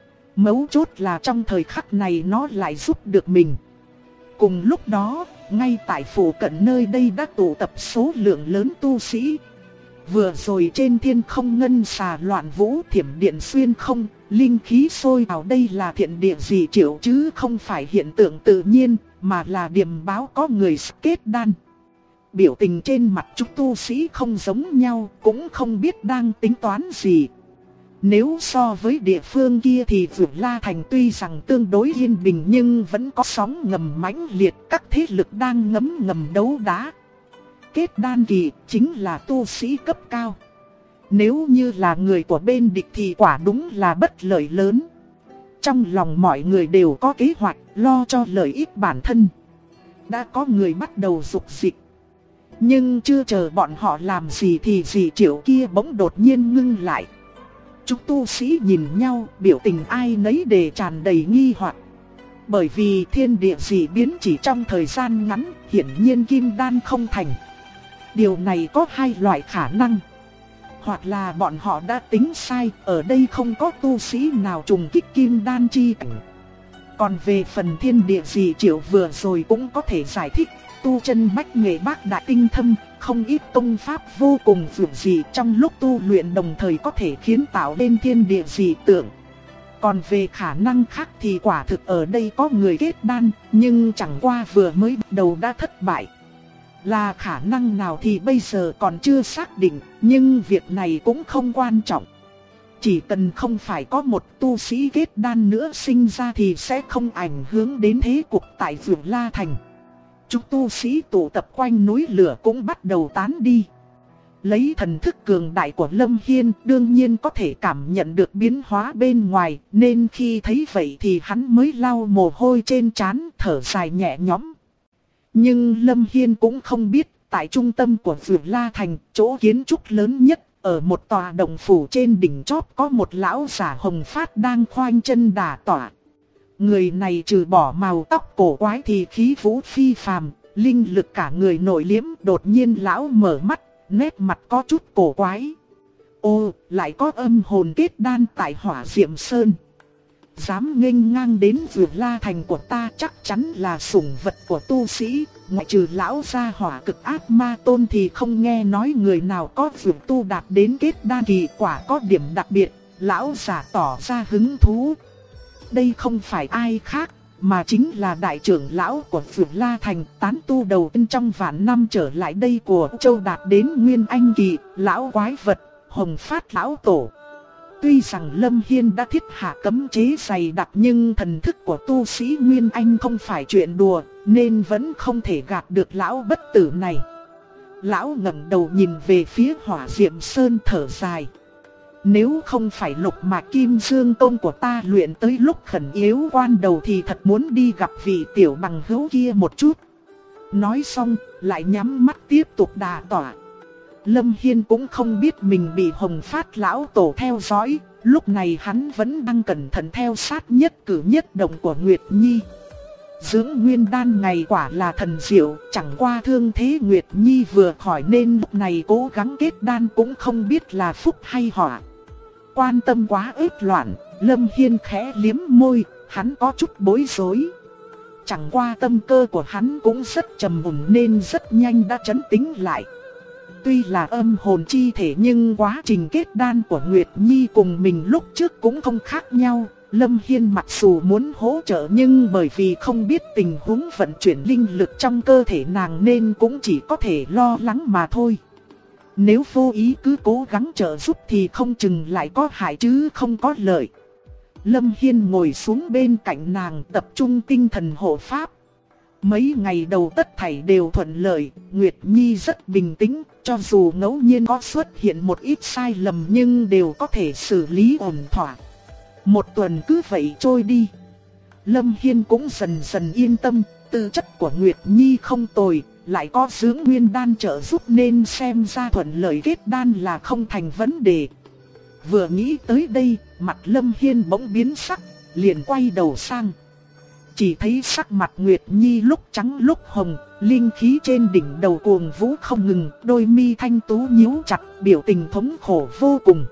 Mấu chốt là trong thời khắc này nó lại giúp được mình. Cùng lúc đó, ngay tại phủ cận nơi đây đã tụ tập số lượng lớn tu sĩ. Vừa rồi trên thiên không ngân xà loạn vũ, thiểm điện xuyên không, linh khí sôi vào, đây là thiện địa dị triệu chứ không phải hiện tượng tự nhiên, mà là điềm báo có người kết đan. Biểu tình trên mặt chúng tu sĩ không giống nhau, cũng không biết đang tính toán gì. Nếu so với địa phương kia thì Vượt La Thành tuy rằng tương đối yên bình nhưng vẫn có sóng ngầm mãnh liệt, các thế lực đang ngầm đấu đá. Kết đan kỳ chính là tu sĩ cấp cao. Nếu như là người của bên địch thì quả đúng là bất lợi lớn. Trong lòng mọi người đều có kế hoạch lo cho lợi ích bản thân. Đã có người bắt đầu dục dịch. Nhưng chưa chờ bọn họ làm gì thì dị triệu kia bỗng đột nhiên ngưng lại. Chúng tu sĩ nhìn nhau, biểu tình ai nấy đều tràn đầy nghi hoặc. Bởi vì thiên địa dị biến chỉ trong thời gian ngắn, hiển nhiên kim đan không thành. Điều này có hai loại khả năng. Hoặc là bọn họ đã tính sai, ở đây không có tu sĩ nào trùng kích kim đan chi cảnh. Còn về phần thiên địa dị triệu vừa rồi cũng có thể giải thích. Tu chân bách nghệ bác đại tinh thâm, không ít tông pháp vô cùng vượt dị, trong lúc tu luyện đồng thời có thể khiến tạo nên thiên địa dị tượng. Còn về khả năng khác thì quả thực ở đây có người kết đan, nhưng chẳng qua vừa mới bắt đầu đã thất bại. Là khả năng nào thì bây giờ còn chưa xác định, nhưng việc này cũng không quan trọng. Chỉ cần không phải có một tu sĩ kết đan nữa sinh ra thì sẽ không ảnh hưởng đến thế cục tại Vượt La Thành. Chúng tu sĩ tụ tập quanh núi lửa cũng bắt đầu tán đi. Lấy thần thức cường đại của Lâm Hiên đương nhiên có thể cảm nhận được biến hóa bên ngoài, nên khi thấy vậy thì hắn mới lau mồ hôi trên trán, thở dài nhẹ nhõm. Nhưng Lâm Hiên cũng không biết, tại trung tâm của Vượt La Thành, chỗ kiến trúc lớn nhất, ở một tòa động phủ trên đỉnh chót có một lão giả hồng phát đang khoanh chân đả tọa. Người này trừ bỏ màu tóc cổ quái thì khí vũ phi phàm, linh lực cả người nổi liếm. Đột nhiên lão mở mắt, nét mặt có chút cổ quái. Ô, lại có âm hồn kết đan tại Hỏa Diệm Sơn. Dám nghênh ngang đến Vượt La Thành của ta chắc chắn là sủng vật của tu sĩ. Ngoại trừ lão gia hỏa cực ác ma tôn thì không nghe nói người nào có vượt tu đạt đến kết đan kỳ. Quả có điểm đặc biệt, lão giả tỏ ra hứng thú. Đây không phải ai khác, mà chính là đại trưởng lão của Vượt La Thành, tán tu đầu tiên trong vạn năm trở lại đây của châu đạt đến Nguyên Anh kỳ, lão quái vật, Hồng Phát lão tổ. Tuy rằng Lâm Hiên đã thiết hạ cấm chế dày đặc nhưng thần thức của tu sĩ Nguyên Anh không phải chuyện đùa, nên vẫn không thể gạt được lão bất tử này. Lão ngẩng đầu nhìn về phía Hỏa Diệm Sơn thở dài. Nếu không phải lục mạch kim dương tông của ta luyện tới lúc khẩn yếu quan đầu thì thật muốn đi gặp vị tiểu bằng hữu kia một chút. Nói xong, lại nhắm mắt tiếp tục đả tọa. Lâm Hiên cũng không biết mình bị Hồng Phát lão tổ theo dõi, lúc này hắn vẫn đang cẩn thận theo sát nhất cử nhất động của Nguyệt Nhi. Dưỡng nguyên đan ngày quả là thần diệu, chẳng qua thương thế Nguyệt Nhi vừa khỏi nên lúc này cố gắng kết đan cũng không biết là phúc hay họa. Quan tâm quá ướt loạn, Lâm Hiên khẽ liếm môi, hắn có chút bối rối. Chẳng qua tâm cơ của hắn cũng rất trầm mùn nên rất nhanh đã trấn tĩnh lại. tuy là âm hồn chi thể nhưng quá trình kết đan của Nguyệt Nhi cùng mình lúc trước cũng không khác nhau. Lâm Hiên mặc dù muốn hỗ trợ nhưng bởi vì không biết tình huống vận chuyển linh lực trong cơ thể nàng nên cũng chỉ có thể lo lắng mà thôi. Nếu vô ý cứ cố gắng trợ giúp thì không chừng lại có hại chứ không có lợi. Lâm Hiên ngồi xuống bên cạnh nàng tập trung tinh thần hộ pháp. Mấy ngày đầu tất thảy đều thuận lợi, Nguyệt Nhi rất bình tĩnh, cho dù ngẫu nhiên có xuất hiện một ít sai lầm nhưng đều có thể xử lý ổn thỏa. Một tuần cứ vậy trôi đi. Lâm Hiên cũng dần dần yên tâm, tư chất của Nguyệt Nhi không tồi, lại có dưỡng nguyên đan trợ giúp nên xem ra thuận lợi kết đan là không thành vấn đề. Vừa nghĩ tới đây, mặt Lâm Hiên bỗng biến sắc, liền quay đầu sang. Chỉ thấy sắc mặt Nguyệt Nhi lúc trắng lúc hồng, linh khí trên đỉnh đầu cuồng vũ không ngừng, đôi mi thanh tú nhíu chặt, biểu tình thống khổ vô cùng.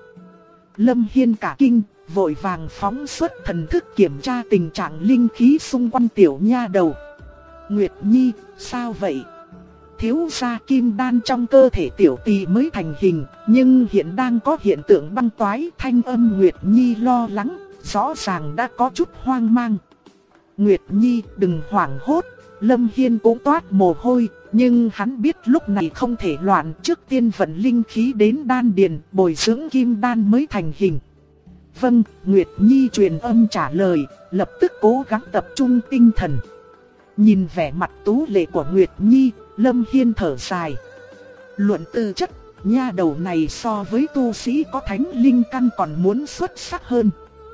Lâm Hiên cả kinh, vội vàng phóng xuất thần thức kiểm tra tình trạng linh khí xung quanh tiểu nha đầu. Nguyệt Nhi, sao vậy? Thiếu gia kim đan trong cơ thể tiểu tỳ mới thành hình, nhưng hiện đang có hiện tượng băng toái. Thanh âm Nguyệt Nhi lo lắng, rõ ràng đã có chút hoang mang. Nguyệt Nhi đừng hoảng hốt, Lâm Hiên cũng toát mồ hôi, nhưng hắn biết lúc này không thể loạn, trước tiên vận linh khí đến đan điền, bồi dưỡng kim đan mới thành hình. Vâng, Nguyệt Nhi truyền âm trả lời, lập tức cố gắng tập trung tinh thần. Nhìn vẻ mặt tú lệ của Nguyệt Nhi, Lâm Hiên thở dài. Luận tư chất, nha đầu này so với tu sĩ có thánh linh căn còn muốn xuất sắc hơn.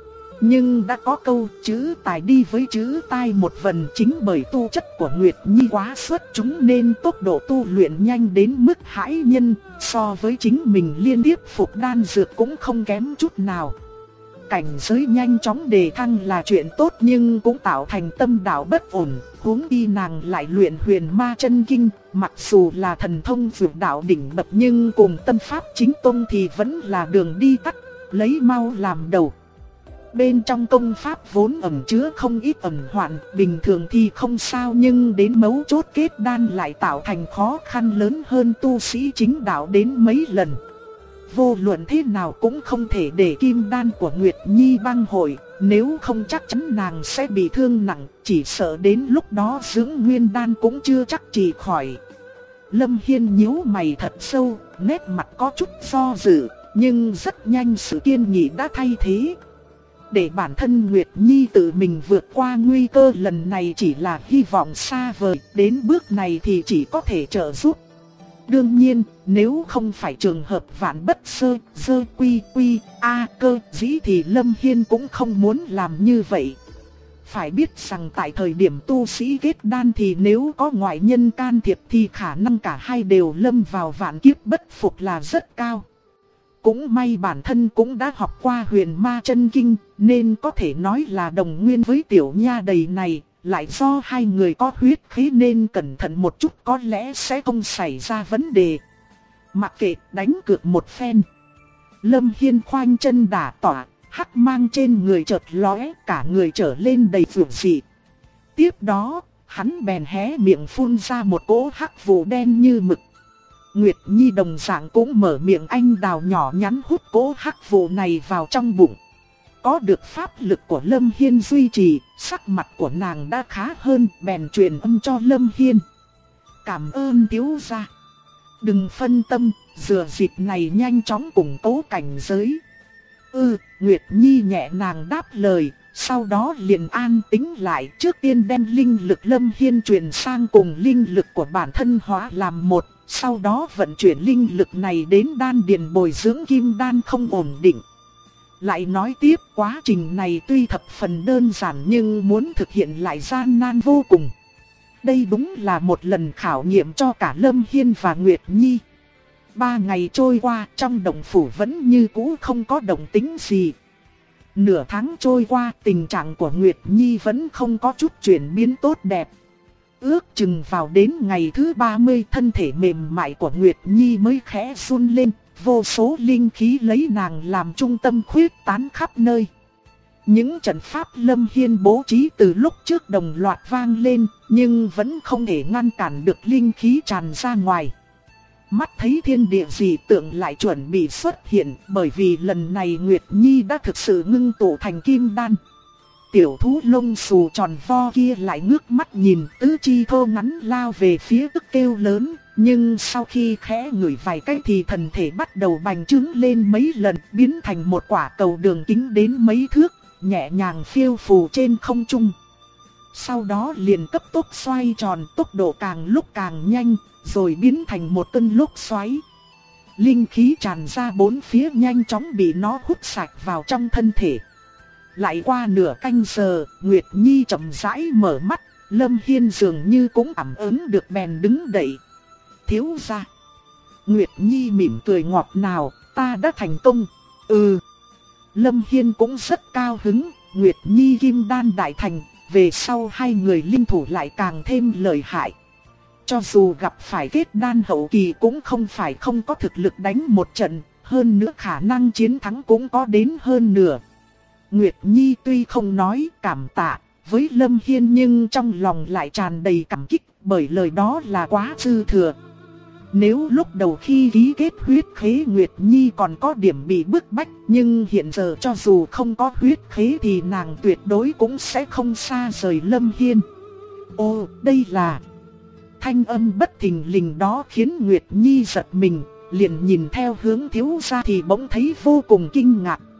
Nhưng đã có câu chữ tài đi với chữ tai một phần, chính bởi tu chất của Nguyệt Nhi quá xuất chúng nên tốc độ tu luyện nhanh đến mức hãi nhân, so với chính mình liên tiếp phục đan dược cũng không kém chút nào. Cảnh giới nhanh chóng đề thăng là chuyện tốt nhưng cũng tạo thành tâm đạo bất ổn, huống chi nàng lại luyện Huyền Ma Chân Kinh, mặc dù là thần thông vượt đạo đỉnh bậc nhưng cùng tâm pháp chính tông thì vẫn là đường đi tắt, lấy mau làm đầu. Bên trong công pháp vốn ẩn chứa không ít ẩn hoạn, bình thường thì không sao nhưng đến mấu chốt kết đan lại tạo thành khó khăn lớn hơn tu sĩ chính đạo đến mấy lần. Vô luận thế nào cũng không thể để kim đan của Nguyệt Nhi băng hội, nếu không chắc chắn nàng sẽ bị thương nặng, chỉ sợ đến lúc đó dưỡng nguyên đan cũng chưa chắc trị khỏi. Lâm Hiên nhíu mày thật sâu, nét mặt có chút do dự, nhưng rất nhanh sự kiên nghị đã thay thế. Để bản thân Nguyệt Nhi tự mình vượt qua nguy cơ lần này chỉ là hy vọng xa vời, đến bước này thì chỉ có thể trợ giúp. Đương nhiên, nếu không phải trường hợp vạn bất sơ, dơ quy quy, cơ dĩ thì Lâm Hiên cũng không muốn làm như vậy. Phải biết rằng tại thời điểm tu sĩ kết đan thì nếu có ngoại nhân can thiệp thì khả năng cả hai đều lâm vào vạn kiếp bất phục là rất cao. Cũng may bản thân cũng đã học qua Huyền Ma Chân Kinh nên có thể nói là đồng nguyên với tiểu nha đầy này. Lại do hai người có huyết khí nên cẩn thận một chút có lẽ sẽ không xảy ra vấn đề. Mặc kệ, đánh cược một phen. Lâm Hiên khoanh chân đả tỏa, hắc mang trên người chợt lóe, cả người trở lên đầy vượng dị. Tiếp đó, hắn bèn hé miệng phun ra một cỗ hắc vụ đen như mực. Nguyệt Nhi đồng dạng cũng mở miệng anh đào nhỏ nhắn hút cỗ hắc vụ này vào trong bụng. Có được pháp lực của Lâm Hiên duy trì, sắc mặt của nàng đã khá hơn, bèn truyền âm cho Lâm Hiên. Cảm ơn thiếu gia. Đừng phân tâm, dựa dịp này nhanh chóng củng cố cảnh giới. Nguyệt Nhi nhẹ nàng đáp lời, sau đó liền an tĩnh lại, trước tiên đem linh lực Lâm Hiên truyền sang cùng linh lực của bản thân hóa làm một, sau đó vận chuyển linh lực này đến đan điền bồi dưỡng kim đan không ổn định. Lại nói tiếp, quá trình này tuy thập phần đơn giản nhưng muốn thực hiện lại gian nan vô cùng. Đây đúng là một lần khảo nghiệm cho cả Lâm Hiên và Nguyệt Nhi. 3 ngày trôi qua, trong động phủ vẫn như cũ không có động tĩnh gì. Nửa tháng trôi qua, tình trạng của Nguyệt Nhi vẫn không có chút chuyển biến tốt đẹp. Ước chừng vào đến ngày thứ 30, thân thể mềm mại của Nguyệt Nhi mới khẽ run lên. Vô số linh khí lấy nàng làm trung tâm khuyết tán khắp nơi. Những trận pháp Lâm Hiên bố trí từ lúc trước đồng loạt vang lên, nhưng vẫn không thể ngăn cản được linh khí tràn ra ngoài. mắt thấy thiên địa dị tượng lại chuẩn bị xuất hiện, bởi vì lần này Nguyệt Nhi đã thực sự ngưng tụ thành kim đan. Tiểu thú lông xù tròn vo kia lại ngước mắt nhìn, tứ chi thô ngắn lao về phía tức kêu lớn, nhưng sau khi khẽ ngửi vài cái thì thần thể bắt đầu bành trướng lên mấy lần, biến thành một quả cầu đường kính đến mấy thước, nhẹ nhàng phiêu phù trên không trung. Sau đó liền cấp tốc xoay tròn, tốc độ càng lúc càng nhanh, rồi biến thành một cơn lốc xoáy. Linh khí tràn ra bốn phía nhanh chóng bị nó hút sạch vào trong thân thể. Lại qua nửa canh giờ, Nguyệt Nhi chậm rãi mở mắt, Lâm Hiên dường như cũng cảm ứng được bèn đứng dậy. Thiếu gia. Nguyệt Nhi mỉm cười ngọt ngào, ta đã thành công. Ừ. Lâm Hiên cũng rất cao hứng, Nguyệt Nhi kim đan đại thành, về sau hai người liên thủ lại càng thêm lợi hại. Cho dù gặp phải kết đan hậu kỳ cũng không phải không có thực lực đánh một trận, hơn nữa khả năng chiến thắng cũng có đến hơn nửa. Nguyệt Nhi tuy không nói cảm tạ với Lâm Hiên nhưng trong lòng lại tràn đầy cảm kích, bởi lời đó là quá dư thừa. Nếu lúc đầu khi ký kết huyết khế Nguyệt Nhi còn có điểm bị bức bách, nhưng hiện giờ cho dù không có huyết khế thì nàng tuyệt đối cũng sẽ không xa rời Lâm Hiên. Ô, đây là... Thanh âm bất thình lình đó khiến Nguyệt Nhi giật mình, liền nhìn theo hướng thiếu gia thì bỗng thấy vô cùng kinh ngạc.